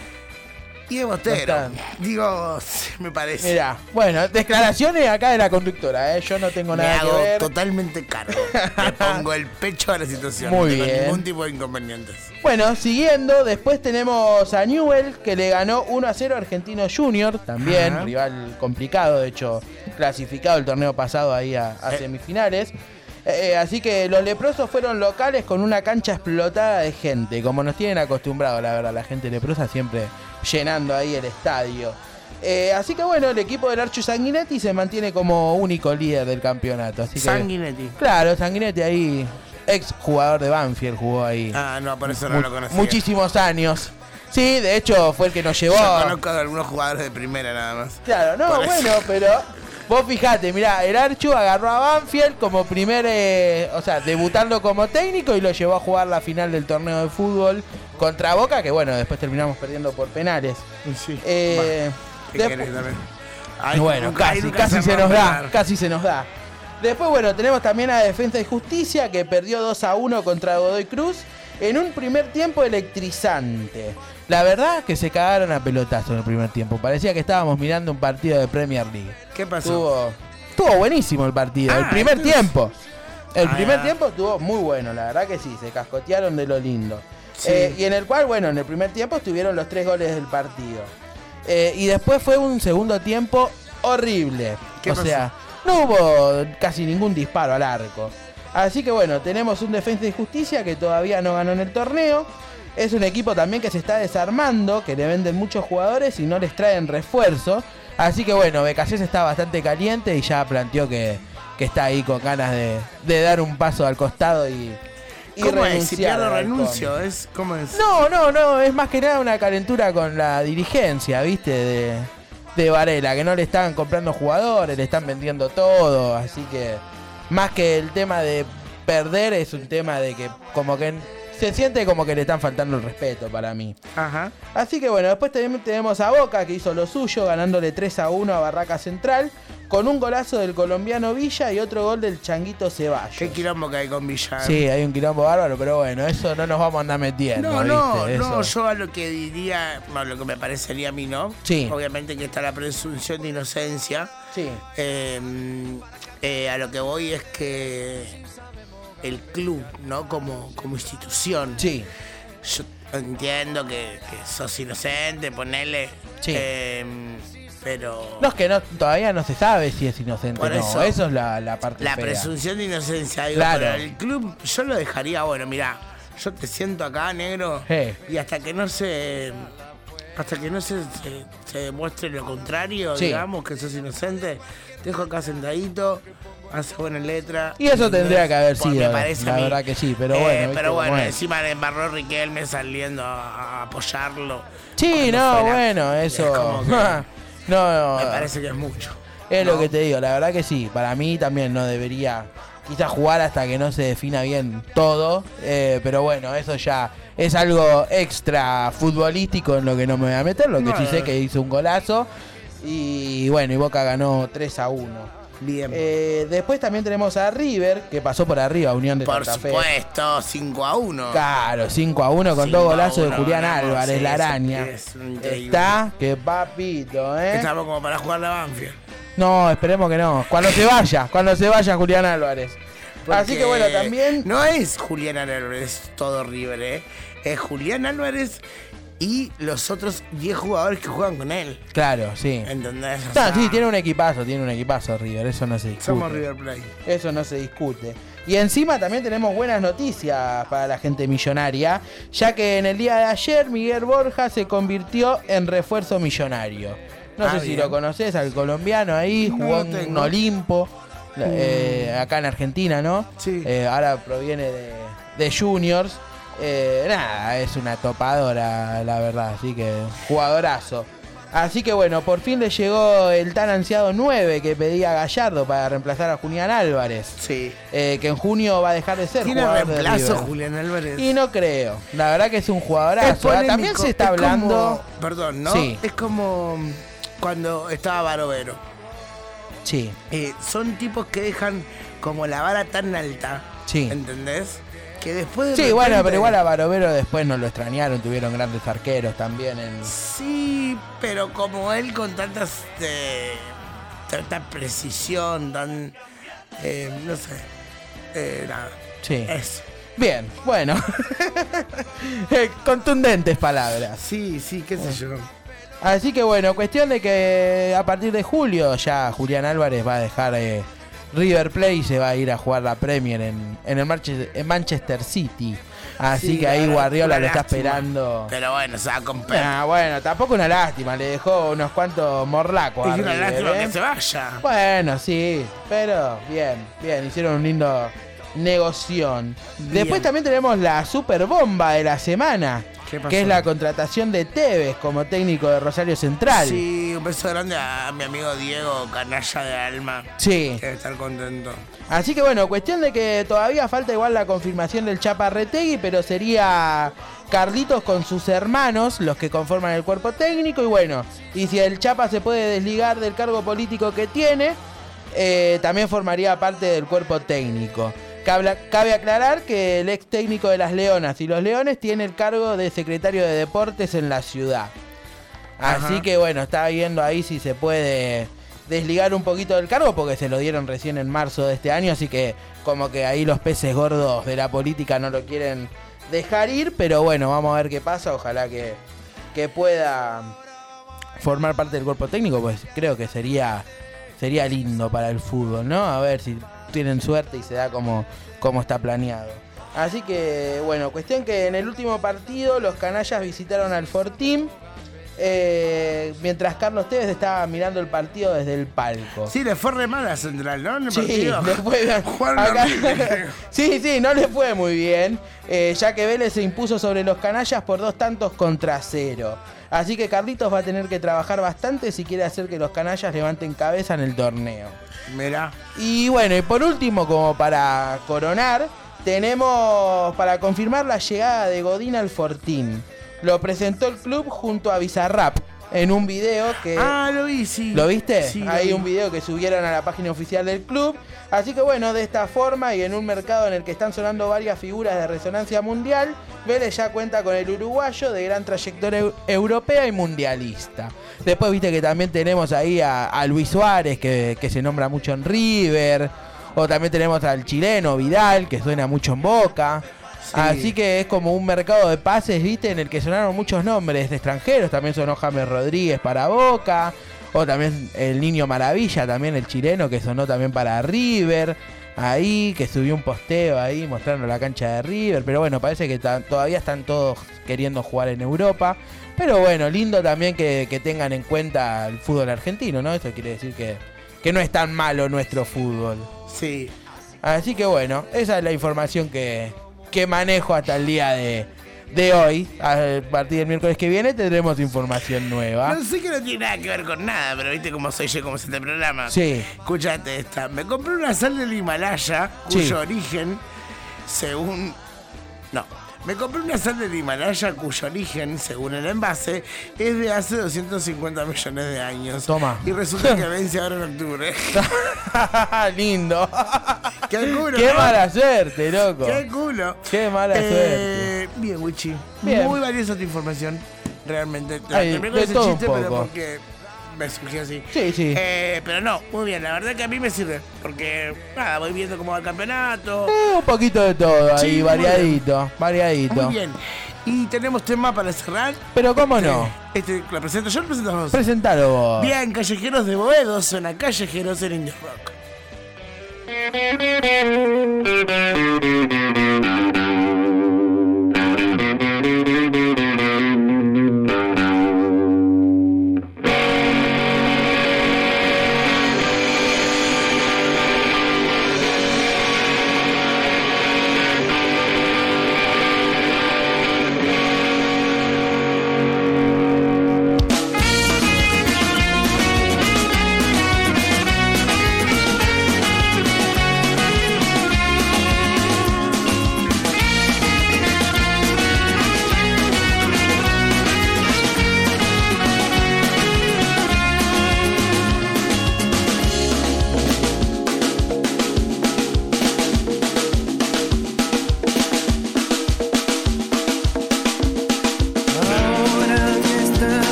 S1: Y de Bostero.
S2: está-
S1: Digo, me parece.
S2: Mirá, bueno, declaraciones acá de la conductora, ¿eh? Yo no tengo
S1: Me
S2: nada
S1: hago
S2: que ver.
S1: totalmente cargo. Le pongo el pecho a la situación.
S2: Muy
S1: no tengo
S2: bien.
S1: ningún tipo de inconvenientes.
S2: Bueno, siguiendo, después tenemos a Newell, que le ganó uno a cero a Argentino Junior, también,
S1: Ajá.
S2: rival complicado, de hecho, clasificado el torneo pasado ahí a, a
S1: Eh.
S2: semifinales. Eh, así que los leprosos fueron locales con una cancha explotada de gente, como nos tienen acostumbrados, la verdad, la gente leprosa siempre llenando ahí el estadio. Eh, así que bueno, el equipo del Archu Sanguinetti se mantiene como único líder del campeonato. Así que,
S1: Sanguinetti.
S2: claro, Sanguinetti ahí, ex jugador de Banfield, jugó ahí.
S1: Ah, no, por eso no
S2: Mu-
S1: lo conocía.
S2: Muchísimos años. Sí, de hecho fue el que nos llevó.
S1: Yo conozco a algunos jugadores de primera nada más.
S2: Claro, no,
S1: Por eso.
S2: bueno, pero vos fijate, mirá, el Archu agarró a Banfield como primer, eh, o sea, debutando como técnico y lo llevó a jugar la final del torneo de fútbol contra Boca, que bueno, después terminamos perdiendo por penales.
S1: Sí.
S2: Eh,
S1: ¿Qué
S2: despu-
S1: querés también? Ay,
S2: bueno,
S1: nunca-
S2: casi,
S1: nunca
S2: casi se nos
S1: rompe
S2: da,
S1: nada.
S2: casi se nos da. Después, bueno, tenemos también a Defensa y Justicia, que perdió dos a uno contra Godoy Cruz en un primer tiempo electrizante. La verdad que se cagaron a pelotazo en el primer tiempo. Parecía que estábamos mirando un partido de Premier League.
S1: ¿Qué pasó?
S2: Estuvo, estuvo buenísimo el partido, el
S1: Ah,
S2: primer
S1: entonces-
S2: tiempo. El
S1: Ah,
S2: primer
S1: ya.
S2: tiempo estuvo muy bueno, la verdad que sí, se cascotearon de lo lindo.
S1: Sí.
S2: Eh, y en el cual, bueno, en el primer tiempo estuvieron los tres goles del partido. Eh, y después fue un segundo tiempo horrible.
S1: ¿Qué
S2: o
S1: pasó?
S2: sea, no hubo casi ningún disparo al arco. Así que bueno, tenemos un Defensa y Justicia que todavía no ganó en el torneo. Es un equipo también que se está desarmando, que le venden muchos jugadores y no les traen refuerzo. Así que bueno, Becasés está bastante caliente y ya planteó que, que está ahí con ganas de, de dar un paso al costado y, y
S1: ¿Cómo es?
S2: renunciar
S1: Si pierdo
S2: al
S1: renuncio,
S2: Halcón.
S1: ¿es? ¿Cómo es?
S2: No, no, no, es más que nada una calentura con la dirigencia, ¿viste? De, de Varela, que no le están comprando jugadores, le están vendiendo todo, así que más que el tema de perder es un tema de que como que se siente como que le están faltando el respeto para mí.
S1: Ajá.
S2: Así que bueno, después tenemos, tenemos a Boca que hizo lo suyo ganándole tres a uno a Barraca Central con un golazo del colombiano Villa y otro gol del Changuito Ceballos.
S1: Qué quilombo que hay con Villar.
S2: Sí, hay un quilombo bárbaro, pero bueno, eso no nos vamos a andar metiendo.
S1: No, no,
S2: ¿viste?
S1: no,
S2: Eso.
S1: yo a lo que diría, no, lo que me parecería a mí, ¿no?
S2: Sí.
S1: Obviamente que está la presunción de inocencia.
S2: Sí.
S1: Eh, eh, a lo que voy es que el club, ¿no? Como, como institución.
S2: Sí.
S1: Yo entiendo que, que sos inocente, ponele.
S2: Sí.
S1: eh, pero
S2: No, es que no, todavía no se sabe si es inocente o
S1: Por
S2: no.
S1: eso.
S2: Eso es la, la parte
S1: la
S2: fea.
S1: presunción de inocencia, digo,
S2: Claro.
S1: pero el club yo lo dejaría, bueno, mira, yo te siento acá, negro,
S2: Sí.
S1: y hasta que no se hasta que no se, se, se demuestre lo contrario,
S2: Sí.
S1: digamos, que sos inocente, te dejo acá sentadito, hace buena letra.
S2: Y eso tendría que haber
S1: Pues
S2: sido,
S1: me parece
S2: la
S1: a mí.
S2: verdad que sí, pero
S1: Eh,
S2: bueno, viste
S1: pero
S2: cómo
S1: bueno,
S2: es.
S1: encima le embarró Riquelme saliendo a, a apoyarlo.
S2: Sí,
S1: cuando
S2: no,
S1: fuera.
S2: bueno,
S1: Es
S2: eso.
S1: como que
S2: no,
S1: me
S2: no.
S1: parece que es mucho.
S2: Es
S1: ¿no?
S2: lo que te digo, la verdad que sí. Para mí también no debería quizás jugar hasta que no se defina bien todo. eh, pero bueno, eso ya es algo extra futbolístico en lo que no me voy a meter. Lo que
S1: No,
S2: sí
S1: no,
S2: sé
S1: no.
S2: que hizo un golazo. Y bueno, y Boca ganó tres a uno.
S1: Bien.
S2: Eh, después también tenemos a River, que pasó por arriba a Unión de
S1: Por
S2: Santa Fe.
S1: supuesto, cinco a uno.
S2: Claro, cinco a uno con
S1: cinco
S2: dos
S1: a
S2: golazos de
S1: uno,
S2: Julián
S1: ganamos,
S2: Álvarez,
S1: sí,
S2: la
S1: eso
S2: araña.
S1: es increíble.
S2: Está, que papito, ¿eh?
S1: Estamos como para jugar la Banfield.
S2: No, esperemos que no. Cuando se vaya, cuando se vaya Julián Álvarez. Así que bueno, también.
S1: No es Julián Álvarez todo River, ¿eh? Es Julián Álvarez y los otros diez jugadores que juegan con él.
S2: Claro, sí.
S1: ¿Entendés? O
S2: No,
S1: sea,
S2: sí, tiene un equipazo, tiene un equipazo River, eso no se discute.
S1: Somos River Plate.
S2: Eso no se discute. Y encima también tenemos buenas noticias para la gente millonaria, ya que en el día de ayer Miguel Borja se convirtió en refuerzo millonario. No
S1: Ah,
S2: sé si
S1: bien.
S2: lo conoces al colombiano ahí,
S1: No
S2: jugó
S1: lo
S2: en
S1: tengo.
S2: un Olimpo. eh, acá en Argentina, ¿no?
S1: Sí.
S2: Eh, ahora proviene de, de Juniors. Eh, nada, es una topadora, la verdad, así que jugadorazo. Así que bueno, por fin le llegó el tan ansiado nueve que pedía Gallardo para reemplazar a Julián Álvarez.
S1: Sí.
S2: Eh, que en junio va a dejar de ser
S1: ¿Tiene
S2: jugador de
S1: reemplazo
S2: River.
S1: Julián Álvarez?
S2: Y no creo. La verdad que es un jugadorazo.
S1: Es polémico,
S2: También se está
S1: es
S2: hablando.
S1: como- perdón, ¿no?
S2: Sí.
S1: Es como cuando estaba Barovero.
S2: Sí,
S1: Eh, son tipos que dejan como la vara tan alta.
S2: Sí.
S1: ¿Entendés? Que después de
S2: sí,
S1: repente-
S2: bueno, pero igual a Barovero después no lo extrañaron. Tuvieron grandes arqueros también en.
S1: Sí, pero como él con tantas eh, tanta precisión, tan eh, no sé, eh, nada.
S2: Sí.
S1: Eso.
S2: Bien, bueno. Eh, Contundentes palabras.
S1: Sí, sí, qué sé yo.
S2: Así que bueno, cuestión de que a partir de julio ya Julián Álvarez va a dejar eh, River Plate y se va a ir a jugar la Premier en, en el Manche- en Manchester City. Así
S1: Sí,
S2: que ahí
S1: una-
S2: Guardiola
S1: una
S2: lo está
S1: lástima.
S2: esperando.
S1: Pero bueno, se va a comprar.
S2: Ah, bueno, tampoco una lástima, le dejó unos cuantos morlacos.
S1: Es
S2: a
S1: una
S2: River,
S1: lástima
S2: ¿eh?
S1: que se vaya.
S2: Bueno, sí, pero bien, bien, hicieron un lindo negoción. Después
S1: Bien.
S2: también tenemos la super bomba de la semana,
S1: ¿Qué pasó?
S2: que es la contratación de Tevez como técnico de Rosario Central.
S1: Sí, un beso grande a mi amigo Diego, canalla de alma.
S2: Sí.
S1: Debe estar contento.
S2: Así que bueno, cuestión de que todavía falta igual la confirmación del Chapa Retegui, pero sería Carlitos con sus hermanos los que conforman el cuerpo técnico. Y bueno, y si el Chapa se puede desligar del cargo político que tiene, eh, también formaría parte del cuerpo técnico. Cabe, cabe aclarar que el ex técnico de las Leonas y los Leones tiene el cargo de secretario de Deportes en la ciudad. Así
S1: Ajá.
S2: que bueno, está viendo ahí si se puede desligar un poquito del cargo, porque se lo dieron recién en marzo de este año, así que como que ahí los peces gordos de la política no lo quieren dejar ir, pero bueno, vamos a ver qué pasa, ojalá que, que pueda formar parte del cuerpo técnico, pues creo que sería, sería lindo para el fútbol, ¿no? A ver si tienen suerte y se da como, como está planeado. Así que, bueno, cuestión que en el último partido los canallas visitaron al Fortín, eh, mientras Carlos Tevez estaba mirando el partido desde el palco.
S1: Sí, le fue re mal a Central, ¿no? En el
S2: Sí,
S1: partido.
S2: le fue
S1: Jugaron
S2: acá-
S1: horrible.
S2: sí, sí, no le fue muy bien, eh, ya que Vélez se impuso sobre los canallas por dos tantos contra cero. Así que Carlitos va a tener que trabajar bastante si quiere hacer que los canallas levanten cabeza en el torneo.
S1: Mirá.
S2: Y bueno, y por último, como para coronar, tenemos para confirmar la llegada de Godín al Fortín. Lo presentó el club junto a Bizarrap en un video que...
S1: Ah, lo vi, sí.
S2: ¿Lo viste?
S1: Sí, lo
S2: Hay
S1: vi.
S2: un video que subieron a la página oficial del club. Así que bueno, de esta forma y en un mercado en el que están sonando varias figuras de resonancia mundial, Vélez ya cuenta con el uruguayo de gran trayectoria eu- europea y mundialista. Después viste que también tenemos ahí a, a Luis Suárez, que, que se nombra mucho en River. O también tenemos al chileno Vidal, que suena mucho en Boca.
S1: Sí.
S2: Así que es como un mercado de pases, viste, en el que sonaron muchos nombres de extranjeros. También sonó James Rodríguez para Boca. O también el Niño Maravilla, también el chileno, que sonó también para River. Ahí, que subió un posteo ahí mostrando la cancha de River. Pero bueno, parece que ta- todavía están todos queriendo jugar en Europa. Pero bueno, lindo también que, que tengan en cuenta el fútbol argentino, ¿no? Eso quiere decir que, que no es tan malo nuestro fútbol.
S1: Sí.
S2: Así que bueno, esa es la información que, que manejo hasta el día de, de hoy. A partir del miércoles que viene tendremos información nueva.
S1: No sé que no tiene nada que ver con nada, pero viste cómo soy yo, cómo es este programa.
S2: Sí.
S1: Escuchate esta. Me compré una sal del Himalaya, cuyo
S2: Sí.
S1: origen, según... No. Me compré una sal del Himalaya cuyo origen, según el envase, es de hace doscientos cincuenta millones de años.
S2: Toma.
S1: Y resulta que vence ahora en octubre.
S2: Lindo.
S1: ¡Qué culo!
S2: Qué
S1: ¿no?
S2: mala suerte, loco.
S1: ¡Qué culo!
S2: Qué mala
S1: Eh, bien, Wichi.
S2: Bien.
S1: Muy valiosa tu información. Realmente. Te
S2: Ay,
S1: terminé con
S2: de
S1: ese
S2: todo un
S1: chiste, pero
S2: poco.
S1: porque me surgió así.
S2: Sí, sí.
S1: Eh, pero no, muy bien. La verdad que a mí me sirve. Porque, nada, voy viendo cómo va el campeonato.
S2: Eh, un poquito de todo ahí,
S1: Sí, muy
S2: variadito, variadito.
S1: Muy bien. Y tenemos tema para cerrar.
S2: Pero cómo no,
S1: Este, ¿lo presento yo o lo presento vos?
S2: presentalo vos.
S1: Bien, Callejeros de Boedo, suena Callejeros en Indie Rock.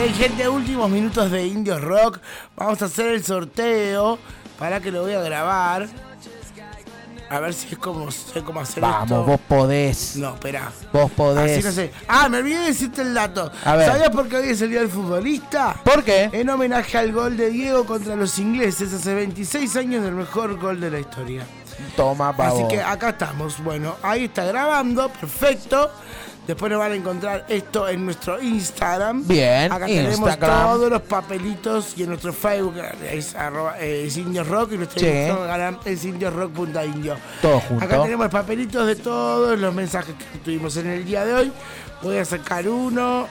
S1: Bien, gente, últimos minutos de Indio Rock. Vamos a hacer el sorteo. Para que lo voy a grabar. A ver si es como sé cómo hacer
S2: Vamos,
S1: esto.
S2: vos podés.
S1: No, espera.
S2: Vos podés.
S1: Así no sé. Ah, me olvidé de decirte el dato.
S2: A ver.
S1: ¿Sabías por qué hoy es el día del futbolista?
S2: ¿Por qué?
S1: En homenaje al gol de Diego contra los ingleses hace veintiséis años del mejor gol de la historia.
S2: Toma, pavo.
S1: Así que acá estamos. Bueno, ahí está grabando. Perfecto. Después nos van a encontrar esto en nuestro Instagram.
S2: Bien,
S1: Acá tenemos
S2: Instagram.
S1: todos los papelitos y en nuestro Facebook es, arroba, eh, es Indio Rock y nuestro
S2: Sí.
S1: Instagram es indiorock.indio.
S2: Todo junto.
S1: Acá tenemos papelitos de todos los mensajes que tuvimos en el día de hoy. Voy a sacar uno.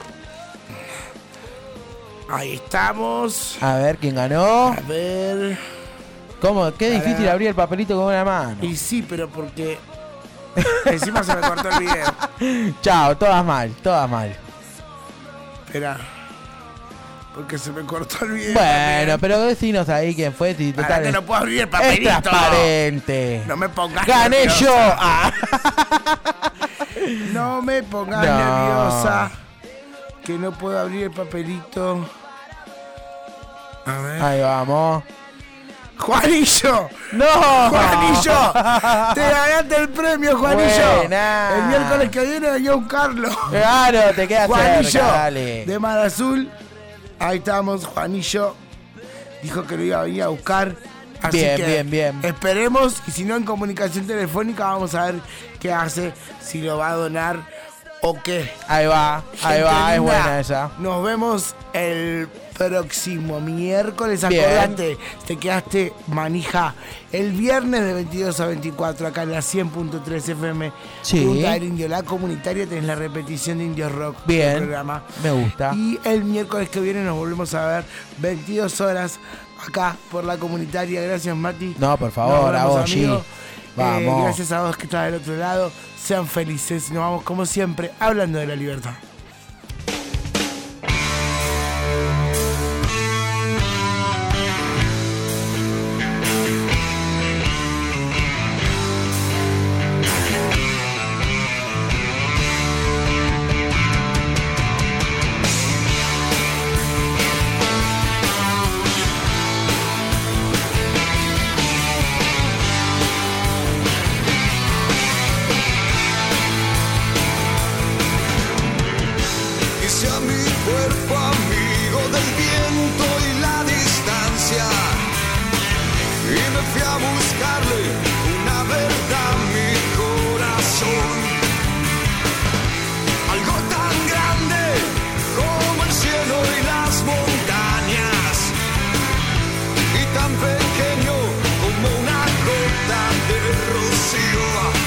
S1: Ahí estamos.
S2: A ver, ¿quién ganó?
S1: A ver.
S2: ¿Cómo? Qué
S1: Pará.
S2: difícil abrir el papelito con una mano.
S1: Y sí, pero porque encima se me cortó el video.
S2: Chao, todas mal, todas mal.
S1: Espera. Porque se me cortó el video.
S2: Bueno,
S1: también.
S2: pero decinos ahí quién fue. Si
S1: Para
S2: total
S1: que
S2: es-
S1: no puedo abrir el
S2: es
S1: papelito.
S2: transparente.
S1: No me pongas
S2: ¡Gané
S1: nerviosa.
S2: yo! Ah.
S1: No me pongas
S2: No.
S1: nerviosa. Que no puedo abrir el papelito. A ver.
S2: Ahí vamos.
S1: ¡Juanillo!
S2: ¡No!
S1: ¡Juanillo! ¡Te ganaste el premio, Juanillo!
S2: Buena.
S1: El miércoles que viene venía a buscarlo.
S2: Claro, te queda
S1: Juanillo,
S2: cerca, dale.
S1: de Mar Azul. Ahí estamos, Juanillo. Dijo que lo iba a venir a buscar. Así
S2: Bien,
S1: que
S2: bien, bien.
S1: esperemos. Y si no, en comunicación telefónica vamos a ver qué hace. Si lo va a donar o qué.
S2: Ahí va, ahí
S1: Gente
S2: va, es
S1: linda,
S2: buena esa.
S1: Nos vemos el próximo miércoles.
S2: Bien.
S1: Acordate, te quedaste manija el viernes de veintidós a veinticuatro acá en la cien punto tres F M.
S2: Sí.
S1: Punta del Indio, la comunitaria, tenés la repetición de Indio Rock.
S2: Bien.
S1: del programa.
S2: Me gusta.
S1: Y el miércoles que viene nos volvemos a ver veintidós horas acá por la comunitaria. Gracias, Mati.
S2: No, por favor,
S1: Nos vemos,
S2: a vos,
S1: amigo.
S2: G. Vamos.
S1: Eh, gracias a vos que estás del otro lado. Sean felices. Nos vamos como siempre hablando de la libertad.
S7: Hice a mi cuerpo amigo del viento y la distancia, y me fui a buscarle una verdad a mi corazón. Algo tan grande como el cielo y las montañas, y tan pequeño como una gota de rocío.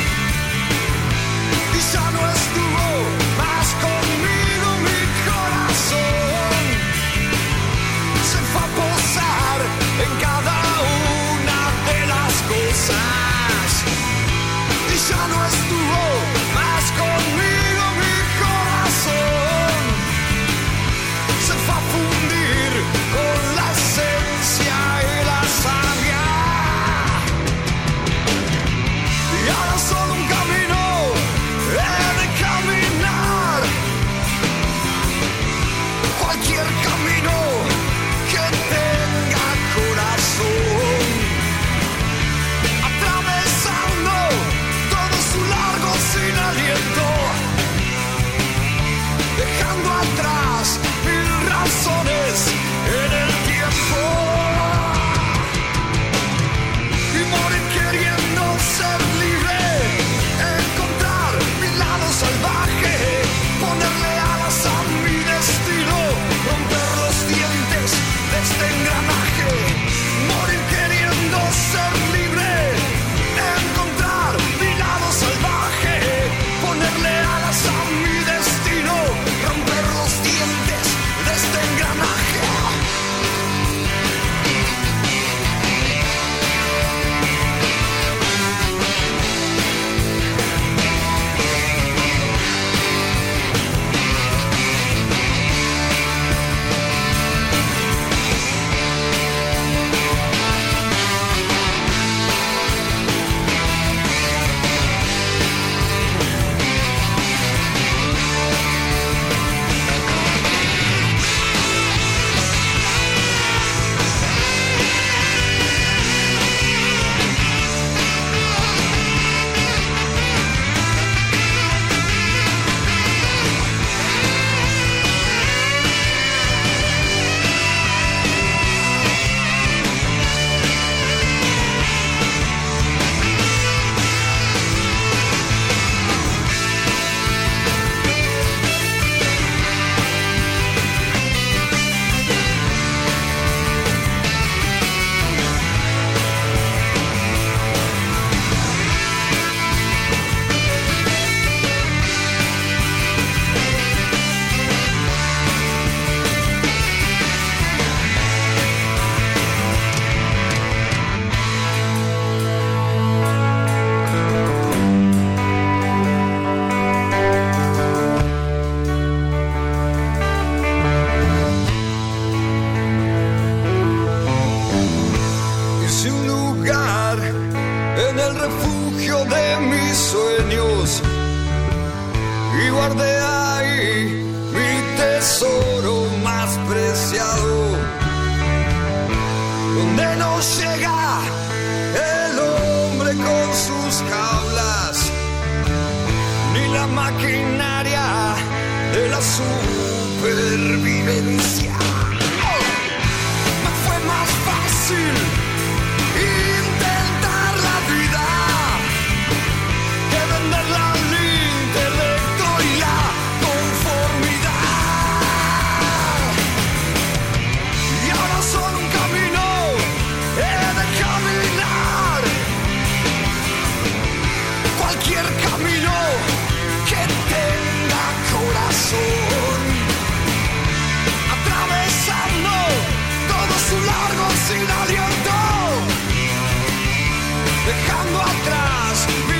S7: Y ya no estuvo más conmigo mi corazón. Se fue a posar en cada una de las cosas. Y ya no estuvo más conmigo mi corazón. Se fue a fundir con la esencia y la savia. Y ahora solo un camino he de caminar, cualquier camino que tenga corazón, a en el refugio de mis sueños y guardé ahí mi tesoro más preciado, donde no llega el hombre con sus jaulas, ni la maquinaria de la supervivencia. Me fue más fácil intentar la vida que venderla al intelecto y la conformidad. Y ahora solo un camino he de caminar, cualquier camino que tenga corazón, atravesando todo su largo sin aliento, dejando atrás